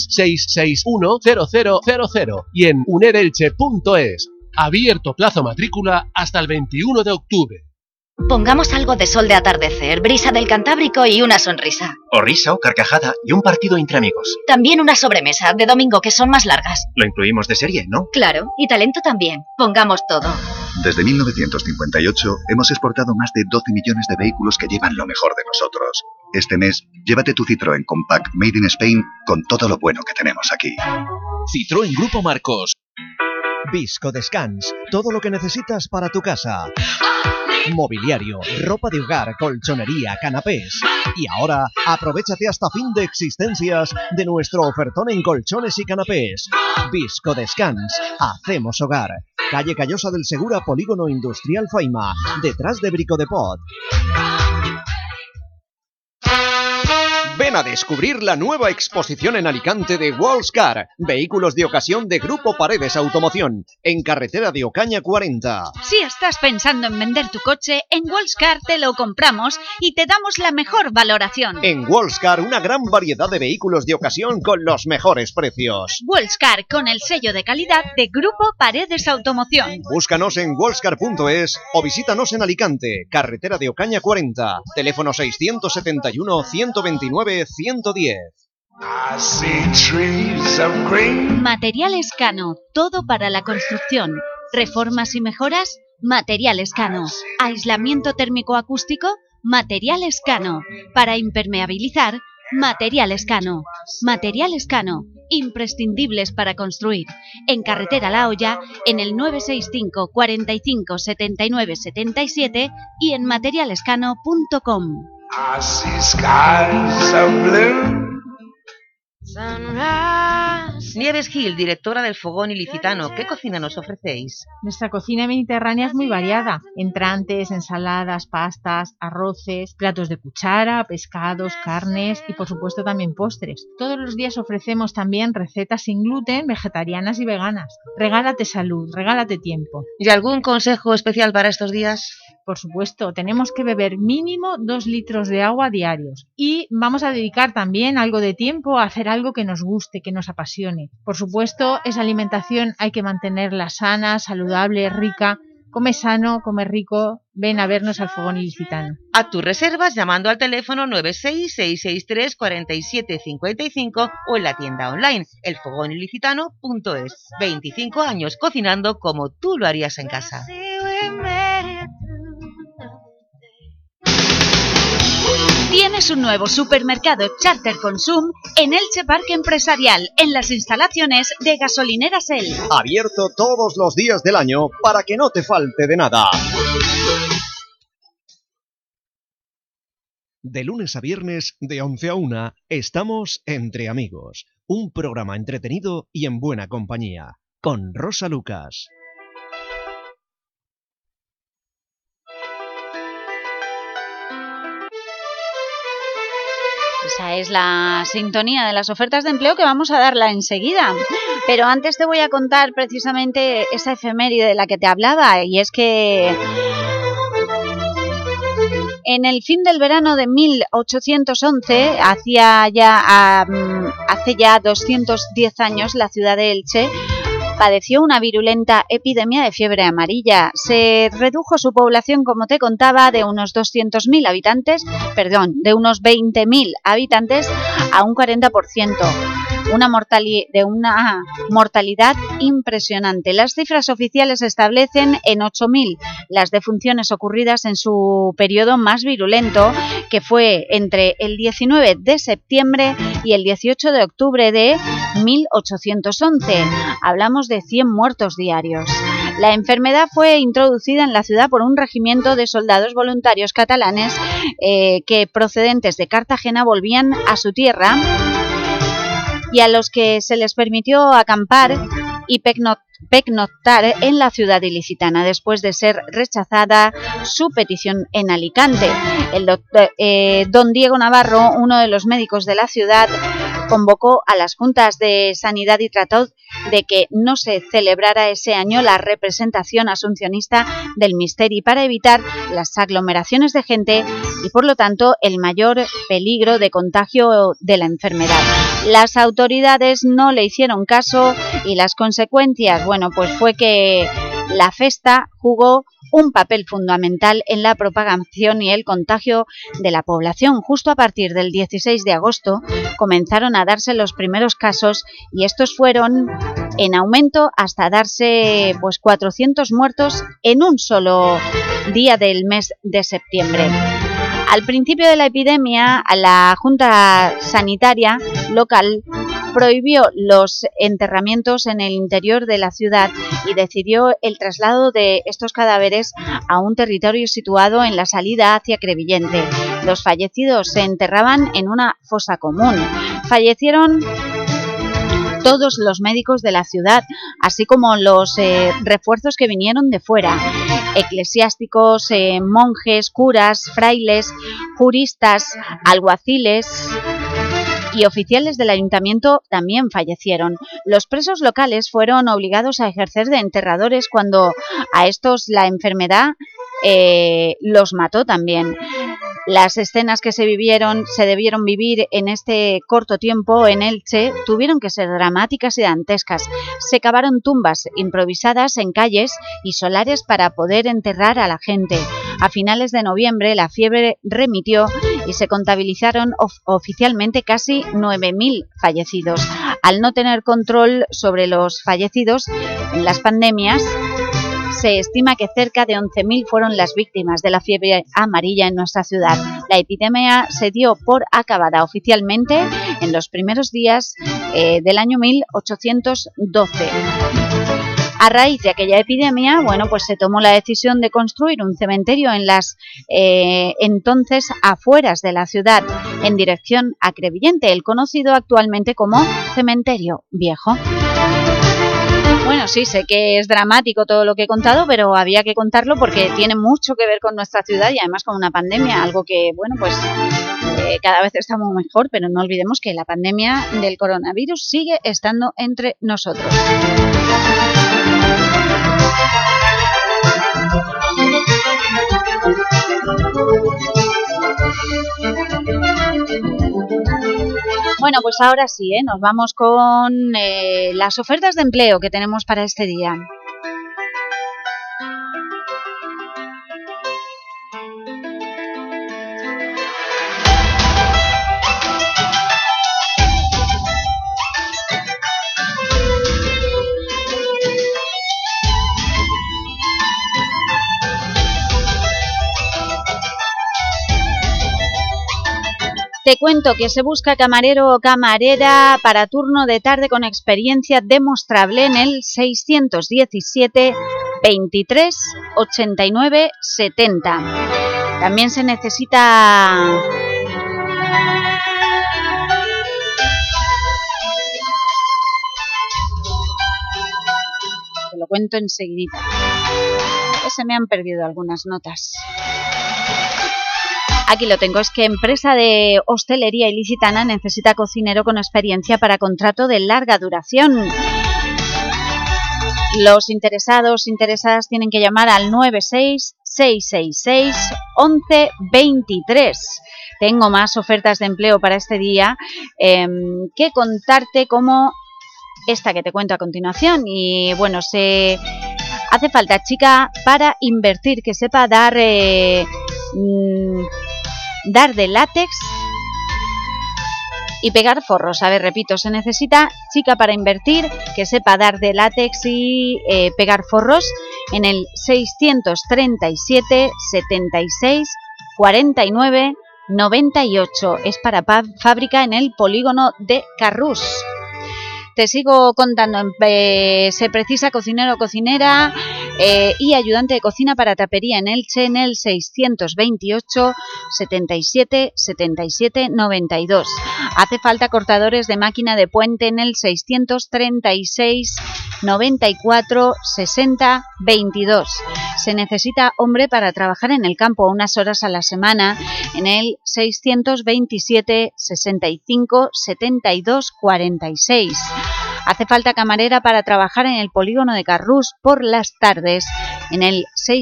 [SPEAKER 5] 96-661-0000 y en unedelche.es. Abierto plazo matrícula hasta el 21 de octubre.
[SPEAKER 6] Pongamos algo de sol de atardecer, brisa del Cantábrico y una sonrisa.
[SPEAKER 21] O risa o carcajada y un partido entre amigos.
[SPEAKER 6] También una sobremesa de domingo que son más largas.
[SPEAKER 21] Lo incluimos de serie, ¿no?
[SPEAKER 6] Claro, y talento también. Pongamos todo.
[SPEAKER 8] Desde 1958 hemos exportado más de 12 millones de vehículos que llevan lo mejor de nosotros. Este mes, llévate tu Citroën Compact Made in Spain con todo lo bueno que tenemos aquí.
[SPEAKER 2] Citroën Grupo Marcos. Visco Descans, todo lo que necesitas para tu casa. Mobiliario, ropa de hogar, colchonería, canapés. Y ahora, aprovéchate hasta fin de existencias de nuestro ofertón en colchones y canapés. Visco Descans, hacemos hogar. Calle Callosa del Segura, Polígono Industrial Faima, detrás de Brico de Pot. Ven a descubrir la nueva exposición en Alicante de Wallscar, vehículos de ocasión de Grupo Paredes Automoción, en carretera de Ocaña 40.
[SPEAKER 3] Si estás pensando en vender tu coche, en Wallscar te lo compramos y te damos la mejor valoración.
[SPEAKER 2] En Wallscar, una gran variedad de vehículos de ocasión con los mejores precios.
[SPEAKER 3] Wallscar, con el sello de calidad de Grupo Paredes Automoción.
[SPEAKER 2] Búscanos en wallscar.es o visítanos en Alicante, carretera de Ocaña 40, teléfono 671 129 110.
[SPEAKER 3] Materiales Cano, todo para la construcción. ¿Reformas y mejoras? Materiales Cano. ¿Aislamiento térmico acústico? Materiales Cano. Para impermeabilizar, Materiales Cano. Materiales Cano, imprescindibles para construir. En Carretera La Hoya, en el 965 45 79 77 y en materialescano.com.
[SPEAKER 13] I see skies of blue.
[SPEAKER 10] Nieves Gil, directora del Fogón Ilicitano, ¿qué cocina nos ofrecéis?
[SPEAKER 11] Nuestra cocina mediterránea es muy variada. Entrantes, ensaladas, pastas, arroces, platos de cuchara, pescados, carnes y por supuesto también postres. Todos los días ofrecemos también recetas sin gluten, vegetarianas y veganas. Regálate salud, regálate tiempo.
[SPEAKER 10] ¿Y algún consejo especial para estos días?
[SPEAKER 11] Por supuesto, tenemos que beber mínimo 2 litros de agua diarios y vamos a dedicar también algo de tiempo a hacer algo que nos guste, que nos apasione. Por supuesto, esa alimentación hay que mantenerla sana, saludable, rica. Come sano, come rico, ven a vernos al Fogón Ilicitano.
[SPEAKER 10] Haz tus reservas llamando al teléfono 966634755 o en la tienda online elfogonilicitano.es. 25 años cocinando como tú lo harías en casa.
[SPEAKER 3] Tienes un nuevo supermercado Charter Consum en Elche Parque Empresarial, en las instalaciones de Gasolineras El.
[SPEAKER 2] Abierto todos los días del año para que no te falte de nada. De lunes a viernes, de 11 a 1, estamos Entre Amigos, un programa entretenido y en buena compañía, con Rosa Lucas.
[SPEAKER 3] Esa es la sintonía de las ofertas de empleo que vamos a darla enseguida. Pero antes te voy a contar precisamente esa efeméride de la que te hablaba, y es que en el fin del verano de 1811, hace ya 210 años, la ciudad de Elche padeció una virulenta epidemia de fiebre amarilla. Se redujo su población, como te contaba, de unos 200.000 habitantes, de unos 20.000 habitantes a un 40%. Una mortalidad impresionante. Las cifras oficiales establecen en 8.000 las defunciones ocurridas en su periodo más virulento, que fue entre el 19 de septiembre y el 18 de octubre de 1811. Hablamos de 100 muertos diarios. La enfermedad fue introducida en la ciudad por un regimiento de soldados voluntarios catalanes que, procedentes de Cartagena, volvían a su tierra y a los que se les permitió acampar y pernoctar en la ciudad ilicitana después de ser rechazada su petición en Alicante. Don Diego Navarro, uno de los médicos de la ciudad, convocó a las juntas de sanidad y trató de que no se celebrara ese año la representación asuncionista del Misteri para evitar las aglomeraciones de gente y, por lo tanto, el mayor peligro de contagio de la enfermedad. Las autoridades no le hicieron caso y las consecuencias, bueno, pues fue que la festa jugó un papel fundamental en la propagación y el contagio de la población. Justo a partir del 16 de agosto comenzaron a darse los primeros casos y estos fueron en aumento hasta darse pues 400 muertos en un solo día del mes de septiembre. Al principio de la epidemia, la Junta Sanitaria local prohibió los enterramientos en el interior de la ciudad y decidió el traslado de estos cadáveres a un territorio situado en la salida hacia Crevillente. Los fallecidos se enterraban en una fosa común. Fallecieron todos los médicos de la ciudad, así como los refuerzos que vinieron de fuera, eclesiásticos, monjes, curas, frailes, juristas, alguaciles y oficiales del ayuntamiento también fallecieron. Los presos locales fueron obligados a ejercer de enterradores cuando a estos la enfermedad los mató también. Las escenas que se debieron vivir en este corto tiempo en Elche tuvieron que ser dramáticas y dantescas. Se cavaron tumbas improvisadas en calles y solares para poder enterrar a la gente. A finales de noviembre la fiebre remitió y se contabilizaron oficialmente casi 9.000 fallecidos. Al no tener control sobre los fallecidos en las pandemias, se estima que cerca de 11.000 fueron las víctimas de la fiebre amarilla en nuestra ciudad. La epidemia se dio por acabada oficialmente en los primeros días del año 1812. A raíz de aquella epidemia, bueno, pues se tomó la decisión de construir un cementerio en las entonces afueras de la ciudad, en dirección a Crevillente, el conocido actualmente como Cementerio Viejo. Bueno, sí, sé que es dramático todo lo que he contado, pero había que contarlo porque tiene mucho que ver con nuestra ciudad y además con una pandemia, algo que, bueno, pues cada vez estamos mejor, pero no olvidemos que la pandemia del coronavirus sigue estando entre nosotros. Bueno, pues ahora sí, nos vamos con las ofertas de empleo que tenemos para este día. Te cuento que se busca camarero o camarera para turno de tarde con experiencia demostrable en el 617 23 89 70. También se necesita te lo cuento enseguidita. Se me han perdido algunas notas. Aquí lo tengo, es que empresa de hostelería ilicitana necesita cocinero con experiencia para contrato de larga duración. Los interesadas tienen que llamar al 96-666-1123. Tengo más ofertas de empleo para este día que contarte como esta que te cuento a continuación. Y bueno, hace falta chica para invertir, que sepa dar de látex y pegar forros. A ver, repito, se necesita chica para invertir que sepa dar de látex y pegar forros en el 637 76 49 98. Es para fábrica en el polígono de Carrús. Te sigo contando, se precisa cocinero o cocinera y ayudante de cocina para tapería en Elche en el 628 77 77 92. Hace falta cortadores de máquina de puente en el 636 94 60 22. Se necesita hombre para trabajar en el campo unas horas a la semana en el 627 65 72 46. Hace falta camarera para trabajar en el polígono de Carrús por las tardes en el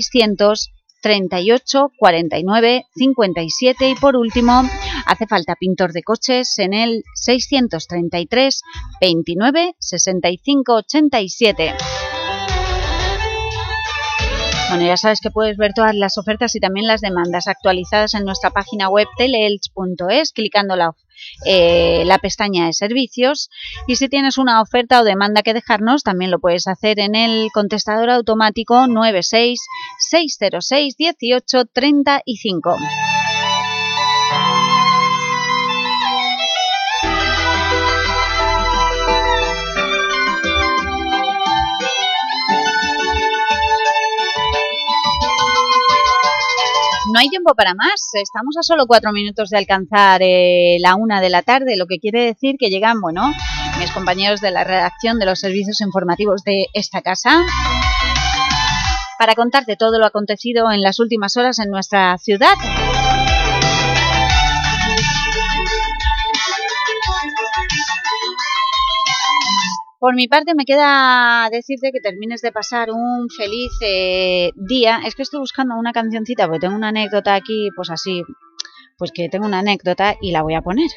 [SPEAKER 3] 638 49 57 y por último hace falta pintor de coches en el 633 29 65 87. Bueno, ya sabes que puedes ver todas las ofertas y también las demandas actualizadas en nuestra página web teleelch.es, clicando la pestaña de servicios, y si tienes una oferta o demanda que dejarnos, también lo puedes hacer en el contestador automático 96 606 18 35. No hay tiempo para más, estamos a solo 4 minutos de alcanzar la 1 de la tarde, lo que quiere decir que llegan, bueno, mis compañeros de la redacción de los servicios informativos de esta casa para contarte todo lo acontecido en las últimas horas en nuestra ciudad. Por mi parte me queda decirte que termines de pasar un feliz día. Es que estoy buscando una cancioncita porque tengo una anécdota aquí, pues así, pues que tengo una anécdota y la voy a poner.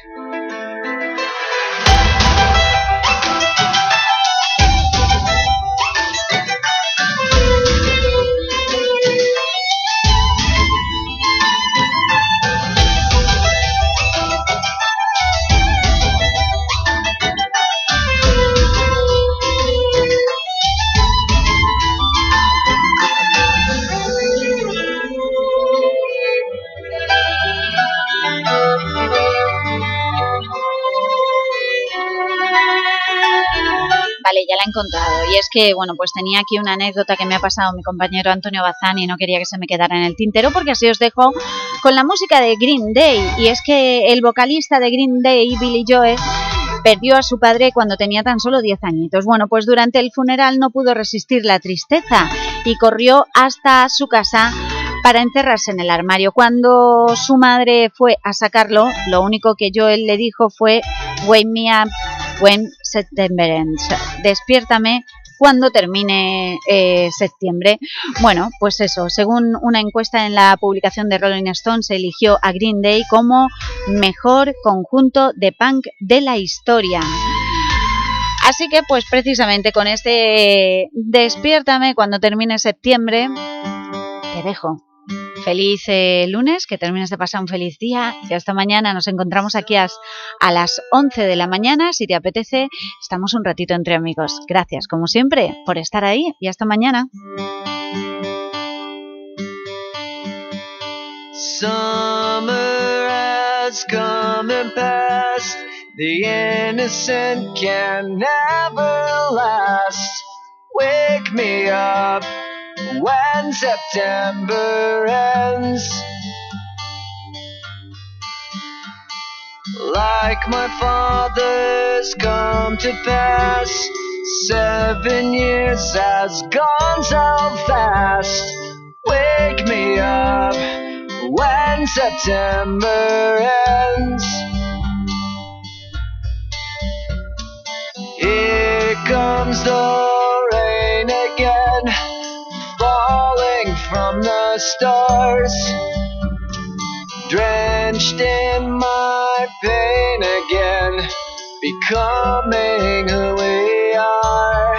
[SPEAKER 3] Vale, ya la he encontrado. Y es que, bueno, pues tenía aquí una anécdota que me ha pasado mi compañero Antonio Bazán y no quería que se me quedara en el tintero, porque así os dejo con la música de Green Day. Y es que el vocalista de Green Day, Billy Joe, perdió a su padre cuando tenía tan solo 10 añitos. Bueno, pues durante el funeral no pudo resistir la tristeza y corrió hasta su casa para encerrarse en el armario. Cuando su madre fue a sacarlo, lo único que Joel le dijo fue "Wake me up when September ends", despiértame cuando termine septiembre. Bueno, pues eso, según una encuesta en la publicación de Rolling Stone, se eligió a Green Day como mejor conjunto de punk de la historia. Así que, pues precisamente con este despiértame cuando termine septiembre, te dejo. Feliz lunes, que termines de pasar un feliz día y hasta mañana. Nos encontramos aquí a las 11 de la mañana. Si te apetece, estamos un ratito entre amigos. Gracias, como siempre, por estar ahí y hasta mañana.
[SPEAKER 13] Summer has come and passed. The innocent can never last. Wake me up when September ends. Like my father's come to pass, 7 years has gone so fast. Wake me up when September ends. Here comes the rain again, falling from the stars, drenched in my pain again, becoming who we are.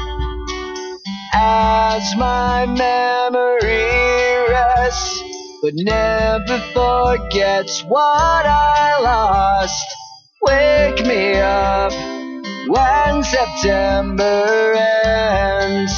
[SPEAKER 13] As my memory rests, but never forgets what I lost. Wake me up when September ends.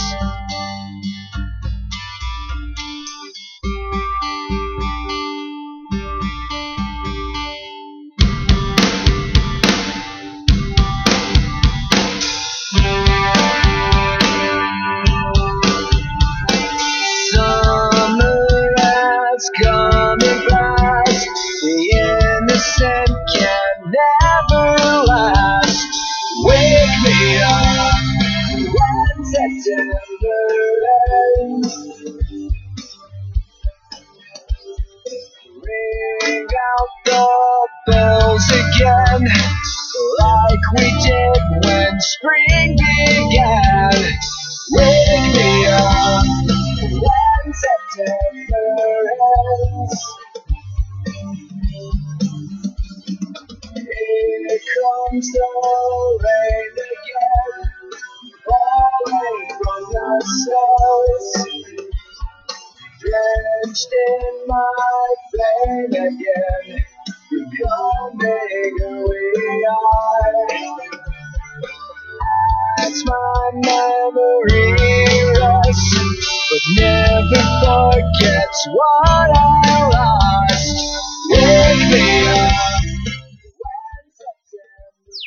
[SPEAKER 13] Come and pass, the innocent can never last. Wake me up when September ends. Ring out the bells again, like we did when spring began. Wake me up when September ends. Here comes the rain again, falling from the stars, drenched in my pain again, becoming who we are. As my memory rests, but never forgets what